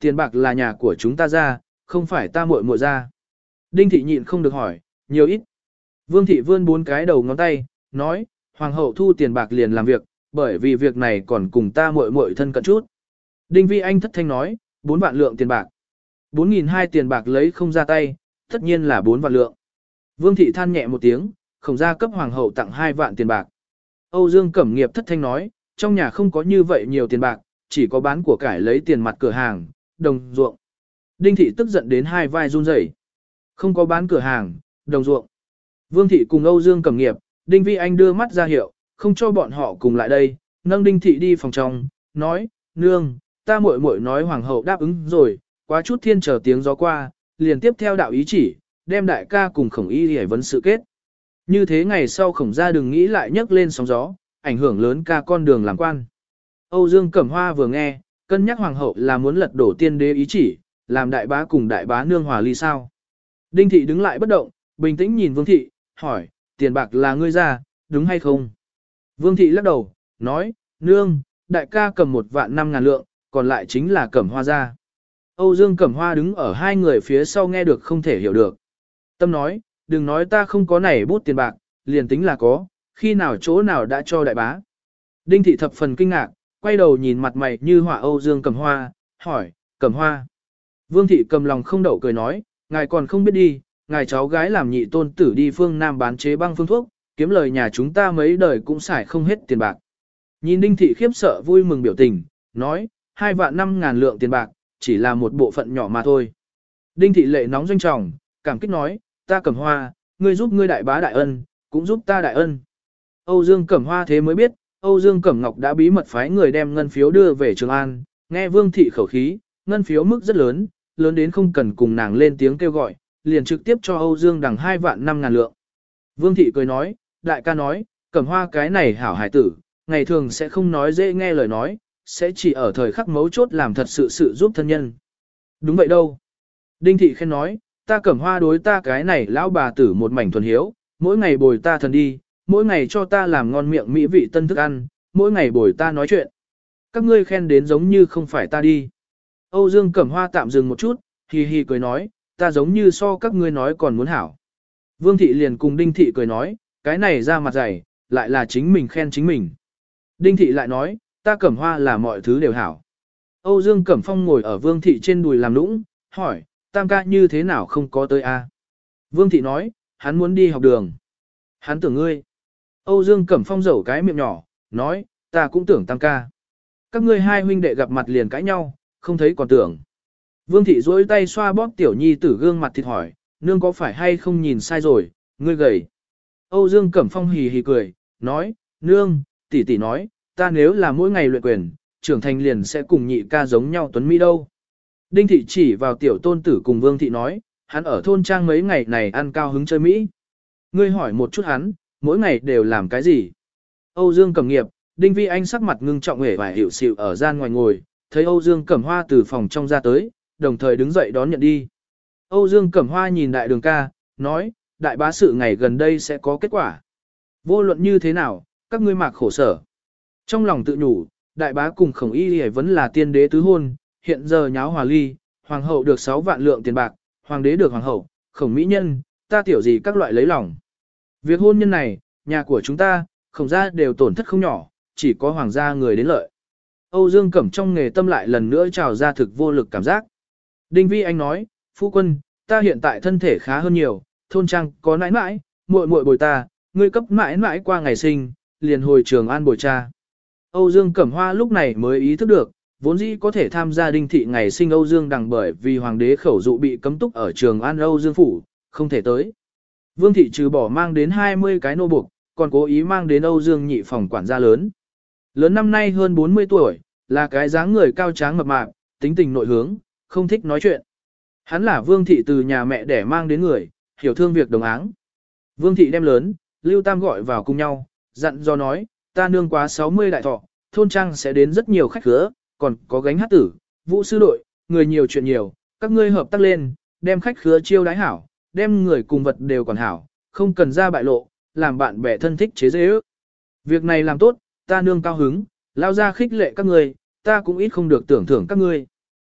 tiền bạc là nhà của chúng ta ra, không phải ta muội muội ra. Đinh thị nhịn không được hỏi, nhiều ít. Vương thị vươn bốn cái đầu ngón tay, nói, hoàng hậu thu tiền bạc liền làm việc, bởi vì việc này còn cùng ta muội muội thân cận chút. Đinh Vi Anh thất thanh nói, bốn vạn lượng tiền bạc. Bốn nghìn hai tiền bạc lấy không ra tay, tất nhiên là bốn vạn lượng. Vương thị than nhẹ một tiếng, khổng gia cấp hoàng hậu tặng hai vạn tiền bạc. Âu Dương Cẩm Nghiệp thất thanh nói, trong nhà không có như vậy nhiều tiền bạc, chỉ có bán của cải lấy tiền mặt cửa hàng, đồng ruộng. Đinh thị tức giận đến hai vai run rẩy. Không có bán cửa hàng, đồng ruộng. Vương thị cùng Âu Dương Cẩm Nghiệp, Đinh Vi Anh đưa mắt ra hiệu, không cho bọn họ cùng lại đây, nâng Đinh thị đi phòng trong, nói, nương, ta muội muội nói hoàng hậu đáp ứng rồi, quá chút thiên chờ tiếng gió qua, liền tiếp theo đạo ý chỉ, đem đại ca cùng khổng y hề vấn sự kết. Như thế ngày sau khổng gia đừng nghĩ lại nhấc lên sóng gió, ảnh hưởng lớn ca con đường làm quan. Âu Dương Cẩm Hoa vừa nghe, cân nhắc hoàng hậu là muốn lật đổ tiên đế ý chỉ, làm đại bá cùng đại bá nương hòa ly sao. Đinh thị đứng lại bất động, bình tĩnh nhìn Vương thị, hỏi, tiền bạc là ngươi ra, đúng hay không? Vương thị lắc đầu, nói, nương, đại ca cầm một vạn năm ngàn lượng, còn lại chính là Cẩm Hoa ra. Âu Dương Cẩm Hoa đứng ở hai người phía sau nghe được không thể hiểu được. Tâm nói, đừng nói ta không có nảy bút tiền bạc, liền tính là có, khi nào chỗ nào đã cho đại bá. Đinh thị thập phần kinh ngạc, quay đầu nhìn mặt mày như họa Âu Dương Cẩm Hoa, hỏi, Cẩm Hoa. Vương thị cầm lòng không đậu cười nói, ngài còn không biết đi, ngài cháu gái làm nhị tôn tử đi phương Nam bán chế băng phương thuốc, kiếm lời nhà chúng ta mấy đời cũng xài không hết tiền bạc. Nhìn Đinh thị khiếp sợ vui mừng biểu tình, nói, hai vạn năm ngàn lượng tiền bạc, chỉ là một bộ phận nhỏ mà thôi. Đinh thị lệ nóng doanh trọng, cảm kích nói, ta Cẩm Hoa, ngươi giúp ngươi đại bá đại ân, cũng giúp ta đại ân. Âu Dương Cẩm Hoa thế mới biết, Âu Dương Cẩm Ngọc đã bí mật phái người đem ngân phiếu đưa về Trường An, nghe Vương thị khẩu khí, ngân phiếu mức rất lớn, lớn đến không cần cùng nàng lên tiếng kêu gọi, liền trực tiếp cho Âu Dương đằng hai vạn năm ngàn lượng. Vương thị cười nói, đại ca nói, Cẩm Hoa cái này hảo hải tử, ngày thường sẽ không nói dễ nghe lời nói, sẽ chỉ ở thời khắc mấu chốt làm thật sự sự giúp thân nhân. Đúng vậy đâu. Đinh thị khen nói, ta Cẩm Hoa đối ta cái này lão bà tử một mảnh thuần hiếu, mỗi ngày bồi ta thần đi, mỗi ngày cho ta làm ngon miệng mỹ vị tân thức ăn, mỗi ngày bồi ta nói chuyện. Các ngươi khen đến giống như không phải ta đi. Âu Dương Cẩm Hoa tạm dừng một chút, hì hì cười nói, ta giống như so các ngươi nói còn muốn hảo. Vương thị liền cùng Đinh thị cười nói, cái này ra mặt dày, lại là chính mình khen chính mình. Đinh thị lại nói, ta Cẩm Hoa là mọi thứ đều hảo. Âu Dương Cẩm Phong ngồi ở Vương thị trên đùi làm nũng, hỏi, tam ca như thế nào không có tới a? Vương thị nói, hắn muốn đi học đường. Hắn tưởng ngươi. Âu Dương Cẩm Phong dẩu cái miệng nhỏ, nói, ta cũng tưởng tam ca. Các ngươi hai huynh đệ gặp mặt liền cãi nhau, không thấy còn tưởng. Vương thị duỗi tay xoa bóp tiểu nhi tử gương mặt thịt hỏi, nương có phải hay không nhìn sai rồi, ngươi gầy. Âu Dương Cẩm Phong hì hì cười, nói, nương, tỷ tỷ nói, ta nếu là mỗi ngày luyện quyền, trưởng thành liền sẽ cùng nhị ca giống nhau tuấn mỹ đâu. Đinh thị chỉ vào tiểu tôn tử cùng Vương thị nói, hắn ở thôn trang mấy ngày này ăn cao hứng chơi Mỹ. Ngươi hỏi một chút hắn, mỗi ngày đều làm cái gì? Âu Dương Cẩm Nghiệp, Đinh Vi Anh sắc mặt ngưng trọng hề và hiểu xịu ở gian ngoài ngồi, thấy Âu Dương Cẩm Hoa từ phòng trong ra tới, đồng thời đứng dậy đón nhận đi. Âu Dương Cẩm Hoa nhìn đại đường ca, nói, đại bá sự ngày gần đây sẽ có kết quả. Vô luận như thế nào, các ngươi mạc khổ sở. Trong lòng tự nhủ, đại bá cùng khổng y hề vẫn là tiên đế tứ hôn, hiện giờ nháo hòa ly, hoàng hậu được sáu vạn lượng tiền bạc, hoàng đế được hoàng hậu, khổng mỹ nhân, ta tiểu gì các loại lấy lòng. Việc hôn nhân này, nhà của chúng ta, khổng gia đều tổn thất không nhỏ, chỉ có hoàng gia người đến lợi. Âu Dương Cẩm trong nghề tâm lại lần nữa trào ra thực vô lực cảm giác. Đinh Vi Anh nói, phu quân, ta hiện tại thân thể khá hơn nhiều, thôn trang có nãi nãi, muội muội bồi ta, ngươi cấp nãi nãi qua ngày sinh, liền hồi Trường An bồi cha. Âu Dương Cẩm Hoa lúc này mới ý thức được, vốn dĩ có thể tham gia đinh thị ngày sinh Âu Dương đằng bởi vì hoàng đế khẩu dụ bị cấm túc ở Trường An Âu Dương phủ, không thể tới. Vương thị trừ bỏ mang đến hai mươi cái nô buộc, còn cố ý mang đến Âu Dương nhị phòng quản gia lớn. Lớn năm nay hơn bốn mươi tuổi, là cái dáng người cao tráng mập mạp, tính tình nội hướng, không thích nói chuyện. Hắn là Vương thị từ nhà mẹ để mang đến người, hiểu thương việc đồng áng. Vương thị đem lớn, Lưu Tam gọi vào cùng nhau, dặn do nói, ta nương quá sáu mươi đại thọ, thôn trang sẽ đến rất nhiều khách khứa, còn có gánh hát tử, vũ sư đội, người nhiều chuyện nhiều, các ngươi hợp tác lên, đem khách khứa chiêu đái hảo, đem người cùng vật đều còn hảo, không cần ra bại lộ, làm bạn bè thân thích chế dễ ước. Việc này làm tốt, ta nương cao hứng, lao ra khích lệ các ngươi, ta cũng ít không được tưởng thưởng các ngươi.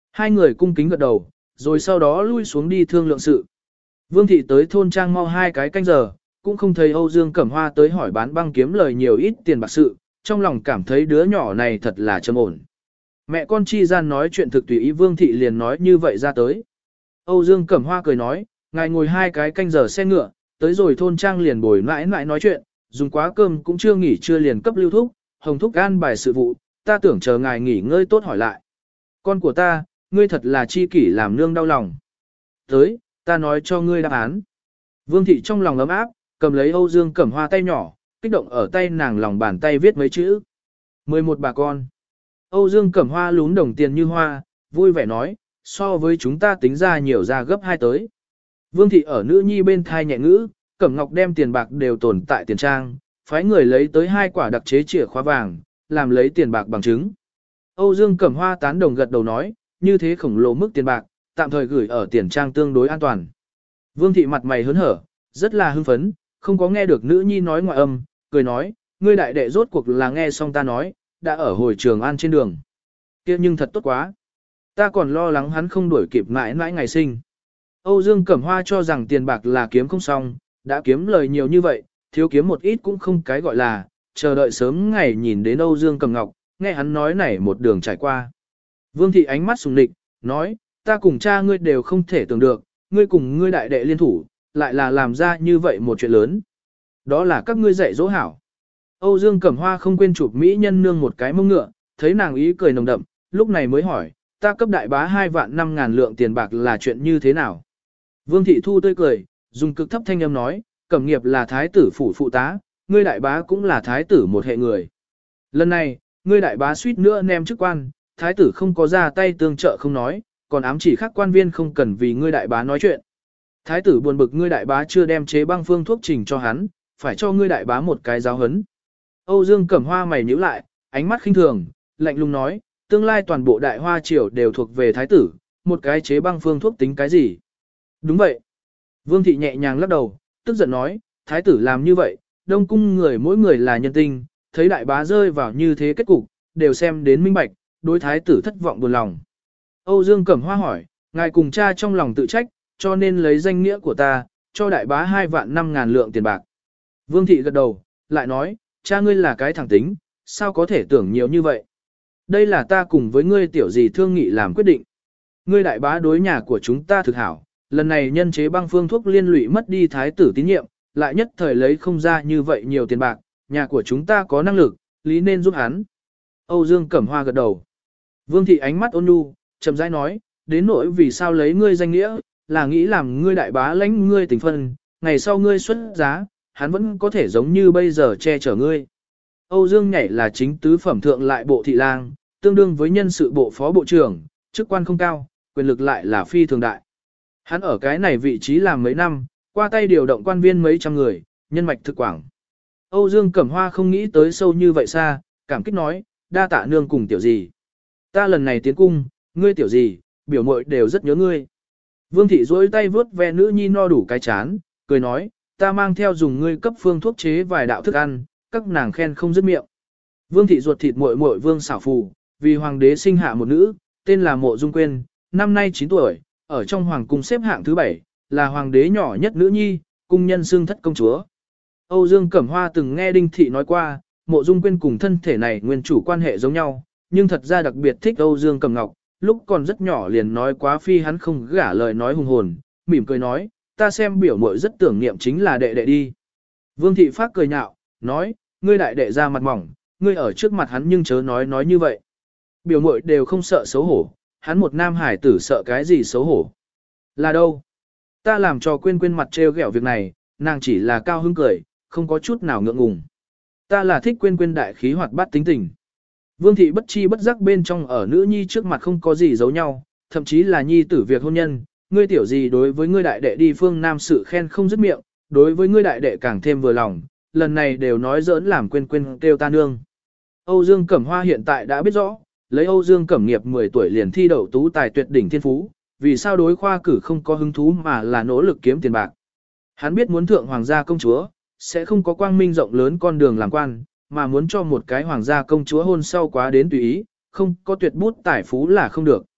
Hai người cung kính gật đầu, rồi sau đó lui xuống đi thương lượng sự. Vương thị tới thôn trang mau hai cái canh giờ, cũng không thấy Âu Dương Cẩm Hoa tới hỏi bán băng kiếm lời nhiều ít tiền bạc sự, trong lòng cảm thấy đứa nhỏ này thật là trầm ổn. Mẹ con chi gian nói chuyện thực tùy ý, Vương thị liền nói như vậy ra tới. Âu Dương Cẩm Hoa cười nói, ngài ngồi hai cái canh giờ xe ngựa, tới rồi thôn trang liền bồi mãi mãi nói chuyện, dùng quá cơm cũng chưa nghỉ chưa liền cấp lưu thúc, hồng thúc an bài sự vụ, ta tưởng chờ ngài nghỉ ngơi tốt hỏi lại. Con của ta, ngươi thật là chi kỷ làm nương đau lòng. Tới, ta nói cho ngươi đáp án. Vương thị trong lòng ấm áp, cầm lấy Âu Dương Cẩm Hoa tay nhỏ, kích động ở tay nàng lòng bàn tay viết mấy chữ. mười một bà con. Âu Dương Cẩm Hoa lún đồng tiền như hoa, vui vẻ nói, so với chúng ta tính ra nhiều ra gấp hai tới. Vương thị ở nữ nhi bên thai nhẹ ngữ, Cẩm Ngọc đem tiền bạc đều tồn tại tiền trang, phái người lấy tới hai quả đặc chế chìa khóa vàng, làm lấy tiền bạc bằng chứng. Âu Dương Cẩm Hoa tán đồng gật đầu nói, như thế khổng lồ mức tiền bạc, tạm thời gửi ở tiền trang tương đối an toàn. Vương thị mặt mày hớn hở, rất là hưng phấn, không có nghe được nữ nhi nói ngoại âm, cười nói, ngươi đại đệ rốt cuộc là nghe xong ta nói, đã ở hồi trường an trên đường. Kia nhưng thật tốt quá. Ta còn lo lắng hắn không đuổi kịp mãi mãi ngày sinh. Âu Dương Cẩm Hoa cho rằng tiền bạc là kiếm không xong, đã kiếm lời nhiều như vậy, thiếu kiếm một ít cũng không cái gọi là, chờ đợi sớm ngày nhìn đến Âu Dương Cẩm Ngọc, nghe hắn nói này một đường trải qua. Vương thị ánh mắt sùng địch, nói, ta cùng cha ngươi đều không thể tưởng được, ngươi cùng ngươi đại đệ liên thủ, lại là làm ra như vậy một chuyện lớn. Đó là các ngươi dạy dỗ hảo. Âu Dương Cẩm Hoa không quên chụp mỹ nhân nương một cái mông ngựa, thấy nàng ý cười nồng đậm, lúc này mới hỏi, ta cấp đại bá hai vạn năm ngàn lượng tiền bạc là chuyện như thế nào? Vương thị thu tươi cười, dùng cực thấp thanh âm nói, Cẩm nghiệp là thái tử phủ phụ tá, ngươi đại bá cũng là thái tử một hệ người. Lần này, ngươi đại bá suýt nữa ném chức quan, thái tử không có ra tay tương trợ không nói, còn ám chỉ khác quan viên không cần vì ngươi đại bá nói chuyện. Thái tử buồn bực ngươi đại bá chưa đem chế băng phương thuốc trình cho hắn, phải cho ngươi đại bá một cái giáo hấn. Âu Dương Cẩm Hoa mày nhíu lại, ánh mắt khinh thường, lạnh lùng nói, tương lai toàn bộ đại hoa triều đều thuộc về thái tử, một cái chế băng phương thuốc tính cái gì? Đúng vậy. Vương thị nhẹ nhàng lắc đầu, tức giận nói, thái tử làm như vậy, đông cung người mỗi người là nhân tinh, thấy đại bá rơi vào như thế kết cục, đều xem đến minh bạch, đối thái tử thất vọng buồn lòng. Âu Dương Cẩm Hoa hỏi, ngài cùng cha trong lòng tự trách, cho nên lấy danh nghĩa của ta, cho đại bá hai vạn năm ngàn lượng tiền bạc. Vương thị gật đầu, lại nói, cha ngươi là cái thẳng tính, sao có thể tưởng nhiều như vậy? Đây là ta cùng với ngươi tiểu gì thương nghị làm quyết định. Ngươi đại bá đối nhà của chúng ta thực hảo, lần này nhân chế băng phương thuốc liên lụy mất đi thái tử tín nhiệm, lại nhất thời lấy không ra như vậy nhiều tiền bạc, nhà của chúng ta có năng lực, lý nên giúp hắn. Âu Dương Cẩm Hoa gật đầu. Vương thị ánh mắt ôn nhu, chậm rãi nói, đến nỗi vì sao lấy ngươi danh nghĩa, là nghĩ làm ngươi đại bá lãnh ngươi tình phân, ngày sau ngươi xuất giá, hắn vẫn có thể giống như bây giờ che chở ngươi. Âu Dương Nhảy là chính tứ phẩm thượng lại bộ thị lang, tương đương với nhân sự bộ phó bộ trưởng, chức quan không cao, quyền lực lại là phi thường đại. Hắn ở cái này vị trí làm mấy năm, qua tay điều động quan viên mấy trăm người, nhân mạch thực quảng. Âu Dương Cẩm Hoa không nghĩ tới sâu như vậy xa, cảm kích nói, đa tạ nương cùng tiểu gì. Ta lần này tiến cung, ngươi tiểu gì, biểu muội đều rất nhớ ngươi. Vương thị duỗi tay vướt ve nữ nhi no đủ cái chán, cười nói, ta mang theo dùng ngươi cấp phương thuốc chế vài đạo thức ăn, các nàng khen không dứt miệng. Vương thị ruột thịt muội muội Vương xảo phù, vì hoàng đế sinh hạ một nữ, tên là Mộ Dung Quyên, năm nay chín tuổi, ở trong hoàng cung xếp hạng thứ bảy, là hoàng đế nhỏ nhất nữ nhi, cung nhân xưng thất công chúa. Âu Dương Cẩm Hoa từng nghe Đinh Thị nói qua, Mộ Dung Quyên cùng thân thể này nguyên chủ quan hệ giống nhau, nhưng thật ra đặc biệt thích Âu Dương Cẩm Ngọc, lúc còn rất nhỏ liền nói quá phi hắn không gả lời nói hùng hồn, mỉm cười nói, ta xem biểu muội rất tưởng niệm chính là đệ đệ đi. Vương Thị phát cười nhạo, nói, ngươi đại đệ ra mặt mỏng, ngươi ở trước mặt hắn nhưng chớ nói nói như vậy. Biểu muội đều không sợ xấu hổ, hắn một nam hải tử sợ cái gì xấu hổ. Là đâu? Ta làm cho Quyên Quyên mặt trêu ghẹo việc này, nàng chỉ là cao hứng cười, không có chút nào ngượng ngùng. Ta là thích Quyên Quyên đại khí hoạt bát tính tình. Vương thị bất chi bất giác bên trong ở nữ nhi trước mặt không có gì giấu nhau, thậm chí là nhi tử việc hôn nhân, ngươi tiểu gì đối với ngươi đại đệ đi phương nam sự khen không dứt miệng, đối với ngươi đại đệ càng thêm vừa lòng, lần này đều nói giỡn làm Quyên Quyên kêu ta nương. Âu Dương Cẩm Hoa hiện tại đã biết rõ, lấy Âu Dương Cẩm Nghiệp mười tuổi liền thi đậu tú tài tuyệt đỉnh thiên phú, vì sao đối khoa cử không có hứng thú mà là nỗ lực kiếm tiền bạc. Hắn biết muốn thượng hoàng gia công chúa, sẽ không có quang minh rộng lớn con đường làm quan, mà muốn cho một cái hoàng gia công chúa hôn sau quá đến tùy ý, không có tuyệt bút tài phú là không được.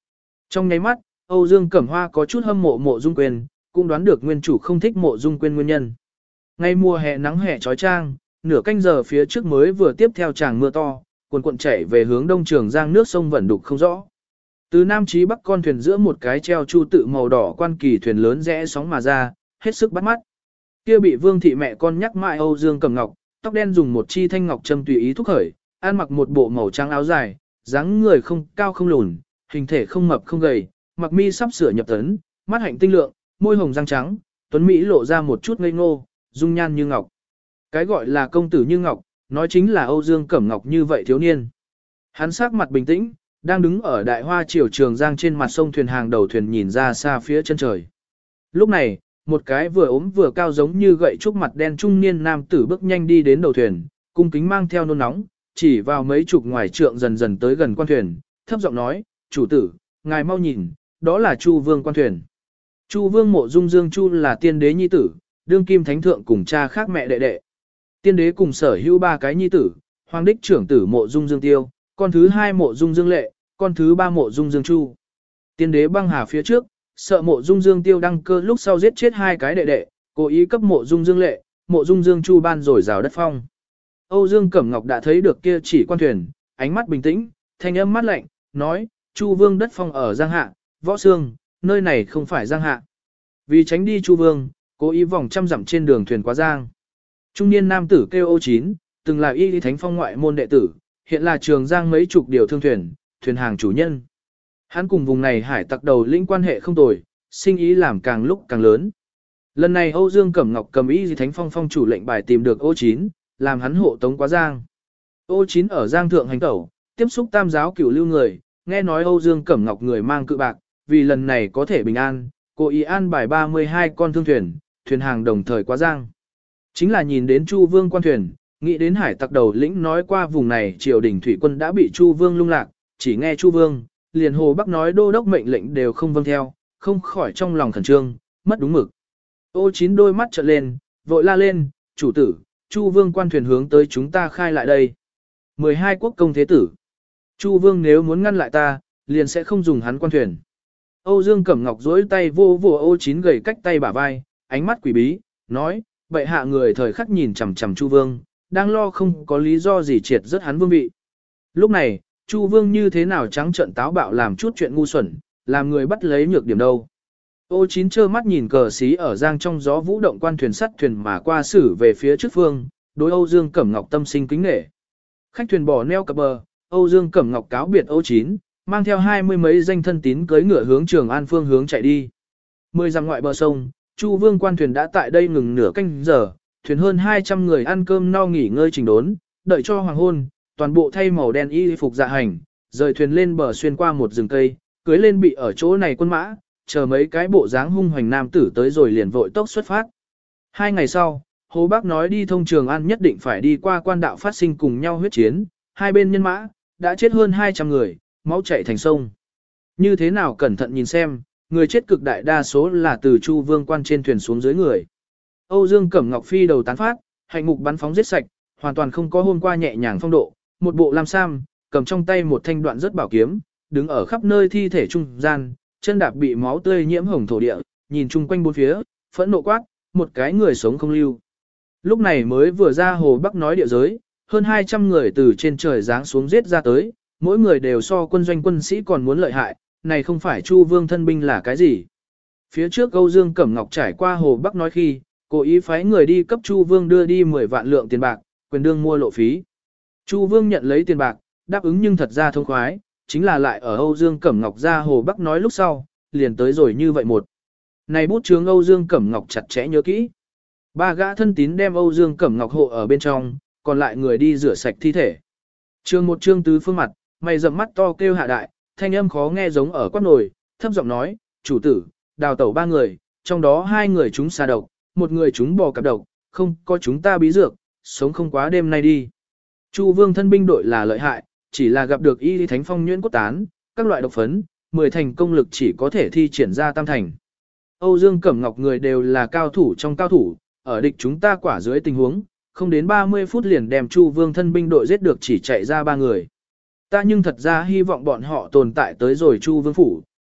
Trong nháy mắt, Âu Dương Cẩm Hoa có chút hâm mộ Mộ Dung Quyên, cũng đoán được nguyên chủ không thích Mộ Dung Quyên nguyên nhân. Ngay mùa hè nắng hè chói chang, nửa canh giờ phía trước mới vừa tiếp theo tràng mưa to, cuồn cuộn chảy về hướng đông Trường Giang, nước sông vẫn đục không rõ. Từ nam chí bắc con thuyền giữa một cái treo chu tự màu đỏ quan kỳ thuyền lớn rẽ sóng mà ra, hết sức bắt mắt. Kia bị Vương thị mẹ con nhắc mãi Âu Dương Cẩm Ngọc, tóc đen dùng một chi thanh ngọc châm tùy ý thúc khởi, ăn mặc một bộ màu trắng áo dài, dáng người không cao không lùn, hình thể không mập không gầy, mặc mi sắp sửa nhập tấn, mắt hạnh tinh lượng, môi hồng răng trắng, tuấn mỹ lộ ra một chút ngây ngô, dung nhan như ngọc. Cái gọi là công tử như ngọc, nói chính là Âu Dương Cẩm Ngọc như vậy thiếu niên. Hắn sắc mặt bình tĩnh, đang đứng ở đại hoa triều Trường Giang trên mặt sông thuyền hàng đầu thuyền nhìn ra xa phía chân trời. Lúc này, một cái vừa ốm vừa cao giống như gậy trúc mặt đen trung niên nam tử bước nhanh đi đến đầu thuyền, cung kính mang theo nôn nóng, chỉ vào mấy chục ngoài trượng dần dần tới gần quan thuyền, thấp giọng nói, chủ tử, ngài mau nhìn, đó là Chu Vương quan thuyền. Chu Vương Mộ Dung Dương Chu là tiên đế nhi tử, đương kim thánh thượng cùng cha khác mẹ đệ đệ. Tiên đế cùng sở hữu ba cái nhi tử, hoàng đích trưởng tử Mộ Dung Dương Tiêu, con thứ hai Mộ Dung Dương Lệ, con thứ ba Mộ Dung Dương Chu. Tiên đế băng hà phía trước, sợ Mộ Dung Dương Tiêu đăng cơ lúc sau giết chết hai cái đệ đệ, cố ý cấp Mộ Dung Dương Lệ, Mộ Dung Dương Chu ban rồi rào đất phong. Âu Dương Cẩm Ngọc đã thấy được kia chỉ quan thuyền, ánh mắt bình tĩnh, thanh âm mát lạnh, nói, Chu Vương đất phong ở Giang Hạ, Võ Sương, nơi này không phải Giang Hạ. Vì tránh đi Chu Vương, cố ý vòng trăm dặm trên đường thuyền qua Giang. Trung niên nam tử kêu Âu Chín, từng là y lý thánh phong ngoại môn đệ tử, hiện là Trường Giang mấy chục điều thương thuyền, thuyền hàng chủ nhân. Hắn cùng vùng này hải tặc đầu lĩnh quan hệ không tồi, sinh ý làm càng lúc càng lớn. Lần này Âu Dương Cẩm Ngọc cầm y lý thánh phong phong chủ lệnh bài tìm được Âu Chín, làm hắn hộ tống qua Giang. Âu Chín ở Giang thượng hành tẩu, tiếp xúc tam giáo cửu lưu người, nghe nói Âu Dương Cẩm Ngọc người mang cự bạc, vì lần này có thể bình an, cố ý an bài ba mươi hai con thương thuyền, thuyền hàng đồng thời qua Giang. Chính là nhìn đến Chu Vương quan thuyền, nghĩ đến hải tặc đầu lĩnh nói qua vùng này triều đình thủy quân đã bị Chu Vương lung lạc, chỉ nghe Chu Vương, liền Hồ Bắc nói đô đốc mệnh lệnh đều không vâng theo, không khỏi trong lòng khẩn trương, mất đúng mực. Ô Chín đôi mắt trợn lên, vội la lên, chủ tử, Chu Vương quan thuyền hướng tới chúng ta khai lại đây. mười hai quốc công thế tử. Chu Vương nếu muốn ngăn lại ta, liền sẽ không dùng hắn quan thuyền. Âu Dương Cẩm Ngọc duỗi tay vô vô Ô Chín gầy cách tay bả vai, ánh mắt quỷ bí, nói, bệ hạ người thời khắc nhìn chằm chằm Chu Vương, đang lo không có lý do gì triệt rất hắn vương vị. Lúc này, Chu Vương như thế nào trắng trợn táo bạo làm chút chuyện ngu xuẩn, làm người bắt lấy nhược điểm đâu. Ô Chín trơ mắt nhìn cờ xí ở Giang trong gió vũ động quan thuyền sắt thuyền mà qua xử về phía trước phương, đối Âu Dương Cẩm Ngọc tâm sinh kính nể. Khách thuyền bỏ neo cập bờ, Âu Dương Cẩm Ngọc cáo biệt Ô Chín, mang theo hai mươi mấy danh thân tín cưỡi ngựa hướng Trường An phương hướng chạy đi. Mười dặm ngoại bờ sông, Chu Vương quan thuyền đã tại đây ngừng nửa canh giờ, thuyền hơn hai trăm người ăn cơm no nghỉ ngơi trình đốn, đợi cho hoàng hôn, toàn bộ thay màu đen y phục dạ hành, rời thuyền lên bờ xuyên qua một rừng cây, cưới lên bị ở chỗ này quân mã, chờ mấy cái bộ dáng hung hoành nam tử tới rồi liền vội tốc xuất phát. Hai ngày sau, Hồ Bác nói đi thông Trường An nhất định phải đi qua quan đạo phát sinh cùng nhau huyết chiến, hai bên nhân mã, đã chết hơn hai trăm người, máu chảy thành sông. Như thế nào cẩn thận nhìn xem, người chết cực đại đa số là từ Chu Vương quan trên thuyền xuống dưới người. Âu Dương Cẩm Ngọc phi đầu tán phát, hạnh mục bắn phóng giết sạch, hoàn toàn không có hôm qua nhẹ nhàng phong độ, một bộ lam sam, cầm trong tay một thanh đoạn rất bảo kiếm, đứng ở khắp nơi thi thể trung gian, chân đạp bị máu tươi nhiễm hồng thổ địa, nhìn chung quanh bốn phía, phẫn nộ quát, một cái người sống không lưu. Lúc này mới vừa ra Hồ Bắc nói địa giới, hơn hai trăm người từ trên trời giáng xuống giết ra tới, mỗi người đều so quân doanh quân sĩ còn muốn lợi hại, này không phải Chu Vương thân binh là cái gì. Phía trước Âu Dương Cẩm Ngọc trải qua Hồ Bắc nói khi, cố ý phái người đi cấp Chu Vương đưa đi mười vạn lượng tiền bạc, quyền đương mua lộ phí. Chu Vương nhận lấy tiền bạc, đáp ứng nhưng thật ra thông khoái, chính là lại ở Âu Dương Cẩm Ngọc ra Hồ Bắc nói lúc sau, liền tới rồi như vậy một. Này bút chướng Âu Dương Cẩm Ngọc chặt chẽ nhớ kỹ. Ba gã thân tín đem Âu Dương Cẩm Ngọc hộ ở bên trong, còn lại người đi rửa sạch thi thể. Chương một chương tứ phương mặt, mày rậm mắt to kêu hạ đại, thanh âm khó nghe giống ở quát nồi, thấp giọng nói, chủ tử, đào tẩu ba người, trong đó hai người chúng xà độc, một người chúng bò cạp độc, không có chúng ta bí dược, sống không quá đêm nay đi. Chu Vương thân binh đội là lợi hại, chỉ là gặp được y thánh phong nhuyễn cốt tán, các loại độc phấn, mười thành công lực chỉ có thể thi triển ra tam thành. Âu Dương Cẩm Ngọc người đều là cao thủ trong cao thủ, ở địch chúng ta quả dưới tình huống, không đến ba mươi phút liền đem Chu Vương thân binh đội giết được chỉ chạy ra ba người. Ta nhưng thật ra hy vọng bọn họ tồn tại tới rồi Chu Vương phủ,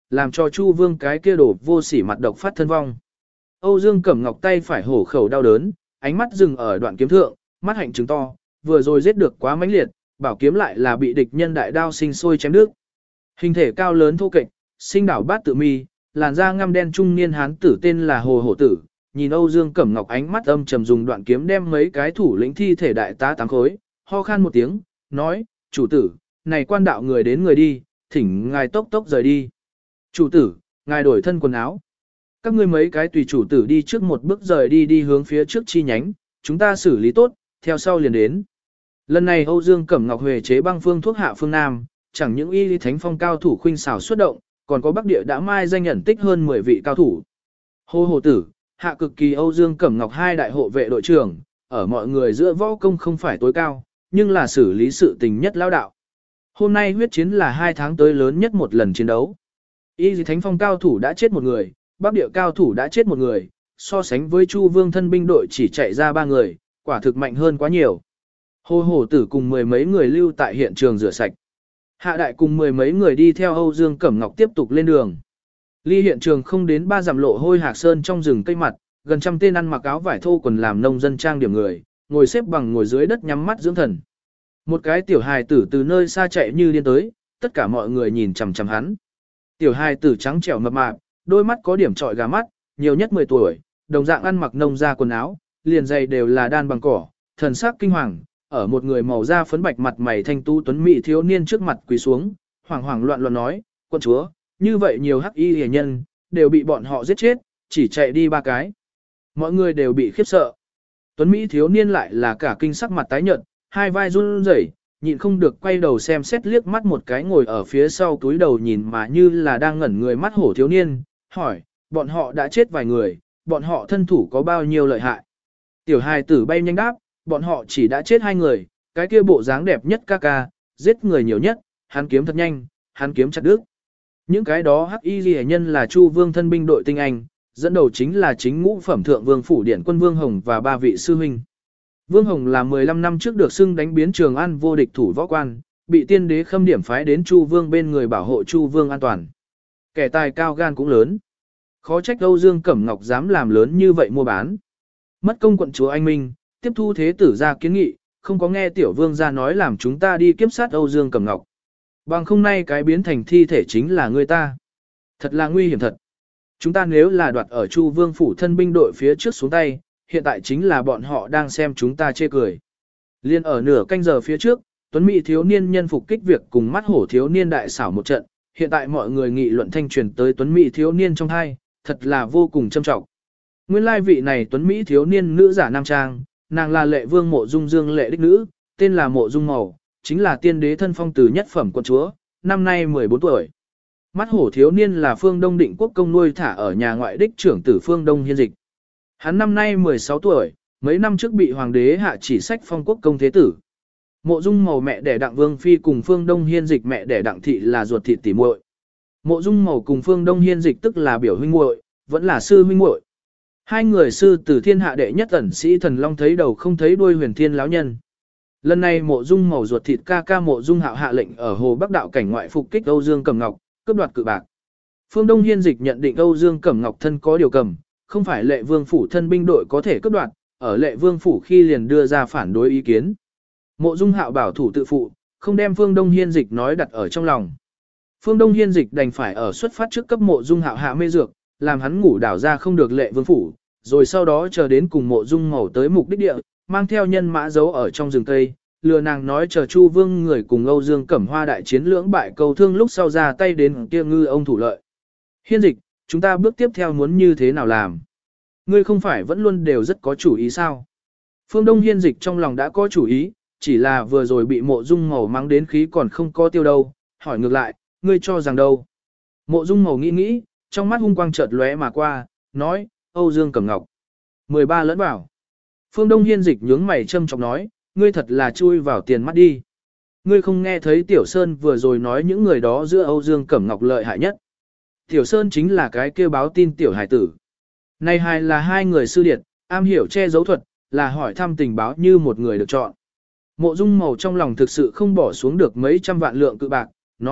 làm cho Chu Vương cái kia đổ vô sỉ mặt độc phát thân vong. Âu Dương Cẩm Ngọc tay phải hổ khẩu đau đớn, ánh mắt dừng ở đoạn kiếm thượng, mắt hạnh trừng to, vừa rồi giết được quá mãnh liệt, bảo kiếm lại là bị địch nhân đại đao sinh sôi chém đứt. Hình thể cao lớn thô kệch, sinh đảo bát tự mi, làn da ngăm đen trung niên hán tử tên là Hồ Hổ Tử, nhìn Âu Dương Cẩm Ngọc ánh mắt âm trầm dùng đoạn kiếm đem mấy cái thủ lĩnh thi thể đại tá tám khối, ho khan một tiếng, nói, chủ tử, này quan đạo người đến người đi, thỉnh ngài tốc tốc rời đi. Chủ tử, ngài đổi thân quần áo. Các ngươi mấy cái tùy chủ tử đi trước một bước rời đi đi hướng phía trước chi nhánh, chúng ta xử lý tốt, theo sau liền đến. Lần này Âu Dương Cẩm Ngọc huề chế băng phương thuốc hạ phương Nam, chẳng những y lý thánh phong cao thủ khuynh xảo xuất động, còn có Bắc Địa đã mai danh nhận tích hơn mười vị cao thủ. Hồ Hồ Tử, hạ cực kỳ Âu Dương Cẩm Ngọc hai đại hộ vệ đội trưởng, ở mọi người giữa võ công không phải tối cao, nhưng là xử lý sự tình nhất lão đạo. Hôm nay huyết chiến là hai tháng tới lớn nhất một lần chiến đấu. Y lý thánh phong cao thủ đã chết một người, Bắc Địa cao thủ đã chết một người, so sánh với Chu Vương thân binh đội chỉ chạy ra ba người, quả thực mạnh hơn quá nhiều. Hồ Hổ Tử cùng mười mấy người lưu tại hiện trường rửa sạch. Hạ đại cùng mười mấy người đi theo Âu Dương Cẩm Ngọc tiếp tục lên đường. Ly hiện trường không đến ba dặm lộ hôi hạc sơn trong rừng cây mặt, gần trăm tên ăn mặc áo vải thô quần làm nông dân trang điểm người, ngồi xếp bằng ngồi dưới đất nhắm mắt dưỡng thần. Một cái tiểu hài tử từ nơi xa chạy như điên tới, tất cả mọi người nhìn chằm chằm hắn. Tiểu hài tử trắng trẻo mập mạp, đôi mắt có điểm trọi gà mắt, nhiều nhất mười tuổi, đồng dạng ăn mặc nông da quần áo, liền giày đều là đan bằng cỏ, thần sắc kinh hoàng, ở một người màu da phấn bạch mặt mày thanh tu tuấn mỹ thiếu niên trước mặt quỳ xuống, hoảng hoảng loạn loạn nói, quân chúa, như vậy nhiều hắc y hề nhân, đều bị bọn họ giết chết, chỉ chạy đi ba cái. Mọi người đều bị khiếp sợ. Tuấn mỹ thiếu niên lại là cả kinh sắc mặt tái nhợt, hai vai run rẩy, nhịn không được quay đầu xem xét liếc mắt một cái ngồi ở phía sau túi đầu nhìn mà như là đang ngẩn người mắt hổ thiếu niên, hỏi, bọn họ đã chết vài người, bọn họ thân thủ có bao nhiêu lợi hại. Tiểu hài tử bay nhanh đáp, bọn họ chỉ đã chết hai người, cái kia bộ dáng đẹp nhất ca ca, giết người nhiều nhất, hắn kiếm thật nhanh, hắn kiếm chặt đứt. Những cái đó hắc y ghi nhân là Chu Vương thân binh đội tinh anh, dẫn đầu chính là chính ngũ phẩm thượng vương phủ điển quân Vương Hồng và ba vị sư huynh. Vương Hồng là mười lăm năm trước được xưng đánh biến Trường An vô địch thủ võ quan, bị tiên đế khâm điểm phái đến Chu Vương bên người bảo hộ Chu Vương an toàn. Kẻ tài cao gan cũng lớn. Khó trách Âu Dương Cẩm Ngọc dám làm lớn như vậy mua bán. Mất công quận chúa anh Minh, tiếp thu thế tử ra kiến nghị, không có nghe tiểu vương ra nói làm chúng ta đi kiếp sát Âu Dương Cẩm Ngọc. Bằng không nay cái biến thành thi thể chính là người ta. Thật là nguy hiểm thật. Chúng ta nếu là đoạt ở Chu Vương phủ thân binh đội phía trước xuống tay, hiện tại chính là bọn họ đang xem chúng ta chê cười. Liên ở nửa canh giờ phía trước, Tuấn Mỹ thiếu niên nhân phục kích việc cùng mắt hổ thiếu niên đại xảo một trận, hiện tại mọi người nghị luận thanh truyền tới Tuấn Mỹ thiếu niên trong hai, thật là vô cùng trâm trọng. Nguyên lai vị này Tuấn Mỹ thiếu niên nữ giả nam trang, nàng là Lệ Vương Mộ Dung Dương Lệ đích nữ, tên là Mộ Dung Màu, chính là tiên đế thân phong từ nhất phẩm quận chúa, năm nay mười bốn tuổi. Mắt hổ thiếu niên là Phương Đông Định Quốc công nuôi thả ở nhà ngoại đích trưởng tử Phương Đông Hiên Dịch. Hắn năm nay mười sáu tuổi, mấy năm trước bị hoàng đế hạ chỉ sách phong quốc công thế tử. Mộ Dung Màu mẹ đẻ Đặng Vương phi cùng Phương Đông Hiên Dịch mẹ đẻ Đặng thị là ruột thịt tỉ muội. Mộ Dung Màu cùng Phương Đông Hiên Dịch tức là biểu huynh muội, vẫn là sư huynh muội. Hai người sư từ thiên hạ đệ nhất ẩn sĩ thần long thấy đầu không thấy đuôi huyền thiên lão nhân. Lần này Mộ Dung Màu ruột thịt ca ca Mộ Dung Hạo hạ lệnh ở Hồ Bắc đạo cảnh ngoại phục kích Âu Dương Cẩm Ngọc, cướp đoạt cự bạc. Phương Đông Hiên Dịch nhận định Âu Dương Cẩm Ngọc thân có điều cầm, không phải Lệ Vương phủ thân binh đội có thể cướp đoạt, ở Lệ Vương phủ khi liền đưa ra phản đối ý kiến. Mộ Dung Hạo bảo thủ tự phụ, không đem Phương Đông Hiên Dịch nói đặt ở trong lòng. Phương Đông Hiên Dịch đành phải ở xuất phát trước cấp Mộ Dung Hạo hạ mê dược, làm hắn ngủ đảo ra không được Lệ Vương phủ, rồi sau đó chờ đến cùng Mộ Dung Màu tới mục đích địa, mang theo nhân mã giấu ở trong rừng cây, lừa nàng nói chờ Chu Vương người cùng Âu Dương Cẩm Hoa đại chiến lưỡng bại cầu thương lúc sau ra tay đến kia ngư ông thủ lợi. Hiên Dịch, chúng ta bước tiếp theo muốn như thế nào làm? Ngươi không phải vẫn luôn đều rất có chủ ý sao? Phương Đông Hiên Dịch trong lòng đã có chủ ý, chỉ là vừa rồi bị Mộ Dung Màu mắng đến khí còn không có tiêu đâu, hỏi ngược lại, ngươi cho rằng đâu? Mộ Dung Màu nghĩ nghĩ, trong mắt hung quang chợt lóe mà qua, nói, Âu Dương Cẩm Ngọc. mười ba lẫn vào. Phương Đông Hiên Dịch nhướng mày châm chọc nói, ngươi thật là chui vào tiền mắt đi. Ngươi không nghe thấy Tiểu Sơn vừa rồi nói những người đó giữa Âu Dương Cẩm Ngọc lợi hại nhất. Tiểu Sơn chính là cái kêu báo tin Tiểu Hải tử. Này hai là hai người sư điệt, am hiểu che giấu thuật, là hỏi thăm tình báo như một người được chọn. Mộ Dung Màu trong lòng thực sự không bỏ xuống được mấy trăm vạn lượng cự bạc, nói,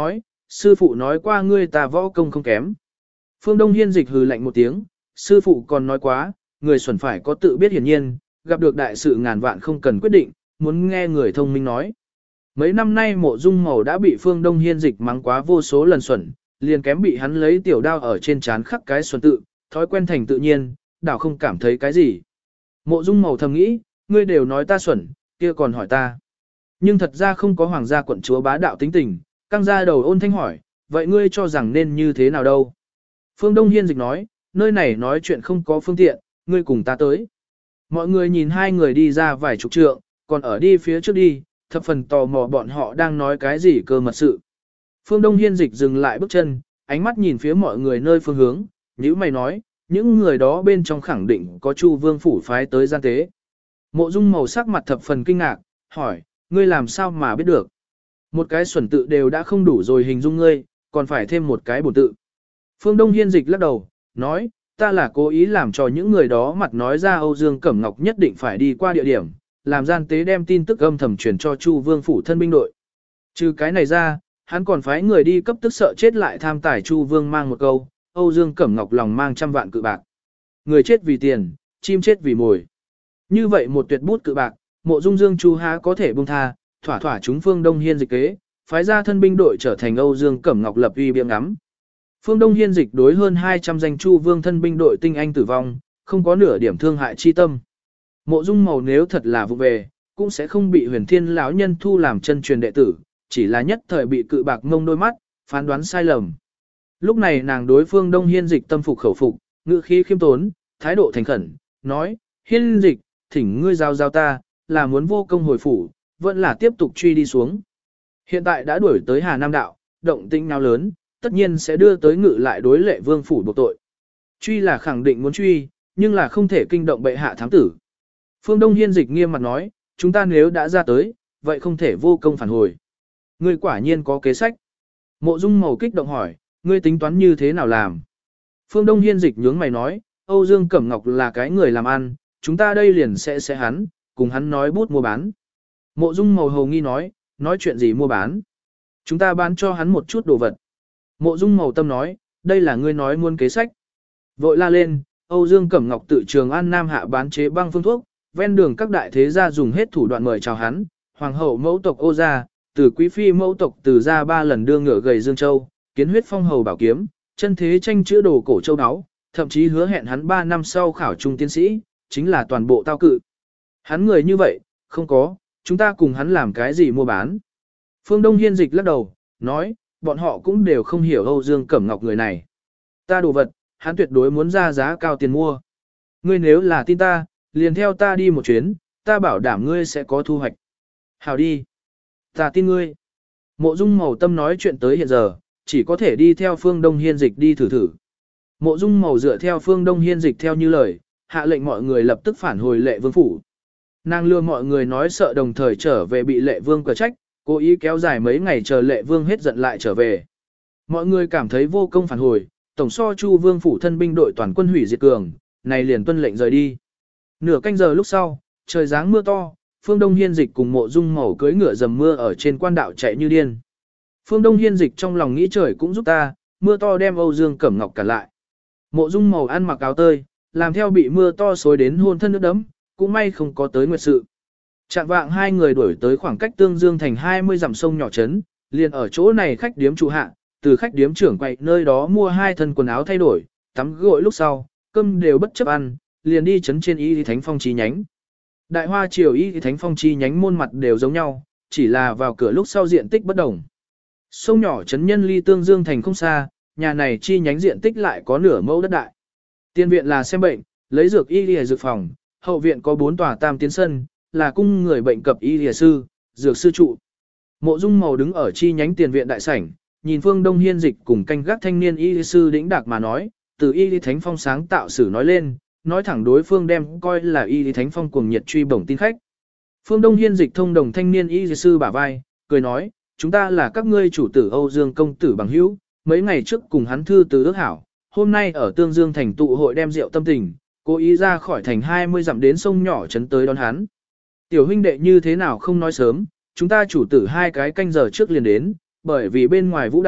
sư phụ nói qua ngươi ta võ công không kém. Phương Đông Hiên dịch hừ lạnh một tiếng, sư phụ còn nói quá, người xuẩn phải có tự biết hiển nhiên, gặp được đại sự ngàn vạn không cần quyết định, muốn nghe người thông minh nói. Mấy năm nay Mộ Dung Mầu đã bị Phương Đông Hiên dịch mắng quá vô số lần xuẩn, liền kém bị hắn lấy tiểu đao ở trên trán khắc cái xuẩn tự, thói quen thành tự nhiên, đảo không cảm thấy cái gì. Mộ Dung Mầu thầm nghĩ, ngươi đều nói ta xuẩn, kia còn hỏi ta. Nhưng thật ra không có hoàng gia quận chúa bá đạo tính tình, căng ra đầu ôn thanh hỏi, vậy ngươi cho rằng nên như thế nào đâu? Phương Đông Hiên dịch nói, nơi này nói chuyện không có phương tiện, ngươi cùng ta tới. Mọi người nhìn hai người đi ra vài chục trượng, còn ở đi phía trước đi, thập phần tò mò bọn họ đang nói cái gì cơ mật sự. Phương Đông Hiên dịch dừng lại bước chân, ánh mắt nhìn phía mọi người nơi phương hướng, nhíu mày nói, những người đó bên trong khẳng định có Chu Vương phủ phái tới gian tế. Mộ Dung Mầu sắc mặt thập phần kinh ngạc, hỏi, ngươi làm sao mà biết được? Một cái xuẩn tự đều đã không đủ rồi hình dung ngươi, còn phải thêm một cái bổn tự. Phương Đông Hiên dịch lắc đầu, nói, ta là cố ý làm cho những người đó mặt nói ra Âu Dương Cẩm Ngọc nhất định phải đi qua địa điểm, làm gian tế đem tin tức âm thầm truyền cho Chu Vương phủ thân binh đội. Trừ cái này ra, hắn còn phái người đi cấp tức sợ chết lại tham tài Chu Vương mang một câu, Âu Dương Cẩm Ngọc lòng mang trăm vạn cự bạc. Người chết vì tiền, chim chết vì mồi. Như vậy một tuyệt bút cự bạc, Mộ Dung Dương Chu há có thể buông tha, thỏa thỏa chúng Phương Đông Hiên dịch kế, phái ra thân binh đội trở thành Âu Dương Cẩm Ngọc lập uy biếng ngắm. Phương Đông Hiên dịch đối hơn hai trăm danh Chu Vương thân binh đội tinh anh tử vong, không có nửa điểm thương hại chi tâm. Mộ Dung Mầu nếu thật là vụ về, cũng sẽ không bị Huyền Thiên lão nhân thu làm chân truyền đệ tử, chỉ là nhất thời bị cự bạc ngông đôi mắt, phán đoán sai lầm. Lúc này nàng đối Phương Đông Hiên dịch tâm phục khẩu phục, ngữ khí khiêm tốn, thái độ thành khẩn, nói, Hiên dịch, thỉnh ngươi giao giao ta, là muốn vô công hồi phủ, vẫn là tiếp tục truy đi xuống. Hiện tại đã đuổi tới Hà Nam Đạo, động tĩnh nào lớn, tất nhiên sẽ đưa tới ngự lại đối lệ vương phủ buộc tội. Truy là khẳng định muốn truy, nhưng là không thể kinh động bệ hạ thám tử. Phương Đông Hiên dịch nghiêm mặt nói, chúng ta nếu đã ra tới, vậy không thể vô công phản hồi. Ngươi quả nhiên có kế sách. Mộ Dung Mầu kích động hỏi, ngươi tính toán như thế nào làm? Phương Đông Hiên dịch nhướng mày nói, Âu Dương Cẩm Ngọc là cái người làm ăn, chúng ta đây liền sẽ sẽ hắn, cùng hắn nói bút mua bán. Mộ Dung Mầu hầu nghi nói, nói chuyện gì mua bán? Chúng ta bán cho hắn một chút đồ vật. Mộ Dung Mầu tâm nói, đây là ngươi nói muôn kế sách. Vội la lên, Âu Dương Cẩm Ngọc tự Trường An Nam hạ bán chế băng phương thuốc, ven đường các đại thế gia dùng hết thủ đoạn mời chào hắn, hoàng hậu mẫu tộc Ô gia, từ quý phi mẫu tộc từ gia ba lần đưa ngựa gầy Dương Châu, kiến huyết phong hầu bảo kiếm, chân thế tranh chữa đồ cổ châu áo, thậm chí hứa hẹn hắn ba năm sau khảo trung tiến sĩ, chính là toàn bộ tao cự. Hắn người như vậy, không có, chúng ta cùng hắn làm cái gì mua bán. Phương Đông Hiên dịch lắc đầu, nói, bọn họ cũng đều không hiểu Âu Dương Cẩm Ngọc người này. Ta đồ vật, hắn tuyệt đối muốn ra giá cao tiền mua. Ngươi nếu là tin ta, liền theo ta đi một chuyến, ta bảo đảm ngươi sẽ có thu hoạch. Hào đi. Ta tin ngươi. Mộ Dung Mầu tâm nói chuyện tới hiện giờ, chỉ có thể đi theo Phương Đông Hiên dịch đi thử thử. Mộ Dung Mầu dựa theo Phương Đông Hiên dịch theo như lời, hạ lệnh mọi người lập tức phản hồi lệ vương phủ. Nàng lừa mọi người nói sợ đồng thời trở về bị lệ vương quả trách, cố ý kéo dài mấy ngày chờ lệ vương hết giận lại trở về. Mọi người cảm thấy vô công phản hồi, tổng so Chu Vương phủ thân binh đội toàn quân hủy diệt cường, này liền tuân lệnh rời đi. Nửa canh giờ lúc sau, trời giáng mưa to, Phương Đông Hiên dịch cùng Mộ Dung Mầu cưỡi ngựa dầm mưa ở trên quan đạo chạy như điên. Phương Đông Hiên dịch trong lòng nghĩ trời cũng giúp ta, mưa to đem Âu Dương Cẩm Ngọc cản lại. Mộ Dung Mầu ăn mặc áo tơi, làm theo bị mưa to xối đến hôn thân nước đấm, cũng may không có tới nguyệt sự. Trạng vạng hai người đuổi tới khoảng cách Tương Dương thành hai mươi dặm sông nhỏ trấn, liền ở chỗ này khách điếm trụ hạ, từ khách điếm trưởng quậy nơi đó mua hai thân quần áo thay đổi, tắm gội lúc sau, cơm đều bất chấp ăn, liền đi trấn trên Y Thánh Phong chi nhánh. Đại Hoa Triều Y Thánh Phong chi nhánh môn mặt đều giống nhau, chỉ là vào cửa lúc sau diện tích bất đồng. Sông nhỏ trấn nhân ly Tương Dương thành không xa, nhà này chi nhánh diện tích lại có nửa mẫu đất đại. Tiên viện là xem bệnh, lấy dược y lìa dược phòng, hậu viện có bốn tòa tam tiến sân, là cung người bệnh cập y lìa sư, dược sư trụ. Mộ Dung Mầu đứng ở chi nhánh tiền viện đại sảnh, nhìn Phương Đông Hiên dịch cùng canh gác thanh niên y lìa sư đĩnh đạc mà nói, từ y lìa thánh phong sáng tạo sử nói lên, nói thẳng đối phương đem coi là y lìa thánh phong cuồng nhiệt truy bổng tin khách. Phương Đông Hiên dịch thông đồng thanh niên y lìa sư bả vai, cười nói, chúng ta là các ngươi chủ tử Âu Dương công tử bằng hữu, mấy ngày trước cùng hắn thư từ ước hảo, hôm nay ở Tương Dương thành tụ hội đem rượu tâm tình, cố ý ra khỏi thành hai mươi dặm đến sông nhỏ trấn tới đón hắn. Tiểu huynh đệ như thế nào không nói sớm, chúng ta chủ tử hai cái canh giờ trước liền đến, bởi vì bên ngoài vũ đại,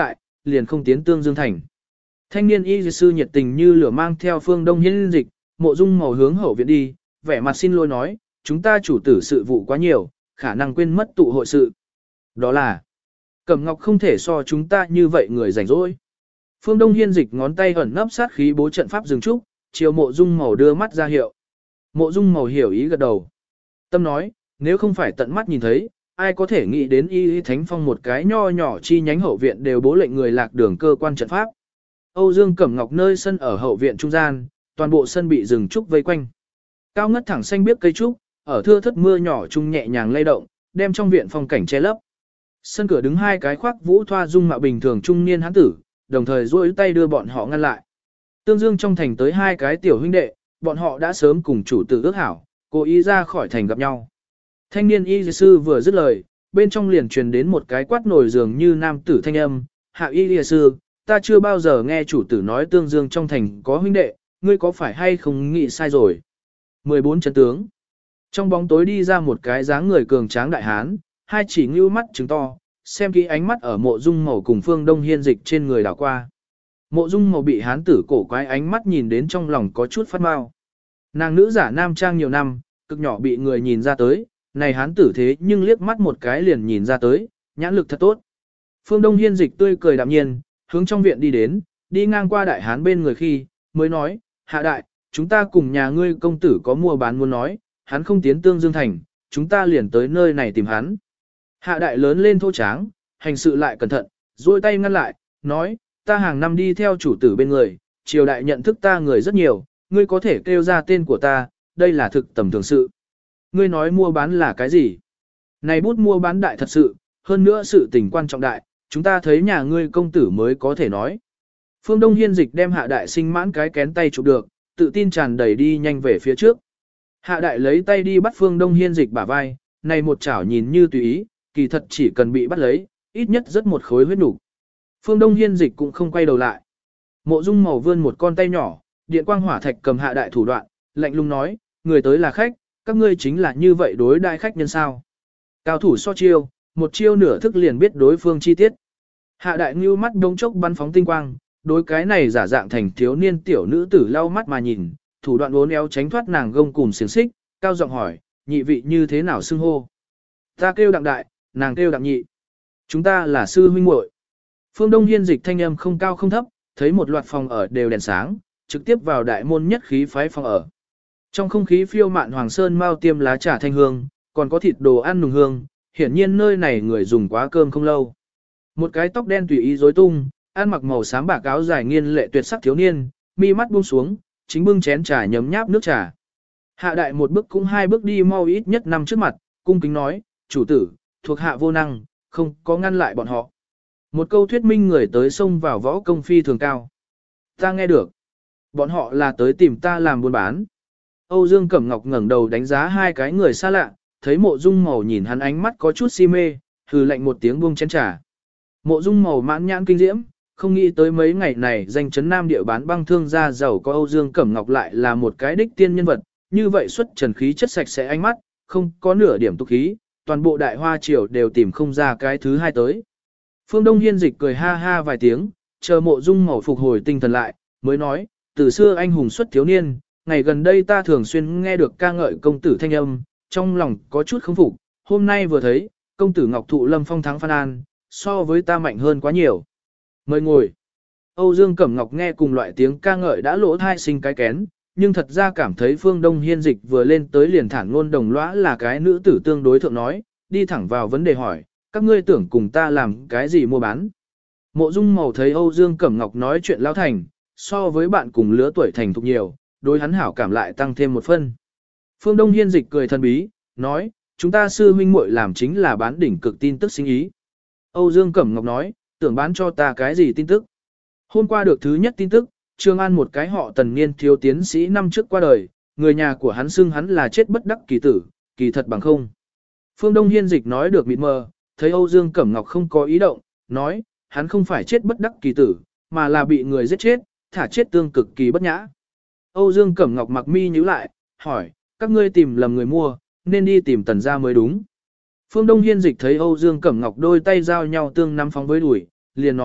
liền không tiến Tương Dương thành. Thanh niên y sư nhiệt tình như lửa mang theo Phương Đông Hiên Dịch, Mộ Dung Màu hướng hậu viện đi, vẻ mặt xin lỗi nói, chúng ta chủ tử sự vụ quá nhiều, khả năng quên mất tụ hội sự. Đó là, Cẩm Ngọc không thể so chúng ta như vậy người rảnh rỗi. Phương Đông Hiên Dịch ngón tay ẩn nấp sát khí bố trận pháp dừng trúc, chiều Mộ Dung Màu đưa mắt ra hiệu. Mộ Dung Màu hiểu ý gật đầu. Tâm nói, nếu không phải tận mắt nhìn thấy, ai có thể nghĩ đến y y thánh phong một cái nho nhỏ chi nhánh hậu viện đều bố lệnh người lạc đường cơ quan trận pháp. Âu Dương Cẩm Ngọc nơi sân ở hậu viện trung gian, toàn bộ sân bị rừng trúc vây quanh. Cao ngất thẳng xanh biếc cây trúc, ở thưa thất mưa nhỏ trung nhẹ nhàng lay động, đem trong viện phong cảnh che lấp. Sân cửa đứng hai cái khoác vũ thoa dung mạo bình thường trung niên hán tử, đồng thời duỗi tay đưa bọn họ ngăn lại. Tương Dương trong thành tới hai cái tiểu huynh đệ, bọn họ đã sớm cùng chủ tử ước hảo, cố ý ra khỏi thành gặp nhau. Thanh niên y sư vừa dứt lời, bên trong liền truyền đến một cái quát nổi dường như nam tử thanh âm, hạ y sư, ta chưa bao giờ nghe chủ tử nói Tương Dương trong thành có huynh đệ, ngươi có phải hay không nghĩ sai rồi. mười bốn chân tướng. Trong bóng tối đi ra một cái dáng người cường tráng đại hán, hai chỉ ngưu mắt trứng to, xem kỹ ánh mắt ở Mộ Dung Màu cùng Phương Đông Hiên Dịch trên người đảo qua. Mộ Dung Màu bị hán tử cổ quái ánh mắt nhìn đến trong lòng có chút phát mau. Nàng nữ giả nam trang nhiều năm, cực nhỏ bị người nhìn ra tới, này hán tử thế nhưng liếc mắt một cái liền nhìn ra tới, nhãn lực thật tốt. Phương Đông Hiên Dịch tươi cười đạm nhiên, hướng trong viện đi đến, đi ngang qua đại hán bên người khi, mới nói, hạ đại, chúng ta cùng nhà ngươi công tử có mua bán muốn nói, hắn không tiến Tương Dương thành, chúng ta liền tới nơi này tìm hắn. Hạ đại lớn lên thô tráng, hành sự lại cẩn thận, duỗi tay ngăn lại, nói, ta hàng năm đi theo chủ tử bên người, triều đại nhận thức ta người rất nhiều, ngươi có thể kêu ra tên của ta, đây là thực tầm thường sự. Ngươi nói mua bán là cái gì? Này bút mua bán đại thật sự, hơn nữa sự tình quan trọng đại, chúng ta thấy nhà ngươi công tử mới có thể nói. Phương Đông Hiên Dịch đem hạ đại sinh mãn cái kén tay chụp được, tự tin tràn đầy đi nhanh về phía trước. Hạ đại lấy tay đi bắt Phương Đông Hiên Dịch bả vai, này một chảo nhìn như tùy ý, kỳ thật chỉ cần bị bắt lấy, ít nhất rất một khối huyết đủ. Phương Đông Hiên Dịch cũng không quay đầu lại. Mộ Dung Màu vươn một con tay nhỏ, điện quang hỏa thạch cầm hạ đại thủ đoạn, lạnh lùng nói, người tới là khách, các ngươi chính là như vậy đối đại khách nhân sao. Cao thủ so chiêu, một chiêu nửa thức liền biết đối phương chi tiết. Hạ đại ngưu mắt đông chốc bắn phóng tinh quang, đối cái này giả dạng thành thiếu niên tiểu nữ tử lau mắt mà nhìn, thủ đoạn uốn éo tránh thoát nàng gông cùm xiềng xích, cao giọng hỏi, nhị vị như thế nào xưng hô? Ta kêu đặng đại, nàng kêu đặng nhị. Chúng ta là sư huynh muội. Phương Đông Hiên Dịch thanh âm không cao không thấp, thấy một loạt phòng ở đều đèn sáng, trực tiếp vào đại môn nhất khí phái phòng ở. Trong không khí phiêu mạn hoàng sơn mao tiêm lá trà thanh hương, còn có thịt đồ ăn nùng hương, hiển nhiên nơi này người dùng quá cơm không lâu. Một cái tóc đen tùy ý rối tung, ăn mặc màu xám bạc áo dài nghiên lệ tuyệt sắc thiếu niên, mi mắt buông xuống, chính bưng chén trà nhấm nháp nước trà. Hạ đại một bước cũng hai bước đi mau ít nhất năm trước mặt, cung kính nói, chủ tử, thuộc hạ vô năng, không có ngăn lại bọn họ. Một câu thuyết minh người tới xông vào võ công phi thường cao. Ta nghe được. Bọn họ là tới tìm ta làm buôn bán. Âu Dương Cẩm Ngọc ngẩng đầu đánh giá hai cái người xa lạ, thấy Mộ Dung Màu nhìn hắn ánh mắt có chút si mê, hừ lạnh một tiếng buông chén trà. Mộ Dung Màu mãn nhãn kinh diễm, không nghĩ tới mấy ngày này danh chấn nam địa bán băng thương gia giàu có Âu Dương Cẩm Ngọc lại là một cái đích tiên nhân vật, như vậy xuất trần khí chất sạch sẽ ánh mắt, không có nửa điểm tục khí, toàn bộ đại hoa triều đều tìm không ra cái thứ hai tới. Phương Đông Hiên Dịch cười ha ha vài tiếng, chờ Mộ Dung Màu phục hồi tinh thần lại, mới nói, từ xưa anh hùng xuất thiếu niên, ngày gần đây ta thường xuyên nghe được ca ngợi công tử thanh âm, trong lòng có chút không phục, hôm nay vừa thấy, công tử Ngọc Thụ Lâm phong thắng Phan An, so với ta mạnh hơn quá nhiều. Mời ngồi. Âu Dương Cẩm Ngọc nghe cùng loại tiếng ca ngợi đã lỗ thai sinh cái kén, nhưng thật ra cảm thấy Phương Đông Hiên Dịch vừa lên tới liền thản ngôn đồng lõa là cái nữ tử tương đối thượng nói, đi thẳng vào vấn đề hỏi, các ngươi tưởng cùng ta làm cái gì mua bán. Mộ Dung Màu thấy Âu Dương Cẩm Ngọc nói chuyện lao thành, so với bạn cùng lứa tuổi thành thục nhiều, đối hắn hảo cảm lại tăng thêm một phân. Phương Đông Hiên Dịch cười thần bí, nói, chúng ta sư huynh muội làm chính là bán đỉnh cực tin tức sinh ý. Âu Dương Cẩm Ngọc nói, tưởng bán cho ta cái gì tin tức. Hôm qua được thứ nhất tin tức, Trương An một cái họ tần niên thiếu tiến sĩ năm trước qua đời, người nhà của hắn xưng hắn là chết bất đắc kỳ tử, kỳ thật bằng không. Phương Đông Hiên Dịch nói được mịt mờ, thấy Âu Dương Cẩm Ngọc không có ý động, nói, hắn không phải chết bất đắc kỳ tử, mà là bị người giết chết, thả chết tương cực kỳ bất nhã. Âu Dương Cẩm Ngọc mặc mi nhíu lại, hỏi, các ngươi tìm lầm người mua, nên đi tìm tần gia mới đúng. Phương Đông Hiên Dịch thấy Âu Dương Cẩm Ngọc đôi tay giao nhau tương nắm phóng với đuổi, liền nói,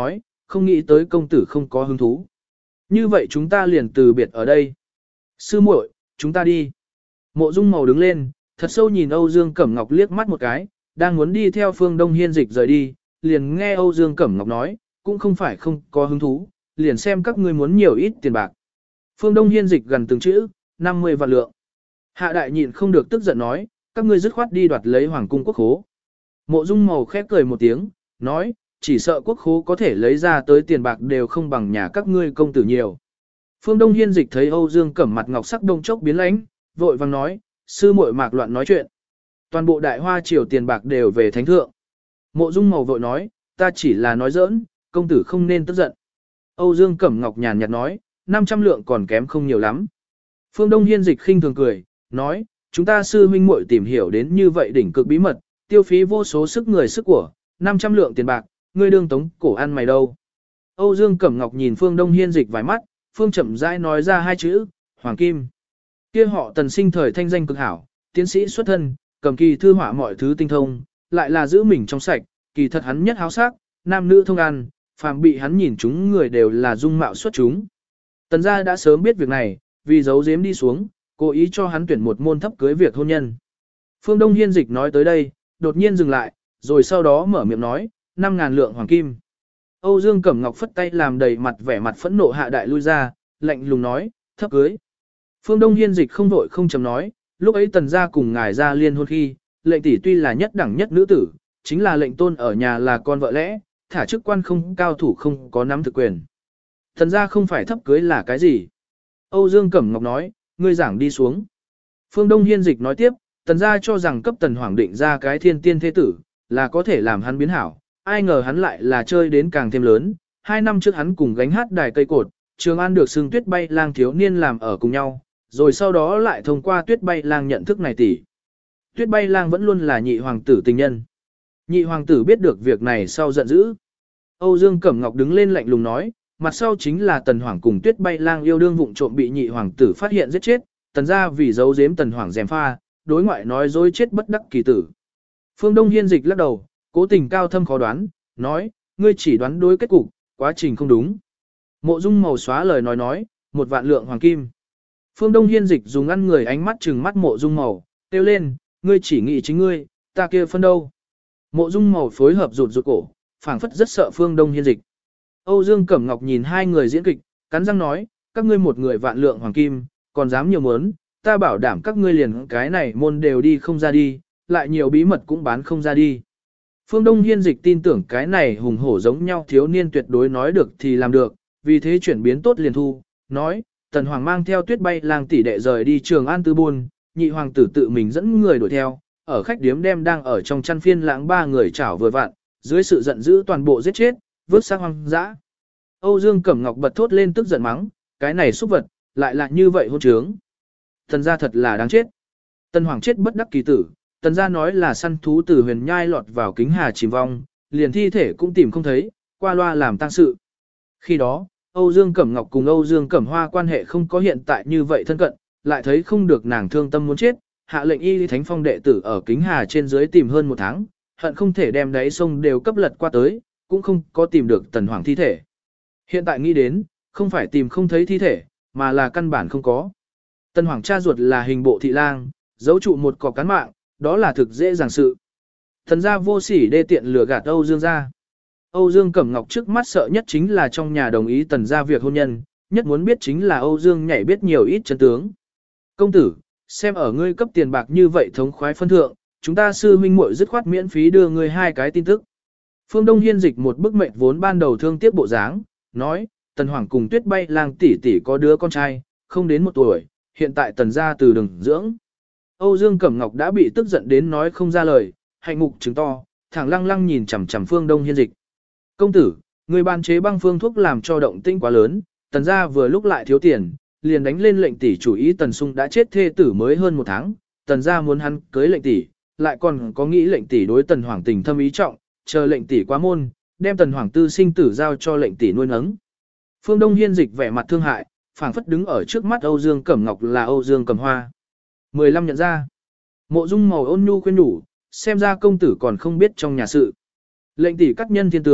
không nghĩ tới công tử không có hứng thú. Như vậy chúng ta liền từ biệt ở đây. Sư muội, chúng ta đi. Mộ Dung Màu đứng lên, thật sâu nhìn Âu Dương Cẩm Ngọc liếc mắt một cái, đang muốn đi theo Phương Đông Hiên Dịch rời đi, liền nghe Âu Dương Cẩm Ngọc nói, cũng không phải không có hứng thú, liền xem các ngươi muốn nhiều ít tiền bạc. Phương Đông Hiên Dịch gần từng chữ, năm mươi vạn lượng. Hạ đại nhịn không được tức giận nói, các ngươi dứt khoát đi đoạt lấy hoàng cung quốc khố. Mộ Dung Màu khép cười một tiếng, nói, chỉ sợ quốc khố có thể lấy ra tới tiền bạc đều không bằng nhà các ngươi công tử nhiều. Phương Đông Hiên Dịch thấy Âu Dương Cẩm mặt ngọc sắc đông chốc biến lãnh, vội vàng nói, sư muội mạc loạn nói chuyện. Toàn bộ đại hoa triều tiền bạc đều về thánh thượng. Mộ Dung Màu vội nói, ta chỉ là nói giỡn, công tử không nên tức giận. Âu Dương Cẩm Ngọc nhàn nhạt nói, năm trăm lượng còn kém không nhiều lắm. Phương Đông Hiên Dịch khinh thường cười, nói, chúng ta sư huynh muội tìm hiểu đến như vậy đỉnh cực bí mật, tiêu phí vô số sức người sức của, năm trăm lượng tiền bạc, ngươi đương tống cổ ăn mày đâu. Âu Dương Cẩm Ngọc nhìn Phương Đông Hiên Dịch vài mắt, Phương chậm rãi nói ra hai chữ, Hoàng Kim. Kia họ Tần sinh thời thanh danh cực hảo, tiến sĩ xuất thân, cầm kỳ thư họa mọi thứ tinh thông, lại là giữ mình trong sạch, kỳ thật hắn nhất háo sắc, nam nữ thông ăn, phàm bị hắn nhìn chúng người đều là dung mạo xuất chúng. Tần gia đã sớm biết việc này, vì giấu giếm đi xuống, cố ý cho hắn tuyển một môn thấp cưới việc hôn nhân. Phương Đông Hiên Dịch nói tới đây, đột nhiên dừng lại, rồi sau đó mở miệng nói, năm ngàn lượng hoàng kim. Âu Dương Cẩm Ngọc phất tay làm đầy mặt vẻ mặt phẫn nộ hạ đại lui ra, lạnh lùng nói, thấp cưới. Phương Đông Hiên Dịch không vội không chấm nói, lúc ấy tần gia cùng ngài ra liên hôn khi, lệnh tỷ tuy là nhất đẳng nhất nữ tử, chính là lệnh tôn ở nhà là con vợ lẽ, thả chức quan không cao thủ không có nắm thực quyền. Tần gia không phải thấp cưới là cái gì? Âu Dương Cẩm Ngọc nói, ngươi giảng đi xuống. Phương Đông Hiên Dịch nói tiếp, tần gia cho rằng cấp tần hoàng định ra cái thiên tiên thế tử, là có thể làm hắn biến hảo, ai ngờ hắn lại là chơi đến càng thêm lớn. Hai năm trước hắn cùng gánh hát đài cây cột, Trường An được xưng Tuyết Bay Lang thiếu niên làm ở cùng nhau, rồi sau đó lại thông qua Tuyết Bay Lang nhận thức này tỷ. Tuyết Bay Lang vẫn luôn là nhị hoàng tử tình nhân. Nhị hoàng tử biết được việc này sau giận dữ. Âu Dương Cẩm Ngọc đứng lên lạnh lùng nói, mặt sau chính là tần hoàng cùng Tuyết Bay Lang yêu đương vụng trộm bị nhị hoàng tử phát hiện giết chết, tần gia vì giấu giếm tần hoàng gièm pha, đối ngoại nói dối chết bất đắc kỳ tử. Phương Đông Hiên Dịch lắc đầu, cố tình cao thâm khó đoán, nói, ngươi chỉ đoán đối kết cục, quá trình không đúng. Mộ Dung Màu xóa lời nói nói, một vạn lượng hoàng kim. Phương Đông Hiên Dịch dùng ăn người ánh mắt trừng mắt Mộ Dung Màu, kêu lên, ngươi chỉ nghĩ chính ngươi, ta kia phân đâu. Mộ Dung Màu phối hợp rụt rụt cổ, phảng phất rất sợ Phương Đông Hiên Dịch. Âu Dương Cẩm Ngọc nhìn hai người diễn kịch, cắn răng nói, các ngươi một người vạn lượng hoàng kim, còn dám nhiều muốn, ta bảo đảm các ngươi liền cái này môn đều đi không ra đi, lại nhiều bí mật cũng bán không ra đi. Phương Đông Hiên Dịch tin tưởng cái này hùng hổ giống nhau thiếu niên tuyệt đối nói được thì làm được, vì thế chuyển biến tốt liền thu, nói, Tần Hoàng mang theo Tuyết Bay Lang tỷ đệ rời đi Trường An Tư Buôn, nhị hoàng tử tự mình dẫn người đuổi theo, ở khách điếm đem đang ở trong chăn phiên lãng ba người chảo vừa vặn, dưới sự giận dữ toàn bộ giết chết, vứt xác hoang dã. Âu Dương Cẩm Ngọc bật thốt lên tức giận mắng, cái này xúc vật, lại là như vậy hôn trướng. Tần gia thật là đáng chết. Tần Hoàng chết bất đắc kỳ tử, Tần gia nói là săn thú từ huyền nhai lọt vào kính hà chìm vong, liền thi thể cũng tìm không thấy, qua loa làm tang sự. Khi đó, Âu Dương Cẩm Ngọc cùng Âu Dương Cẩm Hoa quan hệ không có hiện tại như vậy thân cận, lại thấy không được nàng thương tâm muốn chết, hạ lệnh y lý thánh phong đệ tử ở kính hà trên dưới tìm hơn một tháng, hận không thể đem đáy sông đều cấp lật qua tới, cũng không có tìm được Tần Hoàng thi thể. Hiện tại nghĩ đến, không phải tìm không thấy thi thể, mà là căn bản không có. Tần Hoàng cha ruột là hình bộ thị lang, giấu trụ một cọc cán mạng, đó là thực dễ dàng sự. Thần gia vô sỉ đê tiện lừa gạt Âu Dương gia. Âu Dương Cẩm Ngọc trước mắt sợ nhất chính là trong nhà đồng ý tần gia việc hôn nhân, nhất muốn biết chính là Âu Dương nhảy biết nhiều ít chân tướng. Công tử, xem ở ngươi cấp tiền bạc như vậy thống khoái phân thượng, chúng ta sư huynh muội dứt khoát miễn phí đưa ngươi hai cái tin tức. Phương Đông Hiên Dịch một bức mệnh vốn ban đầu thương tiếc bộ dáng, nói, Tần Hoàng cùng Tuyết Bay Lang tỷ tỷ có đứa con trai, không đến một tuổi, hiện tại tần gia từ đừng dưỡng. Âu Dương Cẩm Ngọc đã bị tức giận đến nói không ra lời, hạnh mục trừng to, thẳng lăng lăng nhìn chằm chằm Phương Đông Hiên Dịch. Công tử, người ban chế băng phương thuốc làm cho động tĩnh quá lớn, tần gia vừa lúc lại thiếu tiền, liền đánh lên lệnh tỷ chủ ý tần sung đã chết thê tử mới hơn một tháng, tần gia muốn hắn cưới lệnh tỷ, lại còn có nghĩ lệnh tỷ đối tần hoàng tình thâm ý trọng, chờ lệnh tỷ quá môn, đem tần hoàng tư sinh tử giao cho lệnh tỷ nuôi nấng. Phương Đông Hiên Dịch vẻ mặt thương hại, phảng phất đứng ở trước mắt Âu Dương Cẩm Ngọc là Âu Dương Cẩm Hoa. mười lăm nhận ra. Mộ Dung Màu ôn nhu khuyên nhủ, xem ra công tử còn không biết trong nhà sự. Lệnh tỷ cắt nhân thiên tướng,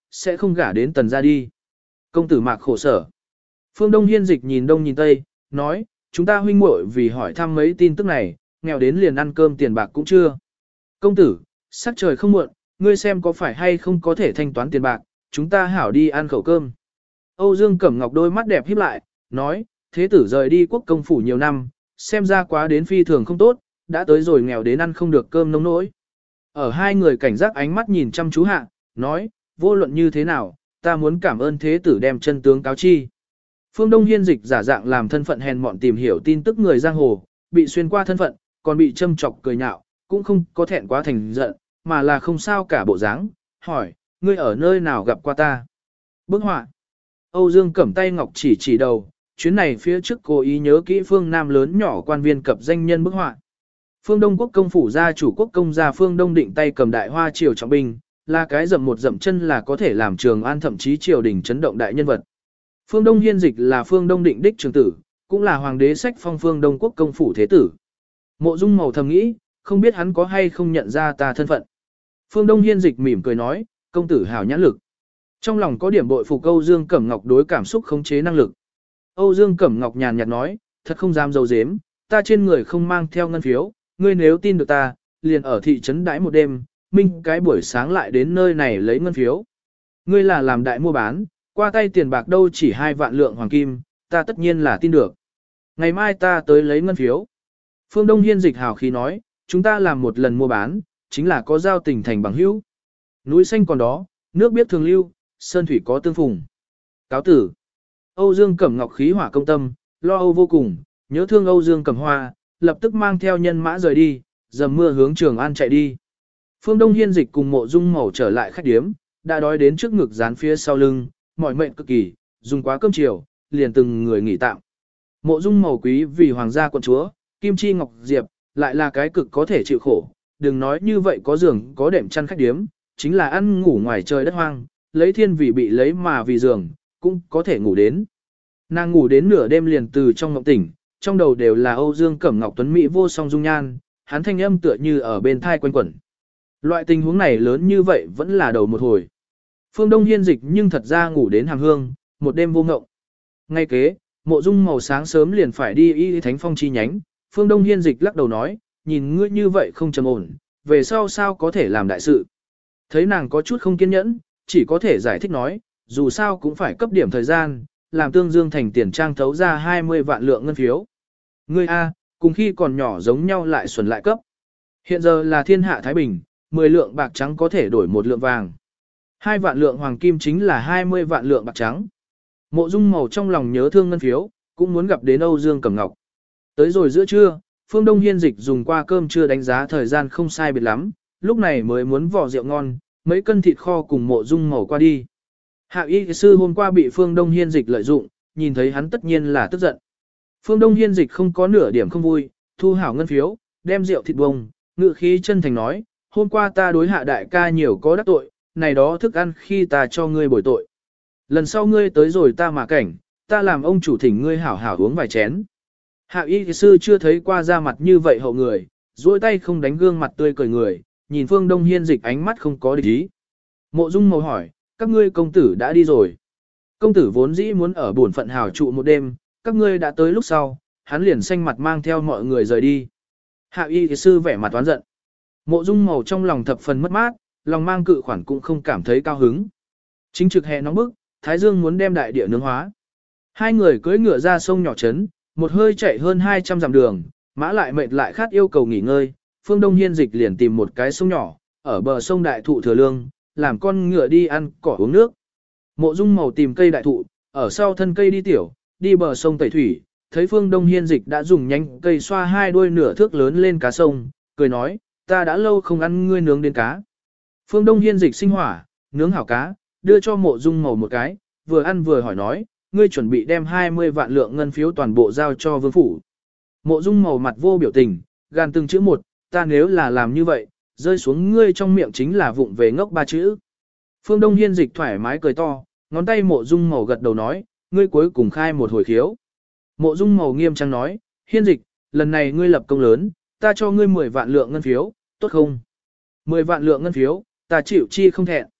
sẽ không gả đến tần gia đi. Công tử Mạc khổ sở. Phương Đông Hiên Dịch nhìn đông nhìn tây, nói, chúng ta huynh muội vì hỏi thăm mấy tin tức này, nghèo đến liền ăn cơm tiền bạc cũng chưa. Công tử, sắc trời không muộn, ngươi xem có phải hay không có thể thanh toán tiền bạc, chúng ta hảo đi ăn khẩu cơm. Âu Dương Cẩm Ngọc đôi mắt đẹp híp lại, nói, thế tử rời đi quốc công phủ nhiều năm, xem ra quá đến phi thường không tốt, đã tới rồi nghèo đến ăn không được cơm nông nỗi. Ở hai người cảnh giác ánh mắt nhìn chăm chú hạ, nói, vô luận như thế nào, ta muốn cảm ơn thế tử đem chân tướng cáo chi. Phương Đông Hiên Dịch giả dạng làm thân phận hèn mọn tìm hiểu tin tức người giang hồ, bị xuyên qua thân phận, còn bị châm chọc cười nhạo, cũng không có thẹn quá thành giận, mà là không sao cả bộ dáng, hỏi, ngươi ở nơi nào gặp qua ta? Bức họa. Âu Dương Cẩm tay ngọc chỉ chỉ đầu, chuyến này phía trước cố ý nhớ kỹ phương Nam lớn nhỏ quan viên cập danh nhân bức họa. Phương Đông quốc công phủ gia chủ quốc công gia Phương Đông Định tay cầm đại hoa triều trọng binh, là cái dậm một dậm chân là có thể làm Trường An thậm chí triều đình chấn động đại nhân vật. Phương Đông Hiên Dịch là Phương Đông Định đích trường tử, cũng là hoàng đế sách phong Phương Đông quốc công phủ thế tử. Mộ Dung Mầu thầm nghĩ, không biết hắn có hay không nhận ra ta thân phận. Phương Đông Hiên Dịch mỉm cười nói, công tử hảo nhãn lực. Trong lòng có điểm bội phục Âu Dương Cẩm Ngọc đối cảm xúc khống chế năng lực. Âu Dương Cẩm Ngọc nhàn nhạt nói, thật không dám dâu dếm, ta trên người không mang theo ngân phiếu, ngươi nếu tin được ta, liền ở thị trấn đãi một đêm, minh cái buổi sáng lại đến nơi này lấy ngân phiếu. Ngươi là làm đại mua bán, qua tay tiền bạc đâu chỉ hai vạn lượng hoàng kim, ta tất nhiên là tin được. Ngày mai ta tới lấy ngân phiếu. Phương Đông Hiên Dịch hào khí nói, chúng ta làm một lần mua bán, chính là có giao tình thành bằng hữu. Núi xanh còn đó, nước biết thường lưu, sơn thủy có tương phùng. Cáo tử. Âu Dương Cẩm Ngọc khí hỏa công tâm, lo âu vô cùng, nhớ thương Âu Dương Cẩm Hoa, lập tức mang theo nhân mã rời đi, dầm mưa hướng Trường An chạy đi. Phương Đông Hiên Dịch cùng Mộ Dung Mầu trở lại khách điếm, đã đói đến trước ngực dán phía sau lưng, mỏi mệt cực kỳ, dùng quá cơm chiều, liền từng người nghỉ tạm. Mộ Dung Mầu quý vì hoàng gia quận chúa, Kim Chi Ngọc Diệp, lại là cái cực có thể chịu khổ, đừng nói như vậy có giường, có đệm chăn khách điếm, chính là ăn ngủ ngoài trời đất hoang, lấy thiên vì bị lấy mà vì giường, cũng có thể ngủ đến. Nàng ngủ đến nửa đêm liền từ trong ngộng tỉnh, trong đầu đều là Âu Dương Cẩm Ngọc tuấn mỹ vô song dung nhan, hắn thanh âm tựa như ở bên thai quanh quẩn. Loại tình huống này lớn như vậy vẫn là đầu một hồi. Phương Đông Hiên Dịch nhưng thật ra ngủ đến hàm hương, một đêm vô ngộng. Ngay kế, Mộ Dung Màu sáng sớm liền phải đi Y Thánh Phong chi nhánh, Phương Đông Hiên Dịch lắc đầu nói, nhìn ngươi như vậy không trầm ổn, về sau sao có thể làm đại sự. Thấy nàng có chút không kiên nhẫn, chỉ có thể giải thích nói, dù sao cũng phải cấp điểm thời gian, làm Tương Dương thành tiền trang thấu ra hai mươi vạn lượng ngân phiếu. Ngươi A, cùng khi còn nhỏ giống nhau lại xuẩn lại cấp. Hiện giờ là thiên hạ Thái Bình, mười lượng bạc trắng có thể đổi một lượng vàng. Hai vạn lượng hoàng kim chính là hai mươi vạn lượng bạc trắng. Mộ Dung Màu trong lòng nhớ thương ngân phiếu, cũng muốn gặp đến Âu Dương Cẩm Ngọc. Tới rồi giữa trưa, Phương Đông Hiên Dịch dùng qua cơm trưa đánh giá thời gian không sai biệt lắm, lúc này mới muốn vò rượu ngon, mấy cân thịt kho cùng Mộ Dung Màu qua đi. Hạ y sư hôm qua bị Phương Đông Hiên Dịch lợi dụng, nhìn thấy hắn tất nhiên là tức giận. Phương Đông Hiên Dịch không có nửa điểm không vui, thu hảo ngân phiếu, đem rượu thịt bông, ngự khí chân thành nói, hôm qua ta đối Hạ đại ca nhiều có đắc tội, này đó thức ăn khi ta cho ngươi bồi tội. Lần sau ngươi tới rồi ta mà cảnh, ta làm ông chủ thỉnh ngươi hảo hảo uống vài chén. Hạ y sư chưa thấy qua ra mặt như vậy hậu người, duỗi tay không đánh gương mặt tươi cười người, nhìn Phương Đông Hiên Dịch ánh mắt không có địch ý. Mộ Dung Màu hỏi, các ngươi công tử đã đi rồi. Công tử vốn dĩ muốn ở buồn phận hảo trụ một đêm, các ngươi đã tới lúc sau, hắn liền xanh mặt mang theo mọi người rời đi. Hạ y sư vẻ mặt oán giận. Mộ Dung Màu trong lòng thập phần mất mát, lòng mang cự khoản cũng không cảm thấy cao hứng. Chính trực hè nóng bức, Thái Dương muốn đem đại địa nướng hóa. Hai người cưỡi ngựa ra sông nhỏ trấn, một hơi chạy hơn hai trăm dặm đường, mã lại mệt lại khát yêu cầu nghỉ ngơi. Phương Đông Hiên Dịch liền tìm một cái sông nhỏ, ở bờ sông đại thụ thừa lương, làm con ngựa đi ăn cỏ uống nước. Mộ Dung Màu tìm cây đại thụ, ở sau thân cây đi tiểu, đi bờ sông tẩy thủy, thấy Phương Đông Hiên Dịch đã dùng nhánh cây xoa hai đuôi nửa thước lớn lên cá sông, cười nói, ta đã lâu không ăn ngươi nướng đến cá. Phương Đông Hiên Dịch sinh hỏa, nướng hảo cá, đưa cho Mộ Dung Màu một cái, vừa ăn vừa hỏi nói, ngươi chuẩn bị đem hai mươi vạn lượng ngân phiếu toàn bộ giao cho vương phủ. Mộ Dung Màu mặt vô biểu tình, gan từng chữ một, ta nếu là làm như vậy, rơi xuống ngươi trong miệng chính là vụng về ngốc ba chữ. Phương Đông Hiên Dịch thoải mái cười to, ngón tay Mộ Dung Màu gật đầu nói, ngươi cuối cùng khai một hồi khiếu. Mộ Dung Màu nghiêm trang nói, Hiên Dịch, lần này ngươi lập công lớn, ta cho ngươi mười vạn lượng ngân phiếu, tốt không? mười vạn lượng ngân phiếu, ta chịu chi không thẹn.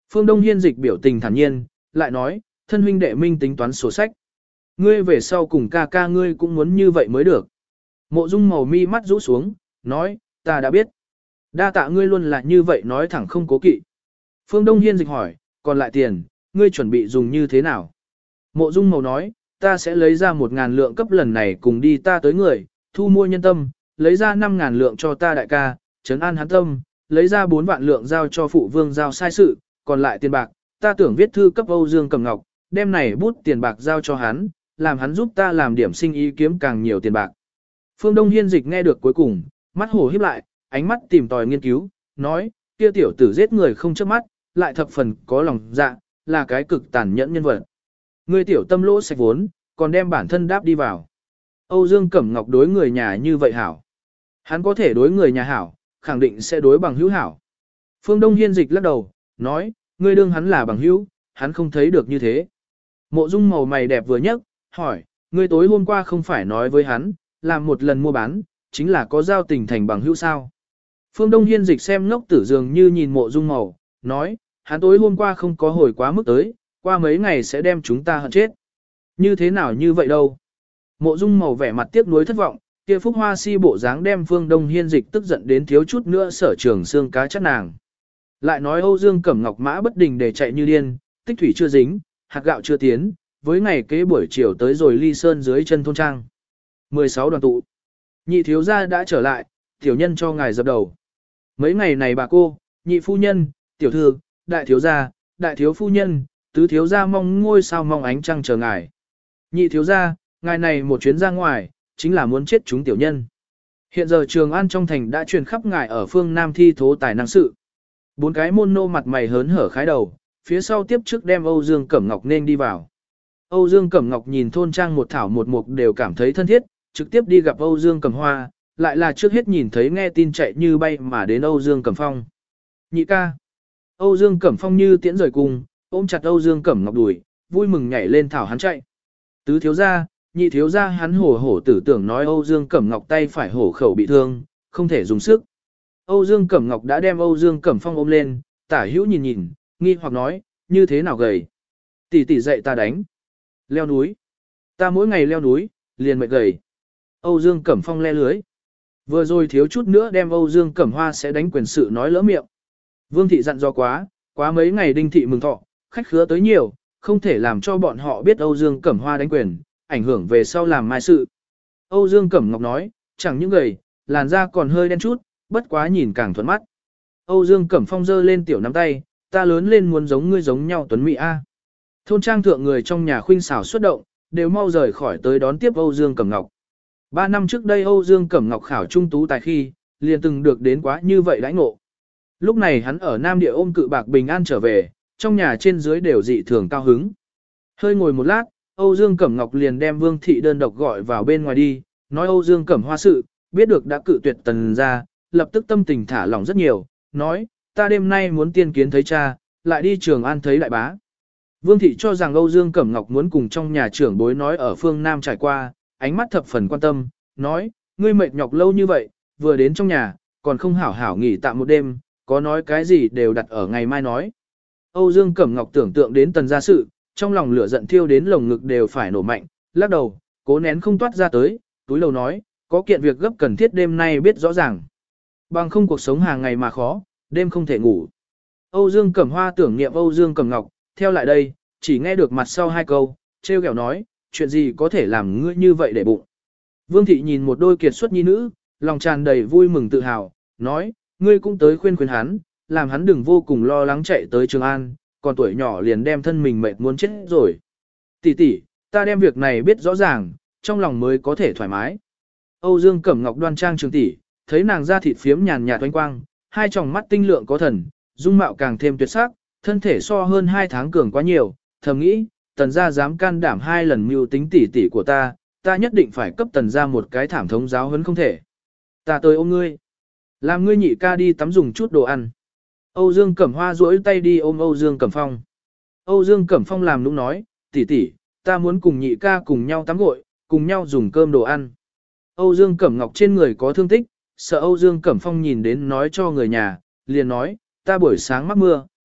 Phương Đông Hiên dịch biểu tình thản nhiên, lại nói, thân huynh đệ minh tính toán sổ sách. Ngươi về sau cùng ca ca ngươi cũng muốn như vậy mới được. Mộ Dung màu mi mắt rũ xuống, nói, ta đã biết. Đa tạ ngươi luôn là như vậy nói thẳng không cố kỵ. Phương Đông Hiên dịch hỏi, còn lại tiền, ngươi chuẩn bị dùng như thế nào? Mộ Dung màu nói, ta sẽ lấy ra một ngàn lượng cấp lần này cùng đi ta tới người, thu mua nhân tâm, lấy ra năm ngàn lượng cho ta đại ca, trấn an hắn tâm, lấy ra bốn vạn lượng giao cho phụ vương giao sai sự, còn lại tiền bạc, ta tưởng viết thư cấp Âu Dương Cẩm Ngọc, đem này bút tiền bạc giao cho hắn, làm hắn giúp ta làm điểm sinh ý kiếm càng nhiều tiền bạc. Phương Đông Hiên dịch nghe được cuối cùng, mắt hổ híp lại, ánh mắt tìm tòi nghiên cứu, nói, kia tiểu tử giết người không chớp mắt, lại thập phần có lòng dạ, là cái cực tàn nhẫn nhân vật. Ngươi tiểu tâm lỗ sạch vốn, còn đem bản thân đáp đi vào. Âu Dương Cẩm Ngọc đối người nhà như vậy hảo. Hắn có thể đối người nhà hảo, khẳng định sẽ đối bằng hữu hảo. Phương Đông Hiên dịch lắc đầu, nói, ngươi đương hắn là bằng hữu, hắn không thấy được như thế. Mộ Dung màu mày đẹp vừa nhấc, hỏi, ngươi tối hôm qua không phải nói với hắn, làm một lần mua bán, chính là có giao tình thành bằng hữu sao. Phương Đông Hiên dịch xem ngốc tử dường như nhìn Mộ Dung màu, nói, hắn tối hôm qua không có hồi quá mức tới, qua mấy ngày sẽ đem chúng ta hận chết. Như thế nào như vậy đâu? Mộ Dung màu vẻ mặt tiếc nuối thất vọng, kia phúc hoa si bộ dáng đem Phương Đông Hiên dịch tức giận đến thiếu chút nữa sở trường xương cá chắc nàng. Lại nói Âu Dương Cẩm Ngọc mã bất đình để chạy như điên, tích thủy chưa dính, hạt gạo chưa tiến, với ngày kế buổi chiều tới rồi ly sơn dưới chân thôn trang. mười sáu đoàn tụ. Nhị thiếu gia đã trở lại, tiểu nhân cho ngài dập đầu. Mấy ngày này bà cô, nhị phu nhân, tiểu thư, đại thiếu gia, đại thiếu phu nhân, tứ thiếu gia mong ngôi sao mong ánh trăng chờ ngài. Nhị thiếu gia, ngài này một chuyến ra ngoài, chính là muốn chết chúng tiểu nhân. Hiện giờ Trường An trong thành đã truyền khắp ngài ở phương Nam thi thố tài năng sự. Bốn cái môn nô mặt mày hớn hở khái đầu, phía sau tiếp trước đem Âu Dương Cẩm Ngọc nên đi vào. Âu Dương Cẩm Ngọc nhìn thôn trang một thảo một mục đều cảm thấy thân thiết, trực tiếp đi gặp Âu Dương Cẩm Hoa, lại là trước hết nhìn thấy nghe tin chạy như bay mà đến Âu Dương Cẩm Phong. Nhị ca. Âu Dương Cẩm Phong như tiễn rời cung, ôm chặt Âu Dương Cẩm Ngọc đùi, vui mừng nhảy lên thảo hắn chạy. Tứ thiếu gia, nhị thiếu gia hắn hổ hổ tử tưởng nói Âu Dương Cẩm Ngọc tay phải hổ khẩu bị thương, không thể dùng sức. Âu Dương Cẩm Ngọc đã đem Âu Dương Cẩm Phong ôm lên, tả hữu nhìn nhìn, nghi hoặc nói, như thế nào gầy. Tỷ tỷ dạy ta đánh. Leo núi. Ta mỗi ngày leo núi, liền mệt gầy. Âu Dương Cẩm Phong le lưới. Vừa rồi thiếu chút nữa đem Âu Dương Cẩm Hoa sẽ đánh quyền sự nói lỡ miệng. Vương thị dặn dò quá, quá mấy ngày đinh thị mừng thọ, khách khứa tới nhiều, không thể làm cho bọn họ biết Âu Dương Cẩm Hoa đánh quyền, ảnh hưởng về sau làm mai sự. Âu Dương Cẩm Ngọc nói, chẳng những gầy, làn da còn hơi đen chút, bất quá nhìn càng thuận mắt. Âu Dương Cẩm Phong giơ lên tiểu nắm tay, ta lớn lên muốn giống ngươi giống nhau tuấn mỹ a. Thôn trang thượng người trong nhà khuynh xảo xuất động, đều mau rời khỏi tới đón tiếp Âu Dương Cẩm Ngọc. Ba năm trước đây Âu Dương Cẩm Ngọc khảo trung tú tài khi, liền từng được đến quá như vậy đãi ngộ. Lúc này hắn ở Nam Địa ôm cự bạc bình an trở về, trong nhà trên dưới đều dị thường cao hứng. Hơi ngồi một lát, Âu Dương Cẩm Ngọc liền đem Vương thị đơn độc gọi vào bên ngoài đi, nói Âu Dương Cẩm Hoa sự, biết được đã cự tuyệt tần ra, lập tức tâm tình thả lỏng rất nhiều, nói, ta đêm nay muốn tiên kiến thấy cha, lại đi Trường An thấy đại bá. Vương thị cho rằng Âu Dương Cẩm Ngọc muốn cùng trong nhà trưởng bối nói ở phương Nam trải qua, ánh mắt thập phần quan tâm, nói, ngươi mệt nhọc lâu như vậy, vừa đến trong nhà, còn không hảo hảo nghỉ tạm một đêm, có nói cái gì đều đặt ở ngày mai nói. Âu Dương Cẩm Ngọc tưởng tượng đến tần gia sự, trong lòng lửa giận thiêu đến lồng ngực đều phải nổ mạnh, lắc đầu, cố nén không toát ra tới, túi lầu nói, có kiện việc gấp cần thiết đêm nay biết rõ ràng. Bằng không cuộc sống hàng ngày mà khó, đêm không thể ngủ. Âu Dương Cẩm Hoa tưởng niệm Âu Dương Cẩm Ngọc, theo lại đây, chỉ nghe được mặt sau hai câu, treo kẹo nói, chuyện gì có thể làm ngươi như vậy để bụng. Vương thị nhìn một đôi kiệt xuất nhi nữ, lòng tràn đầy vui mừng tự hào, nói, ngươi cũng tới khuyên khuyên hắn, làm hắn đừng vô cùng lo lắng chạy tới Trường An, còn tuổi nhỏ liền đem thân mình mệt muốn chết rồi. Tỷ tỷ, ta đem việc này biết rõ ràng, trong lòng mới có thể thoải mái. Âu Dương Cẩm Ngọc đoan trang trường tỷ, thấy nàng da thịt phiếm nhàn nhạt oanh quang, hai tròng mắt tinh lượng có thần, dung mạo càng thêm tuyệt sắc, thân thể so hơn hai tháng cường quá nhiều, thầm nghĩ, tần gia dám can đảm hai lần mưu tính tỷ tỷ của ta, ta nhất định phải cấp tần gia một cái thảm thống giáo huấn không thể. Ta tới ôm ngươi, làm ngươi nhị ca đi tắm dùng chút đồ ăn. Âu Dương Cẩm Hoa duỗi tay đi ôm Âu Dương Cẩm Phong. Âu Dương Cẩm Phong làm nũng nói, tỷ tỷ, ta muốn cùng nhị ca cùng nhau tắm gội, cùng nhau dùng cơm đồ ăn. Âu Dương Cẩm Ngọc trên người có thương tích, sợ Âu Dương Cẩm Phong nhìn đến nói cho người nhà, liền nói, ta buổi sáng mắc mưa,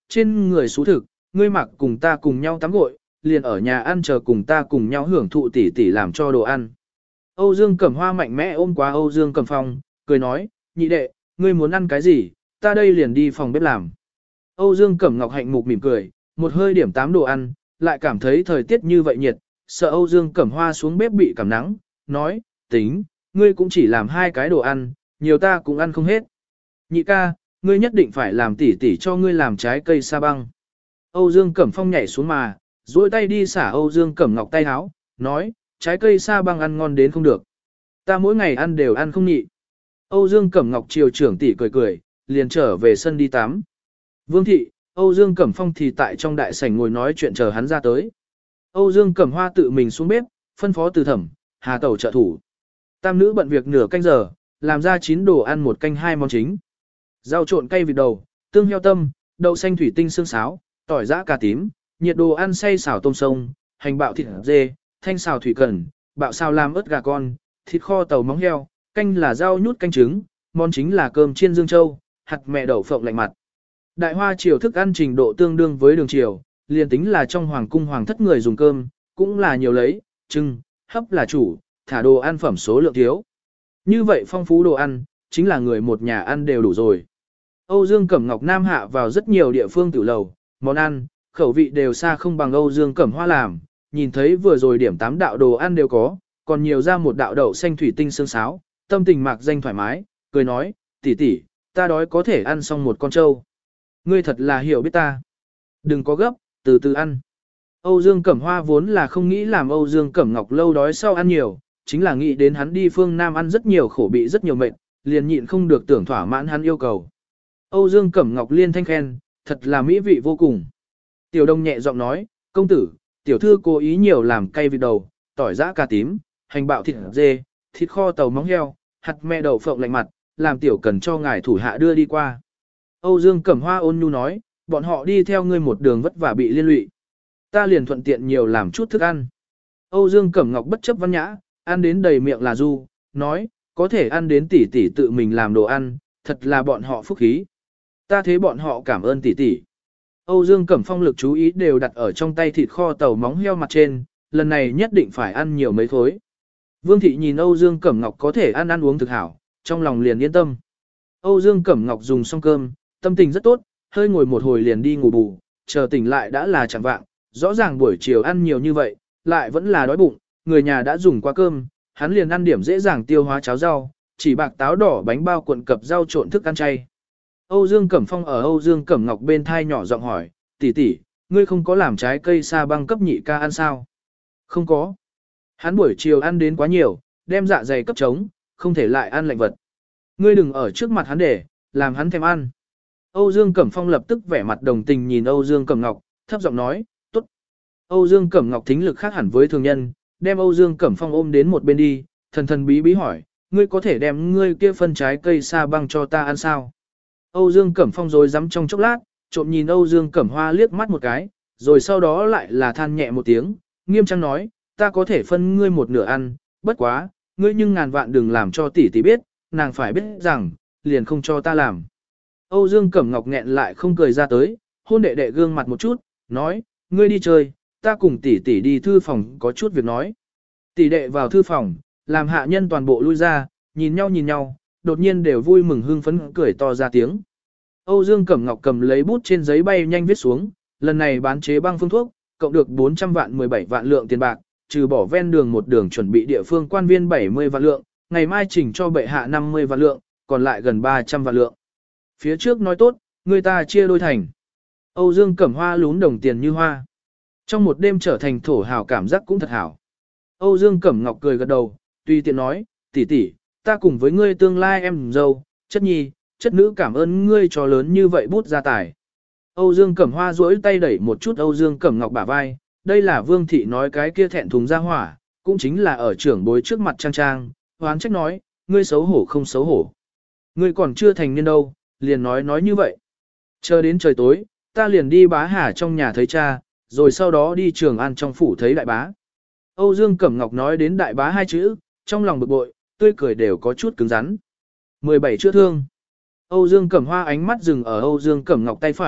trên người xú thực, ngươi mặc cùng ta cùng nhau tắm gội, liền ở nhà ăn chờ cùng ta cùng nhau hưởng thụ tỷ tỷ làm cho đồ ăn. Âu Dương Cẩm Hoa mạnh mẽ ôm quá Âu Dương Cẩm Phong, cười nói, nhị đệ, ngươi muốn ăn cái gì, ta đây liền đi phòng bếp làm. Âu Dương Cẩm Ngọc hạnh mục mỉm cười, một hơi điểm tám đồ ăn, lại cảm thấy thời tiết như vậy nhiệt, sợ Âu Dương Cẩm Hoa xuống bếp bị cảm nắng, nói, tính, ngươi cũng chỉ làm hai cái đồ ăn, nhiều ta cũng ăn không hết. Nhị ca, ngươi nhất định phải làm tỉ tỉ cho ngươi làm trái cây sa băng. Âu Dương Cẩm Phong nhảy xuống mà, duỗi tay đi xả Âu Dương Cẩm Ngọc tay háo, nói, trái cây sa băng ăn ngon đến không được. Ta mỗi ngày ăn đều ăn không nhị. Âu Dương Cẩm Ngọc chiều trưởng tỷ cười cười, liền trở về sân đi tắm. Vương thị, Âu Dương Cẩm Phong thì tại trong đại sảnh ngồi nói chuyện chờ hắn ra tới. Âu Dương Cẩm Hoa tự mình xuống bếp, phân phó từ thẩm, Hà Tẩu trợ thủ. Tam nữ bận việc nửa canh giờ, làm ra chín đồ ăn một canh hai món chính. Rau trộn cay vịt đầu, tương heo tâm, đậu xanh thủy tinh xương sáo, tỏi giã cà tím, nhiệt đồ ăn xay xào tôm sông, hành bạo thịt dê, thanh xào thủy cần, bạo xào làm ớt gà con, thịt kho tàu móng heo, canh là rau nhút canh trứng, món chính là cơm chiên dương châu, hạt mẹ đậu phộng lạnh mặt. Đại hoa triều thức ăn trình độ tương đương với đường triều, liền tính là trong hoàng cung hoàng thất người dùng cơm, cũng là nhiều lấy, trưng, hấp là chủ, thả đồ ăn phẩm số lượng thiếu. Như vậy phong phú đồ ăn, chính là người một nhà ăn đều đủ rồi. Âu Dương Cẩm Ngọc Nam hạ vào rất nhiều địa phương tiểu lầu, món ăn, khẩu vị đều xa không bằng Âu Dương Cẩm Hoa làm, nhìn thấy vừa rồi điểm tám đạo đồ ăn đều có, còn nhiều ra một đạo đậu xanh thủy tinh xương sáo, tâm tình mạc danh thoải mái, cười nói, tỷ tỷ, ta đói có thể ăn xong một con trâu. Ngươi thật là hiểu biết ta. Đừng có gấp, từ từ ăn. Âu Dương Cẩm Hoa vốn là không nghĩ làm Âu Dương Cẩm Ngọc lâu đói sau ăn nhiều, chính là nghĩ đến hắn đi phương Nam ăn rất nhiều khổ bị rất nhiều mệt, liền nhịn không được tưởng thỏa mãn hắn yêu cầu. Âu Dương Cẩm Ngọc liên thanh khen, thật là mỹ vị vô cùng. Tiểu Đông nhẹ giọng nói, công tử, tiểu thư cố ý nhiều làm cay vịt đầu, tỏi giã cà tím, hành bạo thịt dê, thịt kho tàu móng heo, hạt mẹ đậu phộng lạnh mặt, làm tiểu cần cho ngài thủ hạ đưa đi qua. Âu Dương Cẩm Hoa ôn nhu nói, bọn họ đi theo ngươi một đường vất vả bị liên lụy. Ta liền thuận tiện nhiều làm chút thức ăn. Âu Dương Cẩm Ngọc bất chấp văn nhã, ăn đến đầy miệng là du, nói, có thể ăn đến tỷ tỷ tự mình làm đồ ăn, thật là bọn họ phúc khí. Ta thế bọn họ cảm ơn tỷ tỷ. Âu Dương Cẩm Phong lực chú ý đều đặt ở trong tay thịt kho tàu móng heo mặt trên, lần này nhất định phải ăn nhiều mấy khối. Vương thị nhìn Âu Dương Cẩm Ngọc có thể ăn ăn uống thực hảo, trong lòng liền yên tâm. Âu Dương Cẩm Ngọc dùng xong cơm, tâm tình rất tốt, hơi ngồi một hồi liền đi ngủ bù, chờ tỉnh lại đã là chẳng vạng, rõ ràng buổi chiều ăn nhiều như vậy, lại vẫn là đói bụng, người nhà đã dùng qua cơm, hắn liền ăn điểm dễ dàng tiêu hóa cháo rau, chỉ bạc táo đỏ bánh bao cuộn cập rau trộn thức ăn chay. Âu Dương Cẩm Phong ở Âu Dương Cẩm Ngọc bên thai nhỏ giọng hỏi, tỷ tỷ, ngươi không có làm trái cây sa băng cấp nhị ca ăn sao? Không có. Hắn buổi chiều ăn đến quá nhiều, đem dạ dày cấp trống, không thể lại ăn lạnh vật. Ngươi đừng ở trước mặt hắn để, làm hắn thèm ăn. Âu Dương Cẩm Phong lập tức vẻ mặt đồng tình nhìn Âu Dương Cẩm Ngọc, thấp giọng nói, tốt. Âu Dương Cẩm Ngọc thính lực khác hẳn với thường nhân, đem Âu Dương Cẩm Phong ôm đến một bên đi, thần thần bí bí hỏi, ngươi có thể đem ngươi kia phân trái cây sa băng cho ta ăn sao? Âu Dương Cẩm Phong rồi dám trong chốc lát, trộm nhìn Âu Dương Cẩm Hoa liếc mắt một cái, rồi sau đó lại là than nhẹ một tiếng, nghiêm trang nói, ta có thể phân ngươi một nửa ăn, bất quá, ngươi nhưng ngàn vạn đừng làm cho tỷ tỷ biết, nàng phải biết rằng, liền không cho ta làm. Âu Dương Cẩm Ngọc nghẹn lại không cười ra tới, hôn đệ đệ gương mặt một chút, nói, ngươi đi chơi, ta cùng tỷ tỷ đi thư phòng có chút việc nói. Tỷ đệ vào thư phòng, làm hạ nhân toàn bộ lui ra, nhìn nhau nhìn nhau, đột nhiên đều vui mừng hưng phấn cười to ra tiếng. Âu Dương Cẩm Ngọc cầm lấy bút trên giấy bay nhanh viết xuống, lần này bán chế băng phương thuốc, cộng được bốn trăm vạn mười bảy vạn lượng tiền bạc, trừ bỏ ven đường một đường chuẩn bị địa phương quan viên bảy mươi vạn lượng, ngày mai chỉnh cho bệ hạ năm mươi vạn lượng, còn lại gần ba trăm vạn lượng. Phía trước nói tốt, người ta chia đôi thành. Âu Dương Cẩm Hoa lún đồng tiền như hoa. Trong một đêm trở thành thổ hào cảm giác cũng thật hảo. Âu Dương Cẩm Ngọc cười gật đầu, tùy tiện nói, tỷ tỷ, ta cùng với ngươi tương lai em dâu, chất nhi, chất nữ cảm ơn ngươi cho lớn như vậy bút gia tài. Âu Dương Cẩm Hoa duỗi tay đẩy một chút Âu Dương Cẩm Ngọc bả vai, đây là Vương thị nói cái kia thẹn thùng ra hỏa, cũng chính là ở trưởng bối trước mặt trang trang, hoán trách nói, ngươi xấu hổ không xấu hổ. Ngươi còn chưa thành niên đâu, liền nói nói như vậy. Chờ đến trời tối, ta liền đi bá hà trong nhà thấy cha, rồi sau đó đi Trường An trong phủ thấy đại bá. Âu Dương Cẩm Ngọc nói đến đại bá hai chữ, trong lòng bực bội, tươi cười đều có chút cứng rắn. mười bảy chữa thương. Âu Dương Cẩm Hoa ánh mắt dừng ở Âu Dương Cẩm Ngọc tay phải,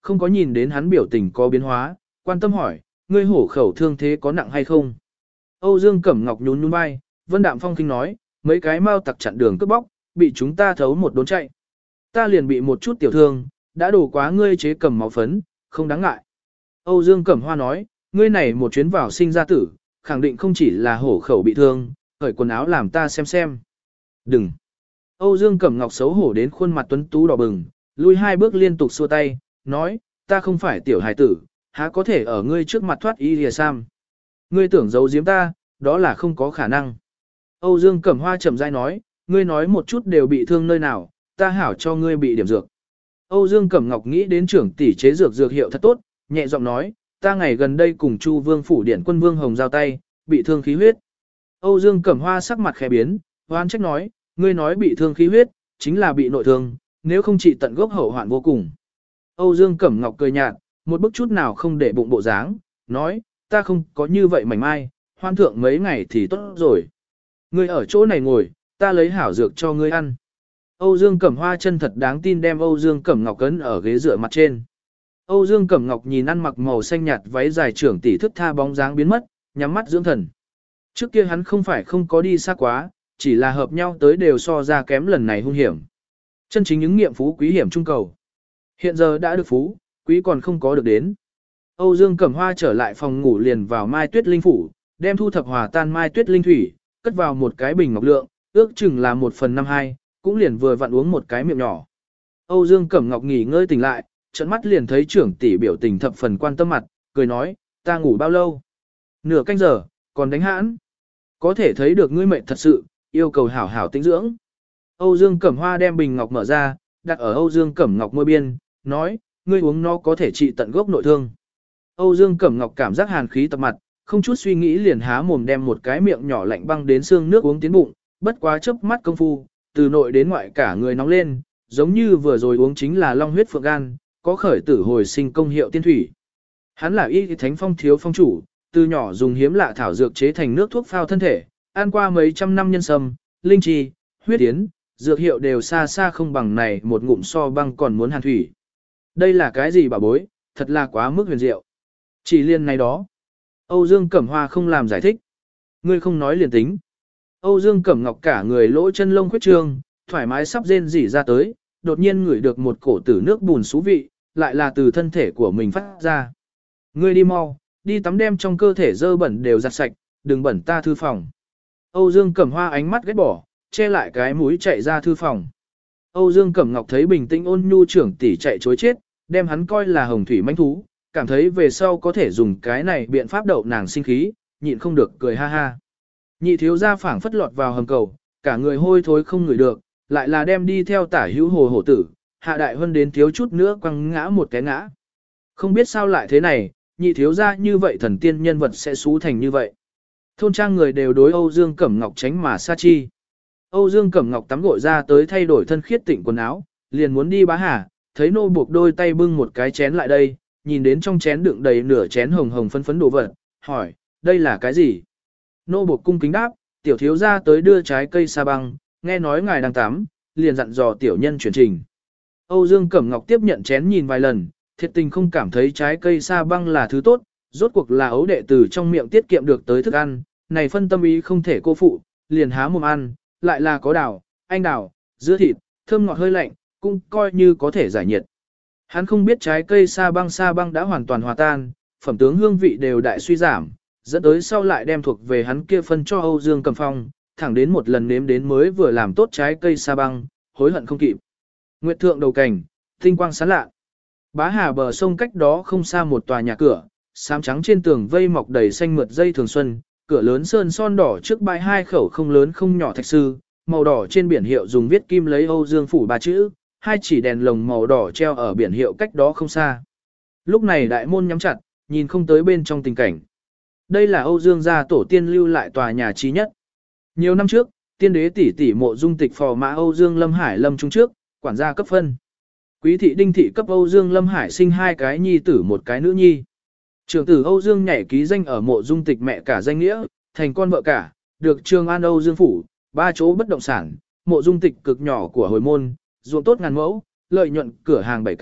không có nhìn đến hắn biểu tình có biến hóa, quan tâm hỏi, ngươi hổ khẩu thương thế có nặng hay không? Âu Dương Cẩm Ngọc nhún nhún vai, Vân Đạm Phong kinh nói, mấy cái mau tặc chặn đường cướp bóc, bị chúng ta thấu một đốn chạy. Ta liền bị một chút tiểu thương, đã đổ quá ngươi chế cầm máu phấn, không đáng ngại. Âu Dương Cẩm Hoa nói, ngươi này một chuyến vào sinh ra tử, khẳng định không chỉ là hổ khẩu bị thương, cởi quần áo làm ta xem xem. Đừng. Âu Dương Cẩm Ngọc xấu hổ đến khuôn mặt tuấn tú đỏ bừng, lui hai bước liên tục xua tay, nói, ta không phải tiểu hài tử, há có thể ở ngươi trước mặt thoát y lìa sam. Ngươi tưởng giấu giếm ta, đó là không có khả năng. Âu Dương Cẩm Hoa chậm rãi nói, ngươi nói một chút đều bị thương nơi nào, ta hảo cho ngươi bị điểm dược. Âu Dương Cẩm Ngọc nghĩ đến trưởng tỷ chế dược dược hiệu thật tốt, nhẹ giọng nói, ta ngày gần đây cùng Chu Vương phủ điện quân Vương Hồng giao tay, bị thương khí huyết. Âu Dương Cẩm Hoa sắc mặt khẽ biến, hoan trách nói, ngươi nói bị thương khí huyết, chính là bị nội thương, nếu không trị tận gốc hậu hoạn vô cùng. Âu Dương Cẩm Ngọc cười nhạt, một bức chút nào không để bụng bộ dáng, nói, ta không có như vậy mảnh mai, hoan thượng mấy ngày thì tốt rồi. Ngươi ở chỗ này ngồi, ta lấy hảo dược cho ngươi ăn. Âu Dương Cẩm Hoa chân thật đáng tin đem Âu Dương Cẩm Ngọc cấn ở ghế dựa mặt trên. Âu Dương Cẩm Ngọc nhìn ăn mặc màu xanh nhạt váy dài trưởng tỷ thức tha bóng dáng biến mất, nhắm mắt dưỡng thần. Trước kia hắn không phải không có đi xa quá, chỉ là hợp nhau tới đều so ra kém lần này hung hiểm. Chân chính những nghiệm phú quý hiểm trung cầu. Hiện giờ đã được phú, quý còn không có được đến. Âu Dương Cẩm Hoa trở lại phòng ngủ liền vào Mai Tuyết Linh phủ, đem thu thập hòa tan Mai Tuyết Linh thủy, cất vào một cái bình ngọc lượng, ước chừng là một phần năm hai, cũng liền vừa vặn uống một cái miệng nhỏ. Âu Dương Cẩm Ngọc nghỉ ngơi tỉnh lại, trợn mắt liền thấy trưởng tỷ biểu tình thập phần quan tâm mặt, cười nói, ta ngủ bao lâu? Nửa canh giờ, còn đánh hãn. Có thể thấy được ngươi mệt thật sự, yêu cầu hảo hảo tĩnh dưỡng. Âu Dương Cẩm Hoa đem bình ngọc mở ra, đặt ở Âu Dương Cẩm Ngọc môi biên, nói, ngươi uống nó có thể trị tận gốc nội thương. Âu Dương Cẩm Ngọc cảm giác hàn khí tập mặt, không chút suy nghĩ liền há mồm đem một cái miệng nhỏ lạnh băng đến xương nước uống tiến bụng, bất quá chớp mắt công phu, từ nội đến ngoại cả người nóng lên, giống như vừa rồi uống chính là long huyết phượng gan, có khởi tử hồi sinh công hiệu tiên thủy. Hắn là y thánh phong thiếu phong chủ, từ nhỏ dùng hiếm lạ thảo dược chế thành nước thuốc phao thân thể, ăn qua mấy trăm năm nhân sâm, linh chi, huyết tiến, dược hiệu đều xa xa không bằng này một ngụm so băng còn muốn hàn thủy. Đây là cái gì bà bối, thật là quá mức huyền diệu. Chỉ liên này đó. Âu Dương Cẩm Hoa không làm giải thích. Ngươi không nói liền tính. Âu Dương Cẩm Ngọc cả người lỗ chân lông khuyết trương, thoải mái sắp rên rỉ ra tới, đột nhiên ngửi được một cổ tử nước bùn xú vị, lại là từ thân thể của mình phát ra. Ngươi đi mau, đi tắm đem trong cơ thể dơ bẩn đều giặt sạch, đừng bẩn ta thư phòng. Âu Dương Cẩm Hoa ánh mắt ghét bỏ, che lại cái mũi chạy ra thư phòng. Âu Dương Cẩm Ngọc thấy bình tĩnh ôn nhu trưởng tỷ chạy chối chết, đem hắn coi là hồng thủy manh thú, cảm thấy về sau có thể dùng cái này biện pháp đậu nàng sinh khí, nhịn không được cười ha ha. Nhị thiếu gia phảng phất lọt vào hầm cầu, cả người hôi thối không ngửi được, lại là đem đi theo tả hữu hồ hổ tử, hạ đại hơn đến thiếu chút nữa quăng ngã một cái ngã. Không biết sao lại thế này, nhị thiếu gia như vậy thần tiên nhân vật sẽ xú thành như vậy. Thôn trang người đều đối Âu Dương Cẩm Ngọc tránh mà xa chi. Âu Dương Cẩm Ngọc tắm gội ra tới thay đổi thân khiết tịnh quần áo, liền muốn đi bá hà, thấy nô buộc đôi tay bưng một cái chén lại đây, nhìn đến trong chén đựng đầy nửa chén hồng hồng phấn phấn đồ vật, hỏi, đây là cái gì? Nô buộc cung kính đáp, tiểu thiếu gia tới đưa trái cây sa băng, nghe nói ngài đang tắm, liền dặn dò tiểu nhân chuyển trình. Âu Dương Cẩm Ngọc tiếp nhận chén nhìn vài lần, thiệt tình không cảm thấy trái cây sa băng là thứ tốt, rốt cuộc là ấu đệ tử trong miệng tiết kiệm được tới thức ăn, này phân tâm ý không thể cô phụ, liền há mồm ăn, lại là có đào, anh đào, dưa thịt, thơm ngọt hơi lạnh, cũng coi như có thể giải nhiệt. Hắn không biết trái cây sa băng sa băng đã hoàn toàn hòa tan, phẩm tướng hương vị đều đại suy giảm, dẫn tới sau lại đem thuộc về hắn kia phân cho Âu Dương Cẩm Phong, thẳng đến một lần nếm đến mới vừa làm tốt trái cây sa băng, hối hận không kịp. Nguyệt thượng đầu cảnh, tinh quang sáng lạ. Bá hà bờ sông cách đó không xa một tòa nhà cửa, xám trắng trên tường vây mọc đầy xanh mượt dây thường xuân, cửa lớn sơn son đỏ trước bãi hai khẩu không lớn không nhỏ thạch sư, màu đỏ trên biển hiệu dùng viết kim lấy Âu Dương phủ ba chữ, hai chỉ đèn lồng màu đỏ treo ở biển hiệu cách đó không xa. Lúc này đại môn nhắm chặt, nhìn không tới bên trong tình cảnh. Đây là Âu Dương gia tổ tiên lưu lại tòa nhà trí nhất. Nhiều năm trước, tiên đế tỷ tỷ mộ dung tịch phò mã Âu Dương Lâm Hải lâm trung trước, quản gia cấp phân. Quý thị đinh thị cấp Âu Dương Lâm Hải sinh hai cái nhi tử một cái nữ nhi. Trưởng tử Âu Dương nhảy ký danh ở mộ dung tịch mẹ cả danh nghĩa, thành con vợ cả, được Trường An Âu Dương phủ, ba chỗ bất động sản, mộ dung tịch cực nhỏ của hồi môn, ruộng tốt ngàn mẫu, lợi nhuận cửa hàng bảy cái,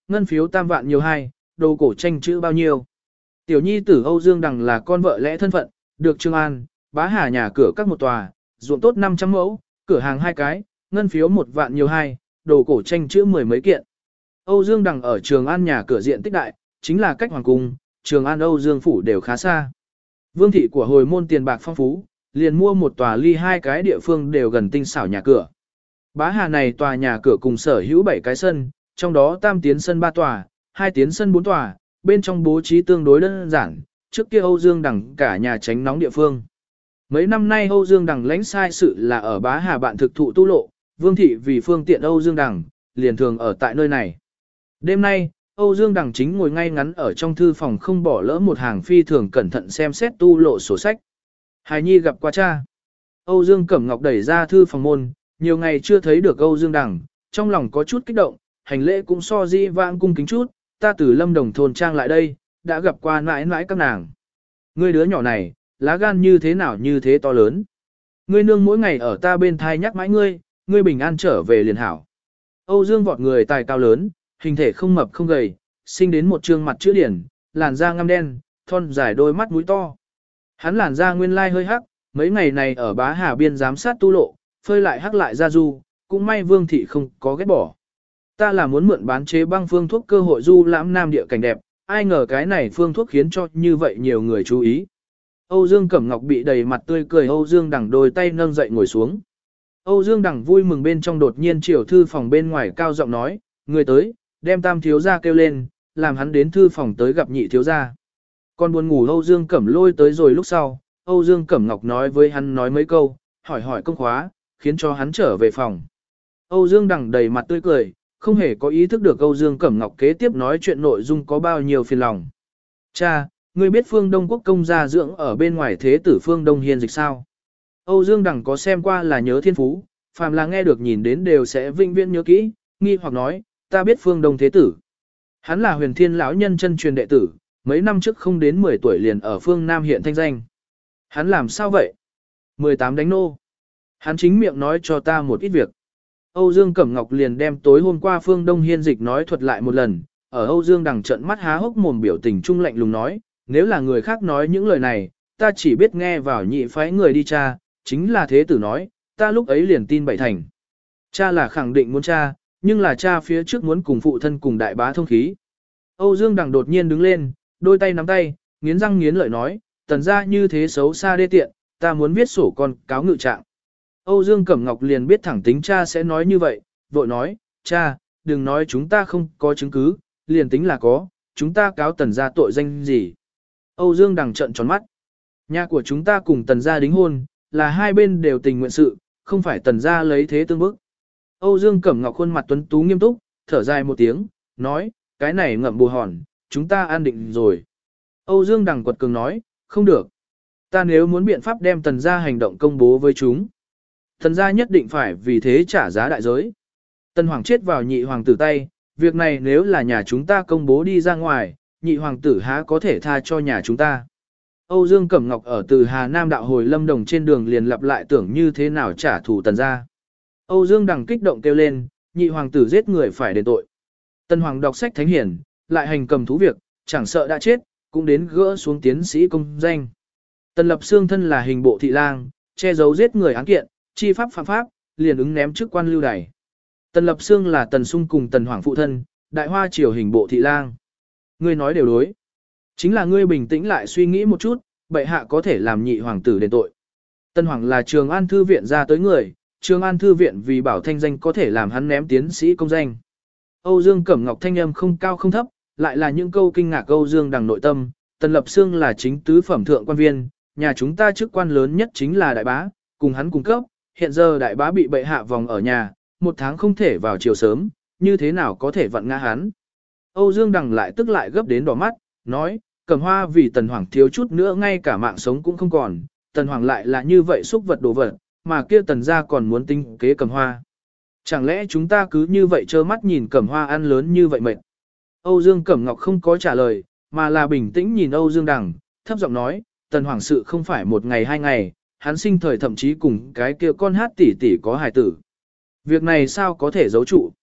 ngân phiếu tam vạn nhiều hai, đồ cổ tranh chữ bao nhiêu. Tiểu nhi tử Âu Dương Đằng là con vợ lẽ thân phận, được Trương An, Bá Hà nhà cửa các một tòa, ruộng tốt năm trăm mẫu, cửa hàng hai cái, ngân phiếu một vạn nhiều hai, đồ cổ tranh chữ mười mấy kiện. Âu Dương Đằng ở Trường An nhà cửa diện tích đại, chính là cách hoàng cung, Trường An Âu Dương phủ đều khá xa. Vương thị của hồi môn tiền bạc phong phú, liền mua một tòa ly hai cái địa phương đều gần tinh xảo nhà cửa. Bá Hà này tòa nhà cửa cùng sở hữu bảy cái sân, trong đó tam tiến sân ba tòa, hai tiến sân bốn tòa, bên trong bố trí tương đối đơn giản, trước kia Âu Dương Đằng cả nhà tránh nóng địa phương. Mấy năm nay Âu Dương Đằng lãnh sai sự là ở Bá Hà bạn thực thụ tu lộ, Vương thị vì phương tiện Âu Dương Đằng, liền thường ở tại nơi này. Đêm nay, Âu Dương Đằng chính ngồi ngay ngắn ở trong thư phòng không bỏ lỡ một hàng phi thường cẩn thận xem xét tu lộ sổ sách. Hài Nhi gặp qua cha. Âu Dương Cẩm Ngọc đẩy ra thư phòng môn, nhiều ngày chưa thấy được Âu Dương Đằng, trong lòng có chút kích động, hành lễ cũng so di vãng cung kính chút, ta từ Lâm Đồng thôn trang lại đây, đã gặp qua mãi mãi các nàng. Ngươi đứa nhỏ này, lá gan như thế nào như thế to lớn. Ngươi nương mỗi ngày ở ta bên thai nhắc mãi ngươi, ngươi bình an trở về liền hảo. Âu Dương vọt người tài cao lớn, hình thể không mập không gầy, sinh đến một trương mặt chữ điển, làn da ngăm đen, thon dài đôi mắt mũi to. Hắn làn da nguyên lai hơi hắc, mấy ngày này ở Bá Hà biên giám sát tu lộ, phơi lại hắc lại ra du, cũng may Vương thị không có ghét bỏ. Ta là muốn mượn bán chế băng phương thuốc cơ hội du lãm nam địa cảnh đẹp, ai ngờ cái này phương thuốc khiến cho như vậy nhiều người chú ý. Âu Dương Cẩm Ngọc bị đầy mặt tươi cười, Âu Dương Đằng đôi tay nâng dậy ngồi xuống. Âu Dương Đằng vui mừng bên trong đột nhiên chiều thư phòng bên ngoài cao giọng nói, người tới, đem tam thiếu gia kêu lên, làm hắn đến thư phòng tới gặp nhị thiếu gia. Còn buồn ngủ Âu Dương Cẩm lôi tới rồi lúc sau, Âu Dương Cẩm Ngọc nói với hắn nói mấy câu, hỏi hỏi công khóa, khiến cho hắn trở về phòng. Âu Dương Đằng đầy mặt tươi cười, không hề có ý thức được Âu Dương Cẩm Ngọc kế tiếp nói chuyện nội dung có bao nhiêu phiền lòng. Cha, ngươi biết Phương Đông Quốc công gia dưỡng ở bên ngoài thế tử Phương Đông Hiên dịch sao? Âu Dương Đằng có xem qua là nhớ thiên phú, phàm là nghe được nhìn đến đều sẽ vinh viễn nhớ kỹ, nghi hoặc nói, ta biết Phương Đông thế tử. Hắn là huyền thiên lão nhân chân truyền đệ tử, mấy năm trước không đến mười tuổi liền ở phương Nam hiện thanh danh. Hắn làm sao vậy? mười tám đánh nô. Hắn chính miệng nói cho ta một ít việc. Âu Dương Cẩm Ngọc liền đem tối hôm qua Phương Đông Hiên dịch nói thuật lại một lần, ở Âu Dương Đằng trận mắt há hốc mồm biểu tình trung lạnh lùng nói, nếu là người khác nói những lời này, ta chỉ biết nghe vào nhị phái người đi cha, chính là thế tử nói, ta lúc ấy liền tin bảy thành. Cha là khẳng định muốn cha, nhưng là cha phía trước muốn cùng phụ thân cùng đại bá thông khí. Âu Dương Đằng đột nhiên đứng lên, đôi tay nắm tay, nghiến răng nghiến lợi nói, tần gia như thế xấu xa đê tiện, ta muốn viết sổ con cáo ngự trạng. Âu Dương Cẩm Ngọc liền biết thẳng tính cha sẽ nói như vậy, vội nói, cha, đừng nói chúng ta không có chứng cứ, liền tính là có, chúng ta cáo tần gia tội danh gì. Âu Dương Đằng trợn tròn mắt. Nhà của chúng ta cùng tần gia đính hôn, là hai bên đều tình nguyện sự, không phải tần gia lấy thế tương bức. Âu Dương Cẩm Ngọc khuôn mặt tuấn tú nghiêm túc, thở dài một tiếng, nói, cái này ngậm bù hòn, chúng ta an định rồi. Âu Dương Đằng quật cường nói, không được. Ta nếu muốn biện pháp đem tần gia hành động công bố với chúng, tần gia nhất định phải vì thế trả giá đại giới. Tần hoàng chết vào nhị hoàng tử tay, việc này nếu là nhà chúng ta công bố đi ra ngoài, nhị hoàng tử há có thể tha cho nhà chúng ta. Âu Dương Cẩm Ngọc ở từ Hà Nam đạo hồi Lâm Đồng trên đường liền lặp lại tưởng như thế nào trả thù tần gia. Âu Dương Đằng kích động kêu lên, nhị hoàng tử giết người phải đền tội. Tần hoàng đọc sách thánh hiển, lại hành cầm thú việc, chẳng sợ đã chết, cũng đến gỡ xuống tiến sĩ công danh. Tần Lập Xương thân là hình bộ thị lang, che giấu giết người án kiện, chi pháp phạm pháp, liền ứng ném chức quan lưu đày. Tần Lập Xương là Tần Sung cùng Tần Hoàng phụ thân, đại hoa triều hình bộ thị lang. Ngươi nói đều đối. Chính là ngươi bình tĩnh lại suy nghĩ một chút, bệ hạ có thể làm nhị hoàng tử đền tội. Tần Hoàng là Trường An Thư viện ra tới người, Trường An Thư viện vì bảo thanh danh có thể làm hắn ném tiến sĩ công danh. Âu Dương Cẩm Ngọc thanh âm không cao không thấp, lại là những câu kinh ngạc Âu Dương Đằng nội tâm. Tần Lập Xương là chính tứ phẩm thượng quan viên, nhà chúng ta chức quan lớn nhất chính là đại bá, cùng hắn cung cấp, hiện giờ đại bá bị bệ hạ vòng ở nhà, một tháng không thể vào chiều sớm, như thế nào có thể vặn ngã hắn. Âu Dương Đằng lại tức lại gấp đến đỏ mắt, nói, Cẩm Hoa vì Tần Hoàng thiếu chút nữa ngay cả mạng sống cũng không còn, Tần Hoàng lại là như vậy xúc vật đồ vật, mà kia Tần gia còn muốn tinh kế Cẩm Hoa. Chẳng lẽ chúng ta cứ như vậy trơ mắt nhìn Cẩm Hoa ăn lớn như vậy mệt? Âu Dương Cẩm Ngọc không có trả lời, mà là bình tĩnh nhìn Âu Dương Đằng, thấp giọng nói, Tần Hoàng sự không phải một ngày hai ngày, hắn sinh thời thậm chí cùng cái kia con hát tỷ tỷ có hài tử. Việc này sao có thể giấu trụ?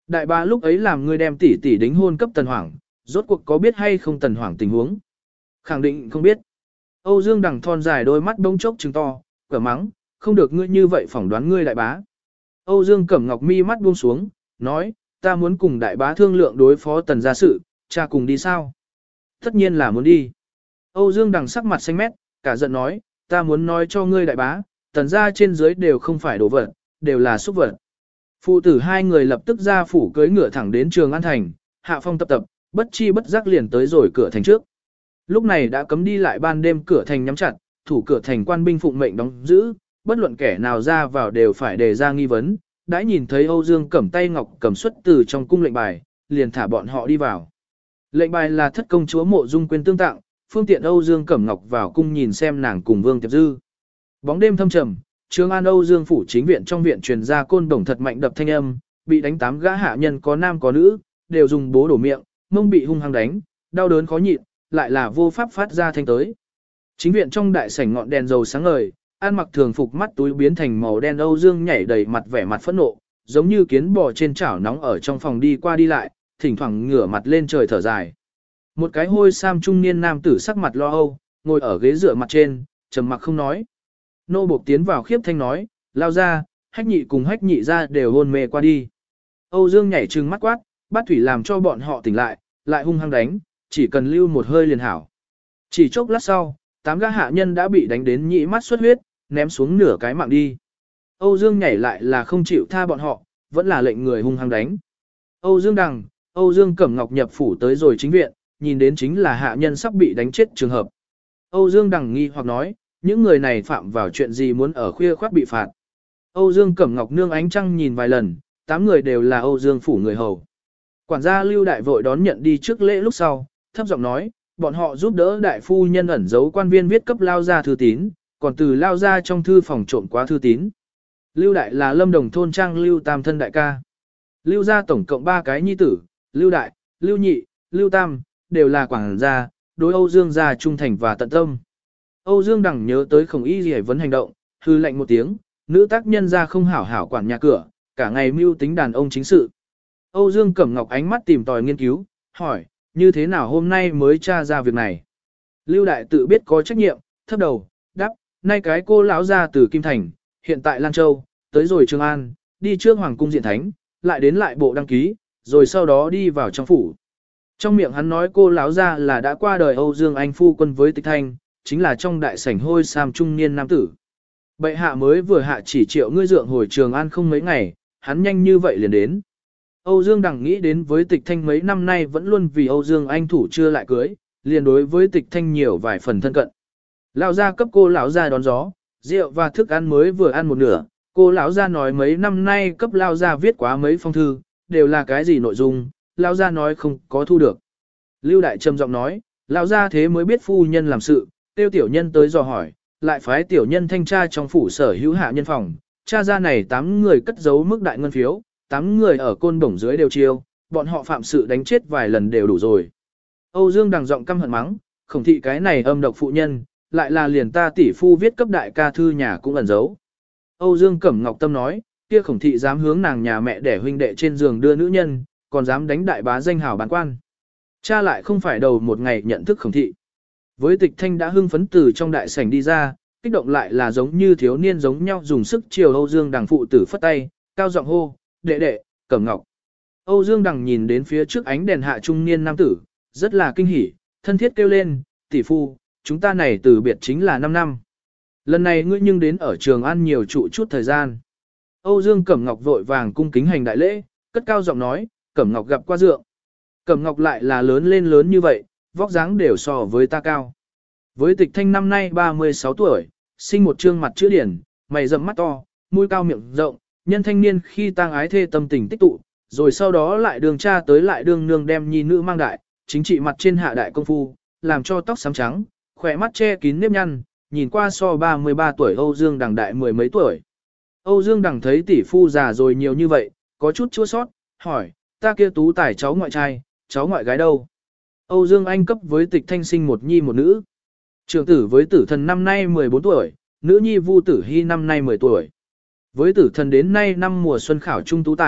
Đại bá lúc ấy làm ngươi đem tỷ tỷ đính hôn cấp Tần Hoảng, rốt cuộc có biết hay không Tần Hoảng tình huống? Khẳng định không biết. Âu Dương Đằng thon dài đôi mắt đông chốc trừng to, cửa mắng, không được ngươi như vậy phỏng đoán ngươi đại bá. Âu Dương Cẩm Ngọc mi mắt buông xuống, nói, ta muốn cùng đại bá thương lượng đối phó Tần gia sự, cha cùng đi sao? Tất nhiên là muốn đi. Âu Dương Đằng sắc mặt xanh mét, cả giận nói, ta muốn nói cho ngươi đại bá, Tần gia trên dưới đều không phải đồ vật, đều là xúc vật. Phụ tử hai người lập tức ra phủ cưới ngựa thẳng đến Trường An Thành, hạ phong tập tập, bất chi bất giác liền tới rồi cửa thành trước. Lúc này đã cấm đi lại ban đêm cửa thành nhắm chặt, thủ cửa thành quan binh phụng mệnh đóng giữ, bất luận kẻ nào ra vào đều phải đề ra nghi vấn. Đã nhìn thấy Âu Dương Cẩm tay ngọc cầm xuất từ trong cung lệnh bài, liền thả bọn họ đi vào. Lệnh bài là thất công chúa Mộ Dung Quyên tương tặng, phương tiện Âu Dương Cẩm Ngọc vào cung nhìn xem nàng cùng Vương Tiệp Dư. Bóng đêm thâm trầm, Trường An Âu Dương phủ chính viện trong viện truyền ra côn đồng thật mạnh đập thanh âm, bị đánh tám gã hạ nhân có nam có nữ, đều dùng bố đổ miệng, mông bị hung hăng đánh, đau đớn khó nhịn, lại là vô pháp phát ra thanh tới. Chính viện trong đại sảnh ngọn đèn dầu sáng ngời, An mặc thường phục mắt túi biến thành màu đen Âu Dương nhảy đầy mặt vẻ mặt phẫn nộ, giống như kiến bò trên chảo nóng ở trong phòng đi qua đi lại, thỉnh thoảng ngửa mặt lên trời thở dài. Một cái hôi sam trung niên nam tử sắc mặt lo âu, ngồi ở ghế dựa mặt trên, trầm mặc không nói. Nô buộc tiến vào khiếp thanh nói, lao ra, hách nhị cùng hách nhị ra đều hôn mê qua đi. Âu Dương nhảy trừng mắt quát, bắt thủy làm cho bọn họ tỉnh lại, lại hung hăng đánh, chỉ cần lưu một hơi liền hảo. Chỉ chốc lát sau, tám gã hạ nhân đã bị đánh đến nhị mắt xuất huyết, ném xuống nửa cái mạng đi. Âu Dương nhảy lại là không chịu tha bọn họ, vẫn là lệnh người hung hăng đánh. Âu Dương Đằng, Âu Dương Cẩm Ngọc nhập phủ tới rồi chính viện, nhìn đến chính là hạ nhân sắp bị đánh chết trường hợp. Âu Dương Đằng nghi hoặc nói, những người này phạm vào chuyện gì muốn ở khuya khoác bị phạt. Âu Dương Cẩm Ngọc nương ánh trăng nhìn vài lần, tám người đều là Âu Dương phủ người hầu. Quản gia Lưu Đại vội đón nhận đi trước lễ lúc sau, thấp giọng nói, bọn họ giúp đỡ đại phu nhân ẩn giấu quan viên viết cấp lao ra thư tín, còn từ lao ra trong thư phòng trộm quá thư tín. Lưu Đại là Lâm Đồng thôn trang Lưu Tam thân đại ca. Lưu gia tổng cộng ba cái nhi tử, Lưu Đại, Lưu Nhị, Lưu Tam, đều là quản gia, đối Âu Dương gia trung thành và tận tâm. Âu Dương Đằng nhớ tới Khổng Y Liễu vấn hành động, hư lệnh một tiếng, nữ tác nhân ra không hảo hảo quản nhà cửa, cả ngày mưu tính đàn ông chính sự. Âu Dương Cẩm Ngọc ánh mắt tìm tòi nghiên cứu, hỏi, như thế nào hôm nay mới tra ra việc này? Lưu Đại tự biết có trách nhiệm, thấp đầu, đáp, nay cái cô lão ra từ Kim Thành, hiện tại Lan Châu, tới rồi Trường An, đi trước Hoàng cung Diện Thánh, lại đến lại bộ đăng ký, rồi sau đó đi vào trong phủ. Trong miệng hắn nói cô lão ra là đã qua đời Âu Dương Anh phu quân với Tịch Thanh, chính là trong đại sảnh hôi sam trung niên nam tử. Bệ hạ mới vừa hạ chỉ triệu ngươi dượng hồi Trường An không mấy ngày, hắn nhanh như vậy liền đến. Âu Dương Đằng nghĩ đến với Tịch Thanh mấy năm nay vẫn luôn vì Âu Dương Anh thủ chưa lại cưới, liền đối với Tịch Thanh nhiều vài phần thân cận. Lão gia cấp cô lão gia đón gió, rượu và thức ăn mới vừa ăn một nửa, cô lão gia nói mấy năm nay cấp lão gia viết quá mấy phong thư, đều là cái gì nội dung, lão gia nói không có thu được. Lưu Đại trầm giọng nói, lão gia thế mới biết phu nhân làm sự, tiêu tiểu nhân tới dò hỏi, lại phái tiểu nhân thanh tra trong phủ sở hữu hạ nhân phòng, tra ra này tám người cất giấu mức đại ngân phiếu, tám người ở côn bổng dưới đều chiêu, bọn họ phạm sự đánh chết vài lần đều đủ rồi. Âu Dương Đằng giọng căm hận mắng, Khổng thị cái này âm độc phụ nhân, lại là liền ta tỷ phu viết cấp đại ca thư nhà cũng ẩn giấu. Âu Dương Cẩm Ngọc Tâm nói, kia Khổng thị dám hướng nàng nhà mẹ để huynh đệ trên giường đưa nữ nhân, còn dám đánh đại bá danh hào bán quan. Cha lại không phải đầu một ngày nhận thức Khổng thị. Với Tịch Thanh đã hưng phấn từ trong đại sảnh đi ra, kích động lại là giống như thiếu niên giống nhau dùng sức chiều Âu Dương Đằng phụ tử phất tay, cao giọng hô, đệ đệ, Cẩm Ngọc. Âu Dương Đằng nhìn đến phía trước ánh đèn hạ trung niên nam tử, rất là kinh hỉ, thân thiết kêu lên, tỷ phu, chúng ta này từ biệt chính là năm năm. Lần này ngươi nhưng đến ở Trường An nhiều trụ chút thời gian. Âu Dương Cẩm Ngọc vội vàng cung kính hành đại lễ, cất cao giọng nói, Cẩm Ngọc gặp qua dượng. Cẩm Ngọc lại là lớn lên lớn như vậy, vóc dáng đều so với ta cao. Với Tịch Thanh năm nay ba mươi sáu tuổi, sinh một trương mặt chữ điển, mày rậm mắt to, mũi cao miệng rộng, nhân thanh niên khi tang ái thê tâm tình tích tụ, rồi sau đó lại đường cha tới lại đường nương đem nhi nữ mang đại, chính trị mặt trên hạ đại công phu, làm cho tóc xám trắng, khỏe mắt che kín nếp nhăn, nhìn qua so ba mươi ba tuổi Âu Dương Đằng đại mười mấy tuổi. Âu Dương Đằng thấy tỷ phu già rồi nhiều như vậy, có chút chua sót, hỏi, ta kia tú tài cháu ngoại trai, cháu ngoại gái đâu? Âu Dương Anh cấp với Tịch Thanh sinh một nhi một nữ. Trưởng tử với tử thần năm nay mười bốn tuổi, nữ nhi Vu Tử Hy năm nay mười tuổi. Với tử thần đến nay năm mùa xuân khảo trung tú tài,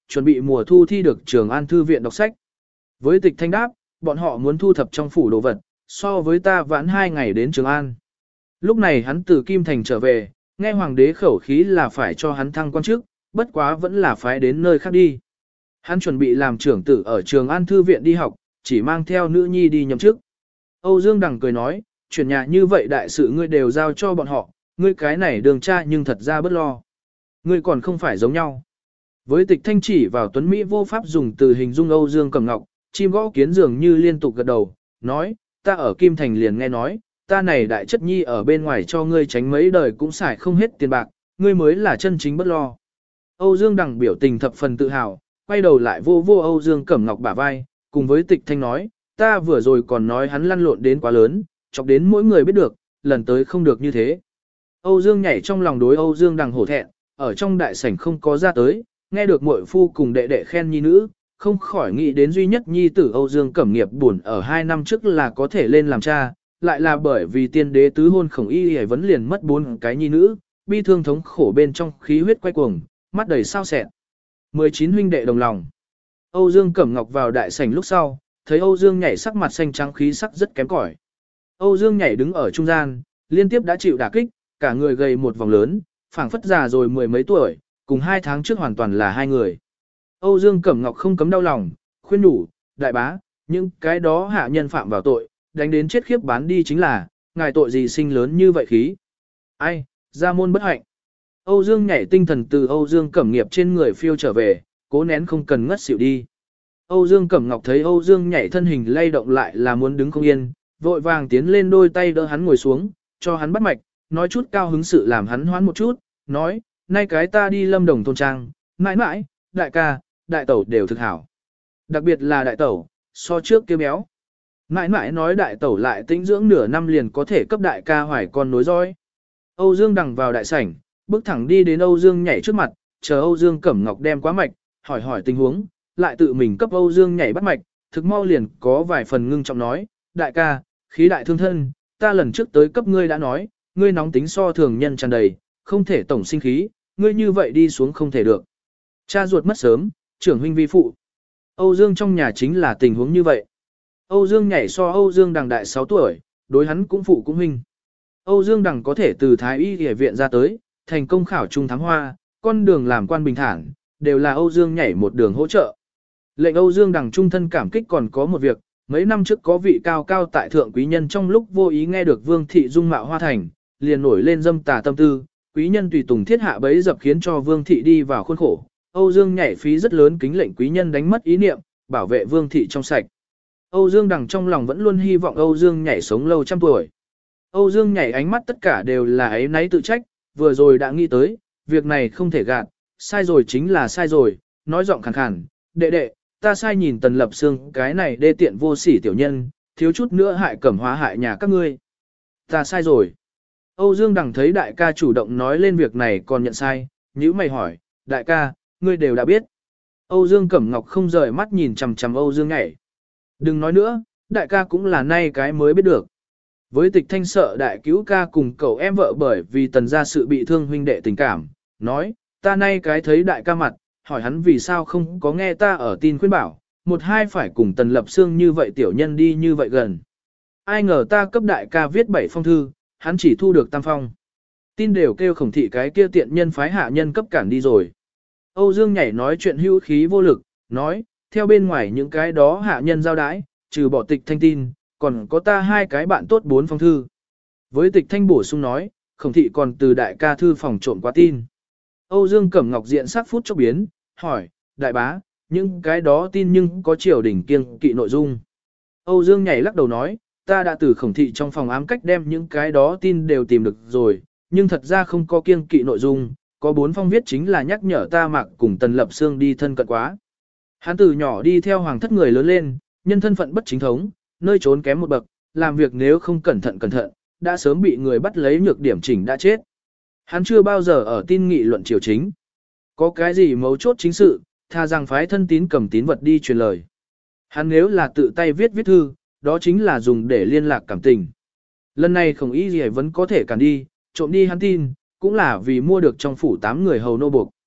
chuẩn bị mùa thu thi được Trường An Thư viện đọc sách. Với Tịch Thanh đáp, bọn họ muốn thu thập trong phủ đồ vật, so với ta vãn hai ngày đến Trường An. Lúc này hắn từ Kim Thành trở về, nghe hoàng đế khẩu khí là phải cho hắn thăng quan chức, bất quá vẫn là phái đến nơi khác đi. Hắn chuẩn bị làm trưởng tử ở Trường An Thư viện đi học, chỉ mang theo nữ nhi đi nhậm chức. Âu Dương Đằng cười nói, chuyển nhà như vậy đại sự ngươi đều giao cho bọn họ, ngươi cái này đường cha nhưng thật ra bất lo. Ngươi còn không phải giống nhau. Với Tịch Thanh chỉ vào Tuấn Mỹ vô pháp dùng từ hình dung Âu Dương Cẩm Ngọc, chim gõ kiến dường như liên tục gật đầu, nói, ta ở Kim Thành liền nghe nói, ta này đại chất nhi ở bên ngoài cho ngươi tránh mấy đời cũng xài không hết tiền bạc, ngươi mới là chân chính bất lo. Âu Dương Đằng biểu tình thập phần tự hào, quay đầu lại vô vô Âu Dương Cẩm Ngọc bả vai, cùng với Tịch Thanh nói, ta vừa rồi còn nói hắn lăn lộn đến quá lớn, chọc đến mỗi người biết được, lần tới không được như thế. Âu Dương nhảy trong lòng đối Âu Dương Đằng hổ thẹn, ở trong đại sảnh không có ra tới, nghe được muội phu cùng đệ đệ khen nhi nữ, không khỏi nghĩ đến duy nhất nhi tử Âu Dương Cẩm Nghiệp buồn ở hai năm trước là có thể lên làm cha, lại là bởi vì tiên đế tứ hôn khổng y hề vấn liền mất bốn cái nhi nữ, bi thương thống khổ bên trong khí huyết quay cuồng, mắt đầy sao sẹn. mười chín huynh đệ đồng lòng. Âu Dương Cẩm Ngọc vào đại sảnh lúc sau, thấy Âu Dương nhảy sắc mặt xanh trắng khí sắc rất kém cỏi. Âu Dương nhảy đứng ở trung gian, liên tiếp đã chịu đả kích, cả người gầy một vòng lớn, phảng phất già rồi mười mấy tuổi, cùng hai tháng trước hoàn toàn là hai người. Âu Dương Cẩm Ngọc không cấm đau lòng, khuyên nhủ, đại bá, những cái đó hạ nhân phạm vào tội, đánh đến chết khiếp bán đi chính là, ngài tội gì sinh lớn như vậy khí. Ai, ra môn bất hạnh. Âu Dương nhảy tinh thần từ Âu Dương Cẩm Nghiệp trên người phiêu trở về, cố nén không cần ngất xỉu đi. Âu Dương Cẩm Ngọc thấy Âu Dương nhảy thân hình lay động lại là muốn đứng không yên, vội vàng tiến lên đôi tay đỡ hắn ngồi xuống, cho hắn bắt mạch, nói chút cao hứng sự làm hắn hoán một chút, nói, nay cái ta đi Lâm Đồng thôn trang, mãi mãi, đại ca, đại tẩu đều thực hảo. Đặc biệt là đại tẩu, so trước kia béo. Mãi mãi nói đại tẩu lại tĩnh dưỡng nửa năm liền có thể cấp đại ca hoài con nối dõi. Âu Dương đằng vào đại sảnh, bước thẳng đi đến Âu Dương nhảy trước mặt, chờ Âu Dương Cẩm Ngọc đem quá mạch, hỏi hỏi tình huống, lại tự mình cấp Âu Dương nhảy bắt mạch, thực mau liền có vài phần ngưng trọng nói, đại ca, khí đại thương thân, ta lần trước tới cấp ngươi đã nói, ngươi nóng tính so thường nhân tràn đầy, không thể tổng sinh khí, ngươi như vậy đi xuống không thể được. Cha ruột mất sớm, trưởng huynh vi phụ. Âu Dương trong nhà chính là tình huống như vậy. Âu Dương nhảy so Âu Dương đằng đại sáu tuổi, đối hắn cũng phụ cũng huynh. Âu Dương đằng có thể từ Thái Y Y viện ra tới, thành công khảo trung thám hoa, con đường làm quan bình thản, đều là Âu Dương nhảy một đường hỗ trợ. Lệnh Âu Dương đằng trung thân cảm kích còn có một việc, mấy năm trước có vị cao cao tại thượng quý nhân trong lúc vô ý nghe được Vương thị dung mạo hoa thành, liền nổi lên dâm tà tâm tư, quý nhân tùy tùng thiết hạ bấy dập khiến cho Vương thị đi vào khuôn khổ. Âu Dương nhảy phí rất lớn kính lệnh quý nhân đánh mất ý niệm, bảo vệ Vương thị trong sạch. Âu Dương đằng trong lòng vẫn luôn hy vọng Âu Dương nhảy sống lâu trăm tuổi. Âu Dương nhảy ánh mắt tất cả đều là ấy náy tự trách, vừa rồi đã nghĩ tới, việc này không thể gạt, sai rồi chính là sai rồi, nói giọng khàn khàn, đệ đệ, ta sai nhìn Tần Lập Sương cái này đê tiện vô sỉ tiểu nhân, thiếu chút nữa hại Cẩm Hóa hại nhà các ngươi. Ta sai rồi. Âu Dương đằng thấy đại ca chủ động nói lên việc này còn nhận sai, nhíu mày hỏi, đại ca, ngươi đều đã biết. Âu Dương Cẩm Ngọc không rời mắt nhìn chằm chằm Âu Dương nhảy. Đừng nói nữa, đại ca cũng là nay cái mới biết được. Với Tịch Thanh sợ đại cứu ca cùng cậu em vợ bởi vì Tần gia sự bị thương huynh đệ tình cảm, nói, ta nay cái thấy đại ca mặt, hỏi hắn vì sao không có nghe ta ở tin khuyên bảo, một hai phải cùng Tần Lập Sương như vậy tiểu nhân đi như vậy gần. Ai ngờ ta cấp đại ca viết bảy phong thư, hắn chỉ thu được tam phong. Tin đều kêu khổng thị cái kia tiện nhân phái hạ nhân cấp cản đi rồi. Âu Dương nhảy nói chuyện hữu khí vô lực, nói, theo bên ngoài những cái đó hạ nhân giao đái, trừ bỏ Tịch Thanh tin, còn có ta hai cái bạn tốt bốn phong thư. Với Tịch Thanh bổ sung nói, khổng thị còn từ đại ca thư phòng trộm qua tin. Âu Dương Cẩm Ngọc diện sắc phút chốc biến, hỏi, đại bá, những cái đó tin nhưng có triều đỉnh kiêng kỵ nội dung. Âu Dương nhảy lắc đầu nói, ta đã từ khổng thị trong phòng ám cách đem những cái đó tin đều tìm được rồi, nhưng thật ra không có kiêng kỵ nội dung, có bốn phong viết chính là nhắc nhở ta mặc cùng Tần Lập Sương đi thân cận quá. Hắn từ nhỏ đi theo hoàng thất người lớn lên, nhân thân phận bất chính thống, nơi trốn kém một bậc, làm việc nếu không cẩn thận cẩn thận, đã sớm bị người bắt lấy nhược điểm chỉnh đã chết. Hắn chưa bao giờ ở tin nghị luận triều chính. Có cái gì mấu chốt chính sự, tha rằng phái thân tín cầm tín vật đi truyền lời. Hắn nếu là tự tay viết viết thư, đó chính là dùng để liên lạc cảm tình. Lần này không ý gì vẫn có thể cản đi, trộm đi hắn tin, cũng là vì mua được trong phủ tám người hầu nô buộc.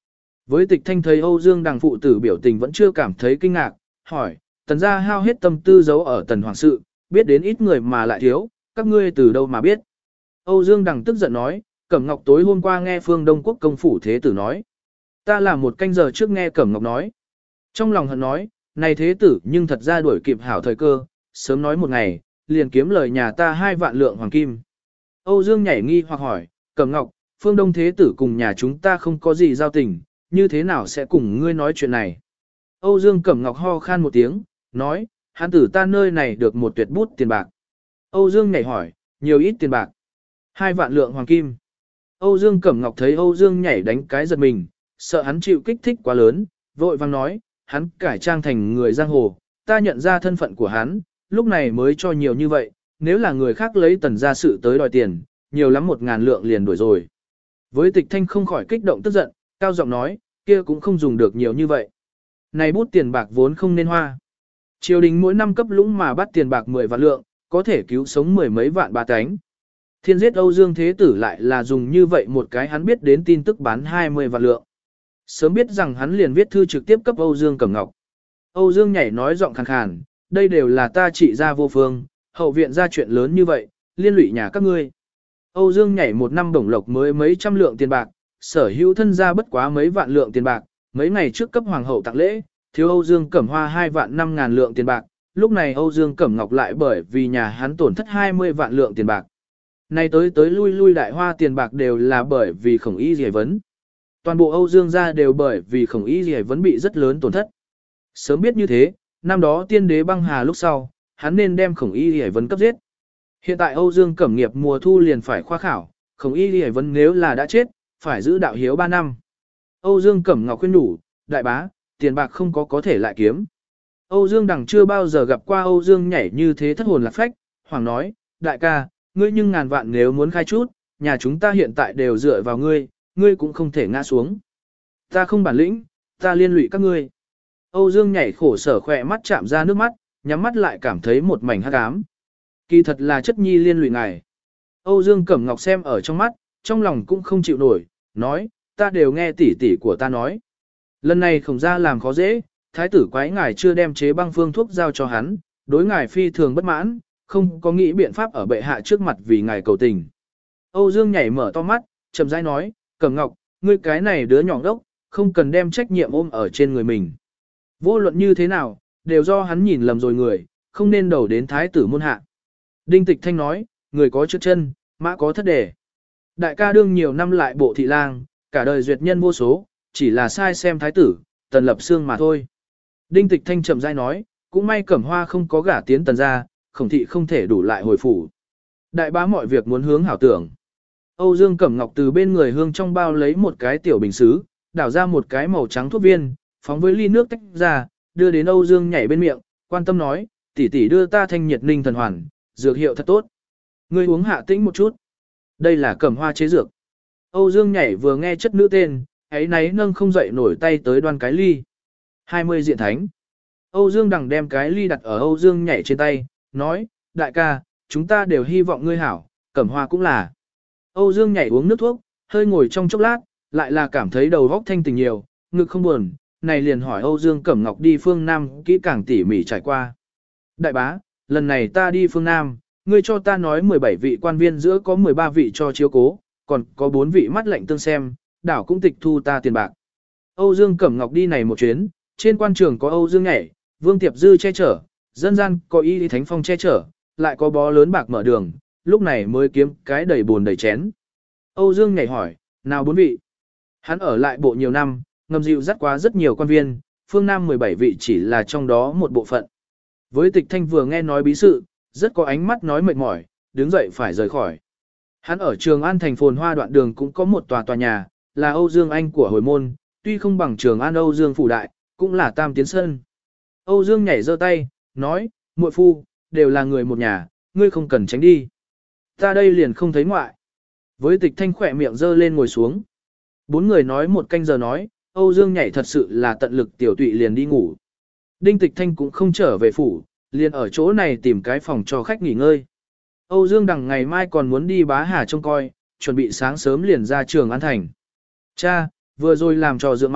Với Tịch Thanh thấy Âu Dương Đằng phụ tử biểu tình vẫn chưa cảm thấy kinh ngạc, hỏi, tần gia hao hết tâm tư giấu ở tần hoàng sự, biết đến ít người mà lại thiếu, các ngươi từ đâu mà biết. Âu Dương Đằng tức giận nói, Cẩm Ngọc tối hôm qua nghe Phương Đông Quốc công phủ thế tử nói. Ta là một canh giờ trước nghe Cẩm Ngọc nói. Trong lòng hận nói, này thế tử nhưng thật ra đuổi kịp hảo thời cơ, sớm nói một ngày, liền kiếm lời nhà ta hai vạn lượng hoàng kim. Âu Dương nhảy nghi hoặc hỏi, Cẩm Ngọc, Phương Đông thế tử cùng nhà chúng ta không có gì giao tình, như thế nào sẽ cùng ngươi nói chuyện này. Âu Dương Cẩm Ngọc ho khan một tiếng, nói, hắn tử ta nơi này được một tuyệt bút tiền bạc. Âu Dương nhảy hỏi, nhiều ít tiền bạc. Hai vạn lượng hoàng kim. Âu Dương Cẩm Ngọc thấy Âu Dương nhảy đánh cái giật mình, sợ hắn chịu kích thích quá lớn, vội vang nói, hắn cải trang thành người giang hồ, ta nhận ra thân phận của hắn, lúc này mới cho nhiều như vậy, nếu là người khác lấy tần gia sự tới đòi tiền, nhiều lắm một ngàn lượng liền đuổi rồi. Với Tịch Thanh không khỏi kích động tức giận, cao giọng nói, kia cũng không dùng được nhiều như vậy. Này bút tiền bạc vốn không nên hoa. Triều đình mỗi năm cấp lũng mà bắt tiền bạc mười vạn lượng, có thể cứu sống mười mấy vạn ba cánh. Thiên giết Âu Dương Thế Tử lại là dùng như vậy một cái hắn biết đến tin tức bán hai mươi vạn lượng. Sớm biết rằng hắn liền viết thư trực tiếp cấp Âu Dương Cẩm Ngọc. Âu Dương nhảy nói giọng khàn khàn, đây đều là ta trị ra vô phương, hậu viện ra chuyện lớn như vậy, liên lụy nhà các ngươi. Âu Dương nhảy một năm bổng lộc mới mấy trăm lượng tiền bạc, sở hữu thân ra bất quá mấy vạn lượng tiền bạc, mấy ngày trước cấp hoàng hậu tặng lễ, thiếu Âu Dương Cẩm Hoa hai vạn năm ngàn lượng tiền bạc, lúc này Âu Dương Cẩm Ngọc lại bởi vì nhà hắn tổn thất hai mươi vạn lượng tiền bạc. Nay tới tới lui lui đại hoa tiền bạc đều là bởi vì Khổng Y Dì vấn. Toàn bộ Âu Dương gia đều bởi vì Khổng Y Dì vấn bị rất lớn tổn thất. Sớm biết như thế, năm đó tiên đế băng hà lúc sau, hắn nên đem Khổng Y Dì vấn cấp giết. Hiện tại Âu Dương Cẩm nghiệp mùa thu liền phải khoa khảo, Khổng Y Dì vấn nếu là đã chết, phải giữ đạo hiếu ba năm. Âu Dương Cẩm Ngọc khuyên nhủ, đại bá, tiền bạc không có có thể lại kiếm. Âu Dương Đằng chưa bao giờ gặp qua Âu Dương nhảy như thế thất hồn lạc phách, hoàng nói, đại ca, ngươi nhưng ngàn vạn nếu muốn khai chút, nhà chúng ta hiện tại đều dựa vào ngươi, ngươi cũng không thể ngã xuống. Ta không bản lĩnh, ta liên lụy các ngươi. Âu Dương nhảy khổ sở khỏe mắt chạm ra nước mắt, nhắm mắt lại cảm thấy một mảnh hắc ám. Kỳ thật là chất nhi liên lụy ngài. Âu Dương Cẩm Ngọc xem ở trong mắt, trong lòng cũng không chịu nổi, nói, ta đều nghe tỷ tỷ của ta nói. Lần này Khổng gia làm khó dễ, thái tử quái ngài chưa đem chế băng phương thuốc giao cho hắn, đối ngài phi thường bất mãn, không có nghĩ biện pháp ở bệ hạ trước mặt vì ngài cầu tình. Âu Dương nhảy mở to mắt, chậm rãi nói, Cẩm Ngọc, ngươi cái này đứa nhỏ đốc, không cần đem trách nhiệm ôm ở trên người mình. Vô luận như thế nào, đều do hắn nhìn lầm rồi người, không nên đầu đến thái tử môn hạ. Đinh Tịch Thanh nói, người có trước chân, mã có thất đề. Đại ca đương nhiều năm lại bộ thị lang, cả đời duyệt nhân vô số, chỉ là sai xem thái tử, tần lập xương mà thôi. Đinh Tịch Thanh chậm rãi nói, cũng may Cẩm Hoa không có gả tiến tần ra, Khổng thị không thể đủ lại hồi phủ. Đại bá mọi việc muốn hướng hảo tưởng. Âu Dương Cẩm Ngọc từ bên người hương trong bao lấy một cái tiểu bình xứ, đảo ra một cái màu trắng thuốc viên, phóng với ly nước tách ra, đưa đến Âu Dương nhảy bên miệng, quan tâm nói, tỷ tỷ đưa ta thanh nhiệt ninh thần hoàn, dược hiệu thật tốt. Ngươi uống hạ tĩnh một chút. Đây là Cẩm Hoa chế dược. Âu Dương nhảy vừa nghe chất nữ tên, ấy náy nâng không dậy nổi tay tới đoan cái ly. hai mươi diện thánh. Âu Dương Đằng đem cái ly đặt ở Âu Dương nhảy trên tay, nói, đại ca, chúng ta đều hy vọng ngươi hảo, Cẩm Hoa cũng là. Âu Dương nhảy uống nước thuốc, hơi ngồi trong chốc lát, lại là cảm thấy đầu óc thanh tỉnh nhiều, ngực không buồn, này liền hỏi Âu Dương Cẩm Ngọc đi phương Nam kỹ càng tỉ mỉ trải qua. Đại bá, lần này ta đi phương Nam, ngươi cho ta nói mười bảy vị quan viên giữa có mười ba vị cho chiếu cố, còn có bốn vị mắt lệnh tương xem, đảo cũng tịch thu ta tiền bạc. Âu Dương Cẩm Ngọc đi này một chuyến, trên quan trường có Âu Dương nhảy, Vương Tiệp Dư che chở, dân gian có Y Thánh Phong che chở, lại có bó lớn bạc mở đường, lúc này mới kiếm cái đầy buồn đầy chén. Âu Dương nhảy hỏi, nào bốn vị? Hắn ở lại bộ nhiều năm, ngầm dịu dắt quá rất nhiều quan viên, phương Nam mười bảy vị chỉ là trong đó một bộ phận. Với Tịch Thanh vừa nghe nói bí sự, rất có ánh mắt nói mệt mỏi, đứng dậy phải rời khỏi. Hắn ở Trường An thành phồn hoa đoạn đường cũng có một tòa tòa nhà, là Âu Dương Anh của hồi môn, tuy không bằng Trường An Âu Dương phủ đại, cũng là tam tiến sơn. Âu Dương nhảy giơ tay, nói, muội phu, đều là người một nhà, ngươi không cần tránh đi. Ta đây liền không thấy ngoại. Với Tịch Thanh khỏe miệng giơ lên ngồi xuống. Bốn người nói một canh giờ nói, Âu Dương nhảy thật sự là tận lực tiểu tụy liền đi ngủ. Đinh Tịch Thanh cũng không trở về phủ, liền ở chỗ này tìm cái phòng cho khách nghỉ ngơi. Âu Dương Đằng ngày mai còn muốn đi Bá Hà trông coi, chuẩn bị sáng sớm liền ra Trường An thành. Cha, vừa rồi làm trò dựa mặt,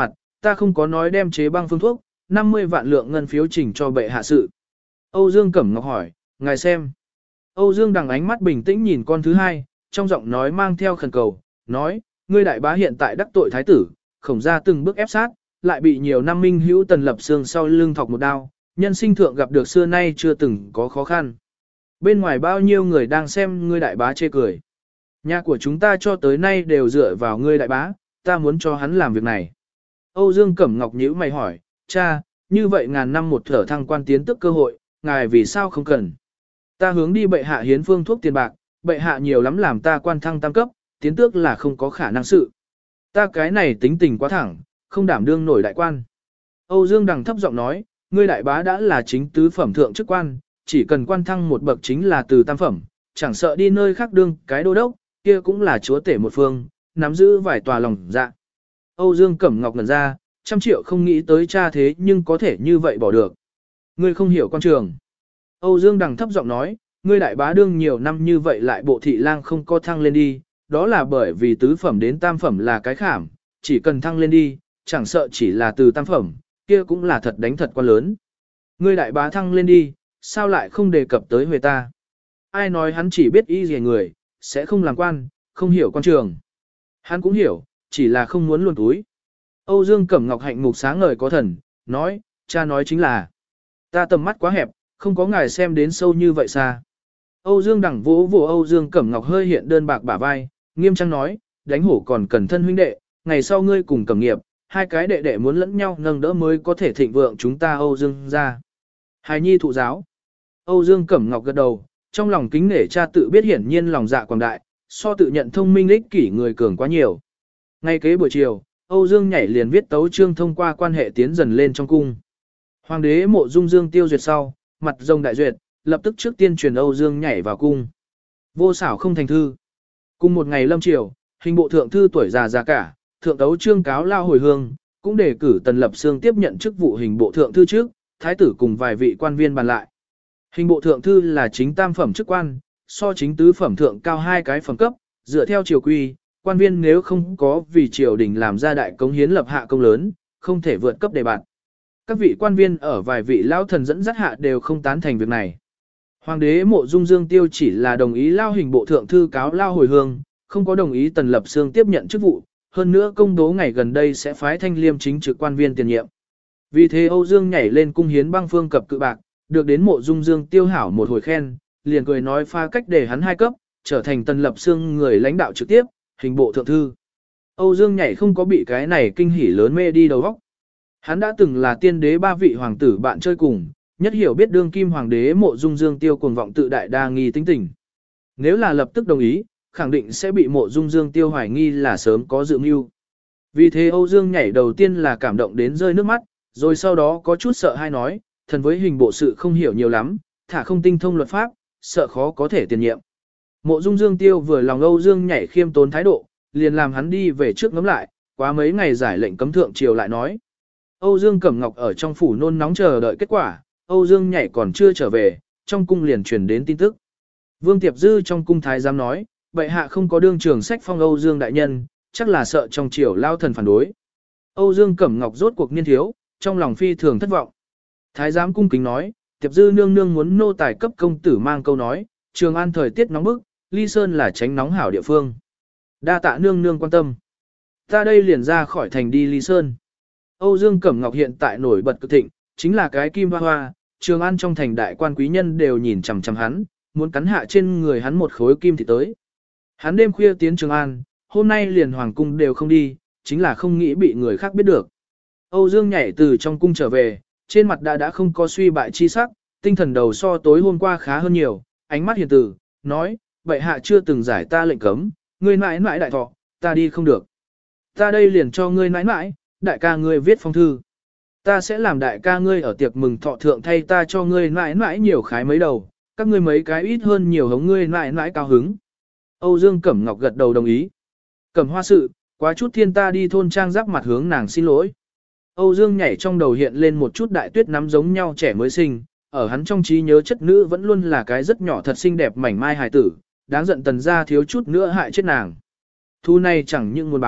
ta không có nói đem chế băng phương thuốc, năm mươi vạn lượng ngân phiếu chỉnh cho bệ hạ sự. Âu Dương Cẩm Ngọc hỏi, ngài xem. Âu Dương Đằng ánh mắt bình tĩnh nhìn con thứ hai, trong giọng nói mang theo khẩn cầu, nói, ngươi đại bá hiện tại đắc tội thái tử, khổng ra từng bước ép sát, lại bị nhiều năm minh hữu Tần Lập Sương sau lưng thọc một đao, nhân sinh thượng gặp được xưa nay chưa từng có khó khăn. Bên ngoài bao nhiêu người đang xem ngươi đại bá chê cười. Nhà của chúng ta cho tới nay đều dựa vào ngươi đại bá, ta muốn cho hắn làm việc này. Âu Dương Cẩm Ngọc nhíu mày hỏi, cha, như vậy ngàn năm một thở thăng quan tiến tức cơ hội, ngài vì sao không cần? Ta hướng đi bệ hạ hiến phương thuốc tiền bạc, bệ hạ nhiều lắm làm ta quan thăng tam cấp, tiến tước là không có khả năng sự. Ta cái này tính tình quá thẳng, không đảm đương nổi đại quan. Âu Dương Đằng thấp giọng nói, ngươi đại bá đã là chính tứ phẩm thượng chức quan, chỉ cần quan thăng một bậc chính là từ tam phẩm, chẳng sợ đi nơi khác đương cái đô đốc, kia cũng là chúa tể một phương, nắm giữ vài tòa lòng dạ. Âu Dương Cẩm Ngọc ngẩn ra, trăm triệu không nghĩ tới cha thế nhưng có thể như vậy bỏ được. Ngươi không hiểu quan trường. Âu Dương Đằng thấp giọng nói, ngươi đại bá đương nhiều năm như vậy lại bộ thị lang không có thăng lên đi, đó là bởi vì tứ phẩm đến tam phẩm là cái khảm, chỉ cần thăng lên đi, chẳng sợ chỉ là từ tam phẩm, kia cũng là thật đánh thật quan lớn. Ngươi đại bá thăng lên đi, sao lại không đề cập tới huề ta? Ai nói hắn chỉ biết y gì người, sẽ không làm quan, không hiểu quan trường. Hắn cũng hiểu, chỉ là không muốn luồn túi. Âu Dương Cẩm Ngọc hạnh mục sáng ngời có thần, nói, cha nói chính là, ta tầm mắt quá hẹp, không có ngài xem đến sâu như vậy xa. Âu Dương Đằng vỗ vỗ Âu Dương Cẩm Ngọc hơi hiện đơn bạc bả vai, nghiêm trang nói, đánh hổ còn cần thân huynh đệ, ngày sau ngươi cùng Cẩm nghiệp, hai cái đệ đệ muốn lẫn nhau nâng đỡ mới có thể thịnh vượng chúng ta Âu Dương ra. Hài nhi thụ giáo. Âu Dương Cẩm Ngọc gật đầu, trong lòng kính nể cha tự biết hiển nhiên lòng dạ quảng đại, so tự nhận thông minh ích kỷ người cường quá nhiều. Ngay kế buổi chiều, Âu Dương nhảy liền viết tấu chương thông qua quan hệ tiến dần lên trong cung. Hoàng đế Mộ Dung Dương tiêu duyệt sau, mặt rồng đại duyệt, lập tức trước tiên truyền Âu Dương nhảy vào cung. Vô xảo không thành thư. Cùng một ngày lâm triều, hình bộ thượng thư tuổi già già cả, thượng tấu chương cáo lao hồi hương, cũng đề cử Tần Lập Sương tiếp nhận chức vụ hình bộ thượng thư trước, thái tử cùng vài vị quan viên bàn lại. Hình bộ thượng thư là chính tam phẩm chức quan, so chính tứ phẩm thượng cao hai cái phẩm cấp, dựa theo triều quy, quan viên nếu không có vì triều đình làm ra đại cống hiến lập hạ công lớn, không thể vượt cấp đề bạt. Các vị quan viên ở vài vị lao thần dẫn dắt hạ đều không tán thành việc này. Hoàng đế Mộ Dung Dương Tiêu chỉ là đồng ý lao hình bộ thượng thư cáo lao hồi hương, không có đồng ý Tần Lập Sương tiếp nhận chức vụ, hơn nữa công bố ngày gần đây sẽ phái thanh liêm chính trực quan viên tiền nhiệm. Vì thế Âu Dương nhảy lên cung hiến băng phương cập cự bạc, được đến Mộ Dung Dương Tiêu hảo một hồi khen, liền cười nói pha cách để hắn hai cấp, trở thành Tần Lập Sương người lãnh đạo trực tiếp, hình bộ thượng thư. Âu Dương nhảy không có bị cái này kinh hỉ lớn mê đi đầu óc. Hắn đã từng là tiên đế ba vị hoàng tử bạn chơi cùng, nhất hiểu biết đương kim hoàng đế Mộ Dung Dương Tiêu cuồng vọng tự đại đa nghi tính tình. Nếu là lập tức đồng ý, khẳng định sẽ bị Mộ Dung Dương Tiêu hoài nghi là sớm có dự mưu. Vì thế Âu Dương nhảy đầu tiên là cảm động đến rơi nước mắt, rồi sau đó có chút sợ hay nói, thần với hình bộ sự không hiểu nhiều lắm, thả không tinh thông luật pháp, sợ khó có thể tiền nhiệm. Mộ Dung Dương Tiêu vừa lòng Âu Dương nhảy khiêm tốn thái độ, liền làm hắn đi về trước ngắm lại, quá mấy ngày giải lệnh cấm thượng triều lại nói. Âu Dương Cẩm Ngọc ở trong phủ nôn nóng chờ đợi kết quả, Âu Dương nhảy còn chưa trở về, trong cung liền truyền đến tin tức. Vương Tiệp Dư trong cung thái giám nói, bệ hạ không có đương trường sách phong Âu Dương đại nhân, chắc là sợ trong triều lao thần phản đối. Âu Dương Cẩm Ngọc rốt cuộc niên thiếu, trong lòng phi thường thất vọng. Thái giám cung kính nói, Tiệp Dư nương nương muốn nô tài cấp công tử mang câu nói, Trường An thời tiết nóng bức, Ly Sơn là tránh nóng hảo địa phương. Đa tạ nương nương quan tâm. Ta đây liền ra khỏi thành đi Ly Sơn. Âu Dương Cẩm Ngọc hiện tại nổi bật cực thịnh, chính là cái kim hoa hoa, Trường An trong thành đại quan quý nhân đều nhìn chằm chằm hắn, muốn cắn hạ trên người hắn một khối kim thì tới. Hắn đêm khuya tiến Trường An, hôm nay liền hoàng cung đều không đi, chính là không nghĩ bị người khác biết được. Âu Dương nhảy từ trong cung trở về, trên mặt đã đã không có suy bại chi sắc, tinh thần đầu so tối hôm qua khá hơn nhiều, ánh mắt hiền từ, nói, bệ hạ chưa từng giải ta lệnh cấm, ngươi mãi mãi đại thọ, ta đi không được. Ta đây liền cho ngươi mãi mãi, đại ca ngươi viết phong thư. Ta sẽ làm đại ca ngươi ở tiệc mừng thọ thượng thay ta cho ngươi mãi mãi nhiều khái mấy đầu, các ngươi mấy cái ít hơn nhiều hống ngươi mãi mãi cao hứng. Âu Dương Cẩm Ngọc gật đầu đồng ý. Cẩm hoa sự, quá chút thiên ta đi thôn trang giáp mặt hướng nàng xin lỗi. Âu Dương nhảy trong đầu hiện lên một chút đại tuyết nắm giống nhau trẻ mới sinh, ở hắn trong trí nhớ chất nữ vẫn luôn là cái rất nhỏ thật xinh đẹp mảnh mai hài tử, đáng giận tần gia thiếu chút nữa hại chết nàng. Thu này chẳng những muốn báo,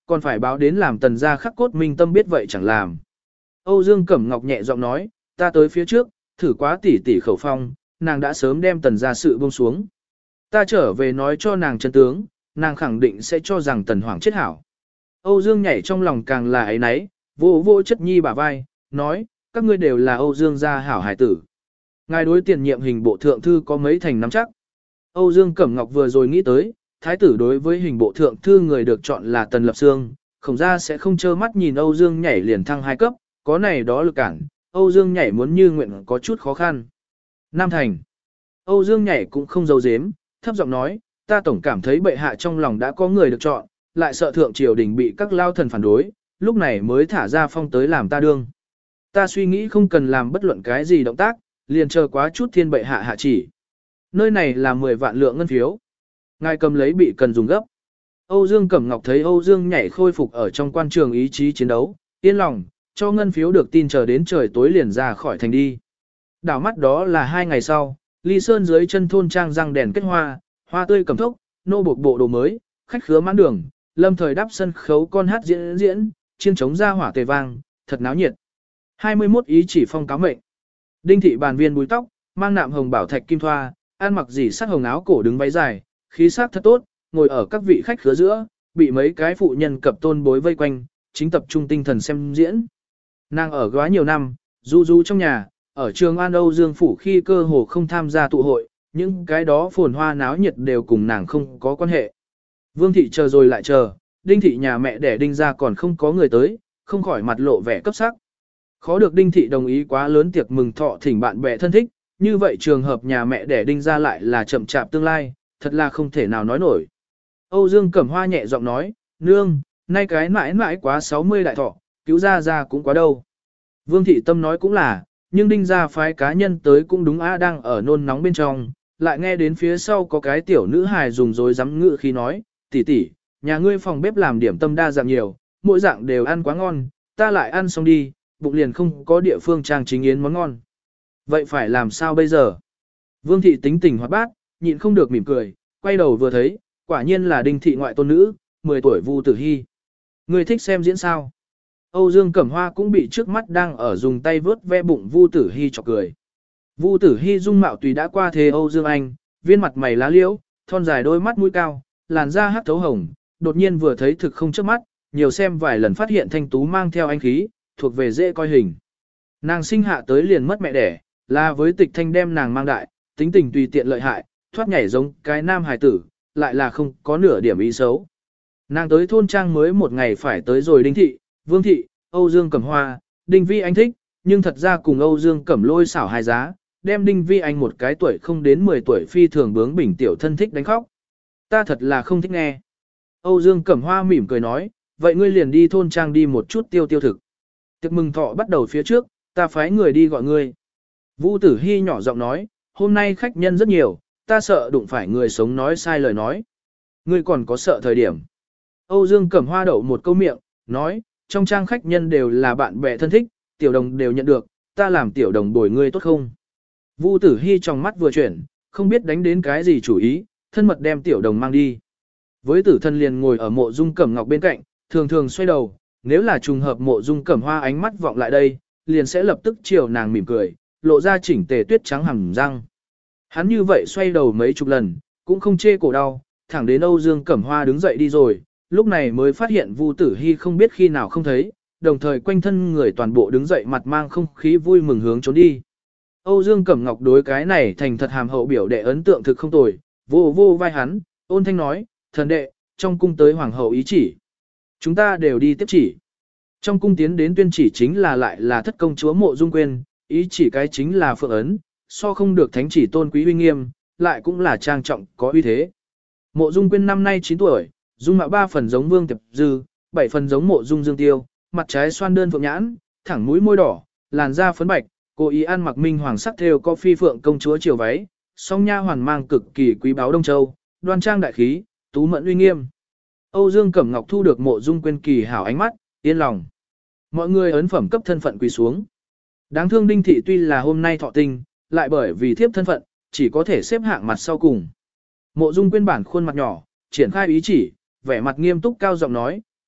còn phải báo đến làm tần gia khắc cốt minh tâm biết vậy chẳng làm. Âu Dương Cẩm Ngọc nhẹ giọng nói, ta tới phía trước, thử quá tỉ tỉ khẩu phong, nàng đã sớm đem tần gia sự buông xuống. Ta trở về nói cho nàng chân tướng, nàng khẳng định sẽ cho rằng tần hoàng chết hảo. Âu Dương nhảy trong lòng càng là ấy nấy, vô vô chất nhi bả vai, nói, các ngươi đều là Âu Dương gia hảo hải tử. Ngài đối tiền nhiệm hình bộ thượng thư có mấy thành nắm chắc. Âu Dương Cẩm Ngọc vừa rồi nghĩ tới, thái tử đối với hình bộ thượng thư người được chọn là Tần Lập Sương, khổng ra sẽ không trơ mắt nhìn Âu Dương nhảy liền thăng hai cấp, có này đó lực cản, Âu Dương nhảy muốn như nguyện có chút khó khăn. Nam thành. Âu Dương nhảy cũng không giấu giếm, thấp giọng nói, ta tổng cảm thấy bệ hạ trong lòng đã có người được chọn, lại sợ thượng triều đình bị các lao thần phản đối, lúc này mới thả ra phong tới làm ta đương. Ta suy nghĩ không cần làm bất luận cái gì động tác, liền chờ quá chút thiên bệ hạ hạ chỉ. Nơi này là mười vạn lượng ngân phiếu. Ngài cầm lấy bị cần dùng gấp. Âu Dương Cẩm Ngọc thấy Âu Dương nhảy khôi phục ở trong quan trường ý chí chiến đấu, yên lòng, cho ngân phiếu được tin chờ đến trời tối liền ra khỏi thành đi. Đảo mắt đó là hai ngày sau, Ly Sơn dưới chân thôn trang răng đèn kết hoa, hoa tươi cầm thốc, nô buộc bộ đồ mới, khách khứa mãn đường, lâm thời đắp sân khấu con hát diễn diễn, chiên trống ra hỏa tề vang, thật náo nhiệt. hai mươi mốt ý chỉ phong cáo mệnh. Đinh thị bàn viên búi tóc, mang nạm hồng bảo thạch kim thoa, ăn mặc dỉ sắc hồng áo cổ đứng váy dài, khí sắc thật tốt, ngồi ở các vị khách khứa giữa, bị mấy cái phụ nhân cập tôn bối vây quanh, chính tập trung tinh thần xem diễn. Nàng ở góa nhiều năm, du du trong nhà, ở trường An Âu Dương phủ khi cơ hồ không tham gia tụ hội, những cái đó phồn hoa náo nhiệt đều cùng nàng không có quan hệ. Vương thị chờ rồi lại chờ, Đinh thị nhà mẹ đẻ Đinh ra còn không có người tới, không khỏi mặt lộ vẻ cấp sắc. Khó được Đinh thị đồng ý quá lớn tiệc mừng thọ thỉnh bạn bè thân thích, như vậy trường hợp nhà mẹ đẻ Đinh ra lại là chậm chạp tương lai, thật là không thể nào nói nổi. Âu Dương Cẩm Hoa nhẹ giọng nói, nương, nay cái mãi mãi quá sáu mươi đại thọ, cứu ra ra cũng quá đâu. Vương thị tâm nói cũng là, nhưng Đinh ra phái cá nhân tới cũng đúng á, đang ở nôn nóng bên trong, lại nghe đến phía sau có cái tiểu nữ hài dùng dối rắm ngự khi nói, tỷ tỷ, nhà ngươi phòng bếp làm điểm tâm đa dạng nhiều, mỗi dạng đều ăn quá ngon, ta lại ăn xong đi, bụng liền không có địa phương trang chính yến món ngon. Vậy phải làm sao bây giờ? Vương thị tính tình hoạt bát, nhịn không được mỉm cười, quay đầu vừa thấy, quả nhiên là Đinh thị ngoại tôn nữ, mười tuổi Vu Tử Hi. Ngươi thích xem diễn sao? Âu Dương Cẩm Hoa cũng bị trước mắt đang ở dùng tay vớt ve bụng Vu Tử Hi chọc cười. Vu Tử Hi dung mạo tùy đã qua thế Âu Dương Anh, viên mặt mày lá liễu, thon dài đôi mắt mũi cao, làn da hắc thấu hồng, đột nhiên vừa thấy thực không chớp mắt, nhiều xem vài lần phát hiện thanh tú mang theo anh khí, thuộc về dễ coi hình. Nàng sinh hạ tới liền mất mẹ đẻ, là với tịch thanh đem nàng mang đại, tính tình tùy tiện lợi hại, thoát nhảy giống cái nam hài tử, lại là không có nửa điểm ý xấu. Nàng tới thôn trang mới một ngày phải tới rồi Đinh thị, Vương thị, Âu Dương Cẩm Hoa, Đinh Vi Anh thích, nhưng thật ra cùng Âu Dương Cẩm Lôi xảo hai giá, đem Đinh Vi Anh một cái tuổi không đến mười tuổi phi thường bướng bỉnh tiểu thân thích đánh khóc. Ta thật là không thích nghe. Âu Dương Cẩm Hoa mỉm cười nói, vậy ngươi liền đi thôn trang đi một chút tiêu tiêu thực. Tiệc mừng thọ bắt đầu phía trước, ta phái người đi gọi ngươi. Vu Tử Hi nhỏ giọng nói, hôm nay khách nhân rất nhiều, ta sợ đụng phải người sống nói sai lời nói. Ngươi còn có sợ thời điểm. Âu Dương Cẩm Hoa đậu một câu miệng, nói, trong trang khách nhân đều là bạn bè thân thích, tiểu đồng đều nhận được, ta làm tiểu đồng bồi ngươi tốt không? Vu Tử Hi trong mắt vừa chuyển, không biết đánh đến cái gì chủ ý, thân mật đem tiểu đồng mang đi. Với tử thân liền ngồi ở mộ dung cẩm ngọc bên cạnh, thường thường xoay đầu, nếu là trùng hợp mộ dung cẩm hoa ánh mắt vọng lại đây, liền sẽ lập tức chiều nàng mỉm cười, lộ ra chỉnh tề tuyết trắng hàm răng. Hắn như vậy xoay đầu mấy chục lần, cũng không chê cổ đau, thẳng đến Âu Dương Cẩm Hoa đứng dậy đi rồi, lúc này mới phát hiện Vu Tử Hi không biết khi nào không thấy, đồng thời quanh thân người toàn bộ đứng dậy mặt mang không khí vui mừng hướng trốn đi. Âu Dương Cẩm Ngọc đối cái này thành thật hàm hậu biểu đệ ấn tượng thực không tồi, vô vô vai hắn, ôn thanh nói, thần đệ, trong cung tới hoàng hậu ý chỉ. Chúng ta đều đi tiếp chỉ. Trong cung tiến đến tuyên chỉ chính là lại là thất công chúa Mộ Dung Quyên, ý chỉ cái chính là phượng ấn, so không được thánh chỉ tôn quý uy nghiêm, lại cũng là trang trọng có uy thế. Mộ Dung Quyên năm nay chín tuổi, dung mạo ba phần giống Vương Tiệp Dư, bảy phần giống Mộ Dung Dương Tiêu, mặt trái xoan đơn phượng nhãn, thẳng mũi môi đỏ, làn da phấn bạch, cô ý ăn mặc minh hoàng sắc thêu có phi phượng công chúa triều váy, song nha hoàn mang cực kỳ quý báu Đông Châu, đoan trang đại khí, tú mẫn uy nghiêm. Âu Dương Cẩm Ngọc thu được Mộ Dung Quyên kỳ hảo ánh mắt, yên lòng. Mọi người ấn phẩm cấp thân phận quỳ xuống. Đáng thương Đinh thị tuy là hôm nay thọ tinh, lại bởi vì thiếp thân phận, chỉ có thể xếp hạng mặt sau cùng. Mộ Dung Quyên bản khuôn mặt nhỏ, triển khai ý chỉ, vẻ mặt nghiêm túc cao giọng nói,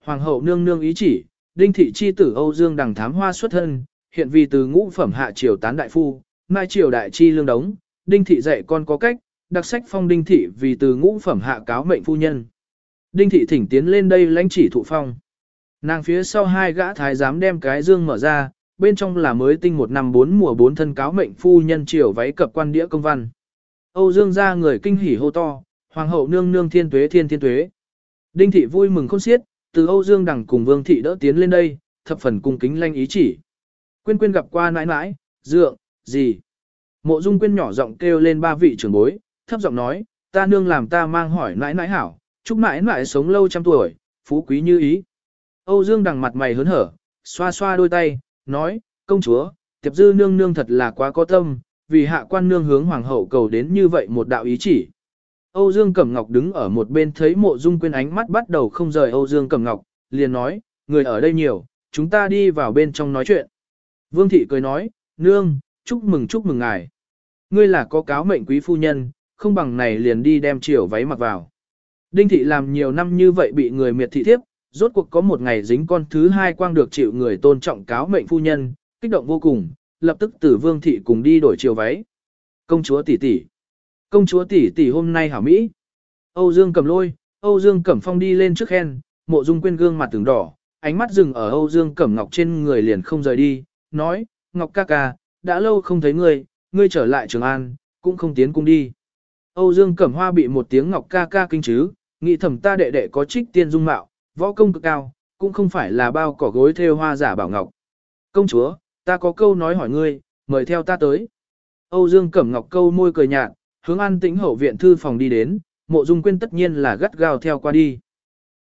Hoàng hậu nương nương ý chỉ, Đinh thị chi tử Âu Dương Đằng thám hoa xuất thân, hiện vì từ ngũ phẩm hạ triều tán đại phu, mai triều đại chi lương đống, Đinh thị dạy con có cách, đặc sách phong Đinh thị vì từ ngũ phẩm hạ cáo mệnh phu nhân. Đinh thị thỉnh tiến lên đây lãnh chỉ thụ phong. Nàng phía sau hai gã thái giám đem cái dương mở ra, bên trong là mới tinh một năm bốn mùa bốn thân cáo mệnh phu nhân triều váy cập quan đĩa công văn. Âu Dương ra người kinh hỉ hô to, hoàng hậu nương nương thiên tuế thiên thiên tuế. Đinh thị vui mừng khôn xiết, từ Âu Dương Đằng cùng Vương thị đỡ tiến lên đây, thập phần cung kính lanh ý chỉ. Quyên Quyên gặp qua nãi nãi, dượng, gì? Mộ Dung Quyên nhỏ giọng kêu lên ba vị trưởng bối, thấp giọng nói, ta nương làm ta mang hỏi nãi nãi hảo, chúc nãi nãi sống lâu trăm tuổi, phú quý như ý. Âu Dương Đằng mặt mày hớn hở, xoa xoa đôi tay, nói, công chúa, tiệp dư nương nương thật là quá có tâm, vì hạ quan nương hướng hoàng hậu cầu đến như vậy một đạo ý chỉ. Âu Dương Cẩm Ngọc đứng ở một bên thấy Mộ Dung Quyên ánh mắt bắt đầu không rời Âu Dương Cẩm Ngọc, liền nói, người ở đây nhiều, chúng ta đi vào bên trong nói chuyện. Vương thị cười nói, nương, chúc mừng chúc mừng ngài. Ngươi là có cáo mệnh quý phu nhân, không bằng này liền đi đem chiều váy mặc vào. Đinh thị làm nhiều năm như vậy bị người miệt thị thiếp, rốt cuộc có một ngày dính con thứ hai quang được chịu người tôn trọng cáo mệnh phu nhân, kích động vô cùng, lập tức từ Vương thị cùng đi đổi chiều váy. Công chúa tỷ tỷ, công chúa tỷ tỷ hôm nay hảo mỹ. Âu Dương Cẩm Lôi, Âu Dương Cẩm Phong đi lên trước khen, Mộ Dung Quyên gương mặt từng đỏ, ánh mắt dừng ở Âu Dương Cẩm Ngọc trên người liền không rời đi, nói, Ngọc ca ca, đã lâu không thấy ngươi, ngươi trở lại Trường An, cũng không tiến cung đi. Âu Dương Cẩm Hoa bị một tiếng Ngọc ca ca kinh chứ, nghĩ thầm ta đệ đệ có trích tiên dung mạo, võ công cực cao, cũng không phải là bao cỏ gối thêu hoa giả bảo ngọc. Công chúa, ta có câu nói hỏi ngươi, mời theo ta tới. Âu Dương Cẩm Ngọc câu môi cười nhạt, hướng An Tĩnh hậu viện thư phòng đi đến, Mộ Dung Quyên tất nhiên là gắt gao theo qua đi.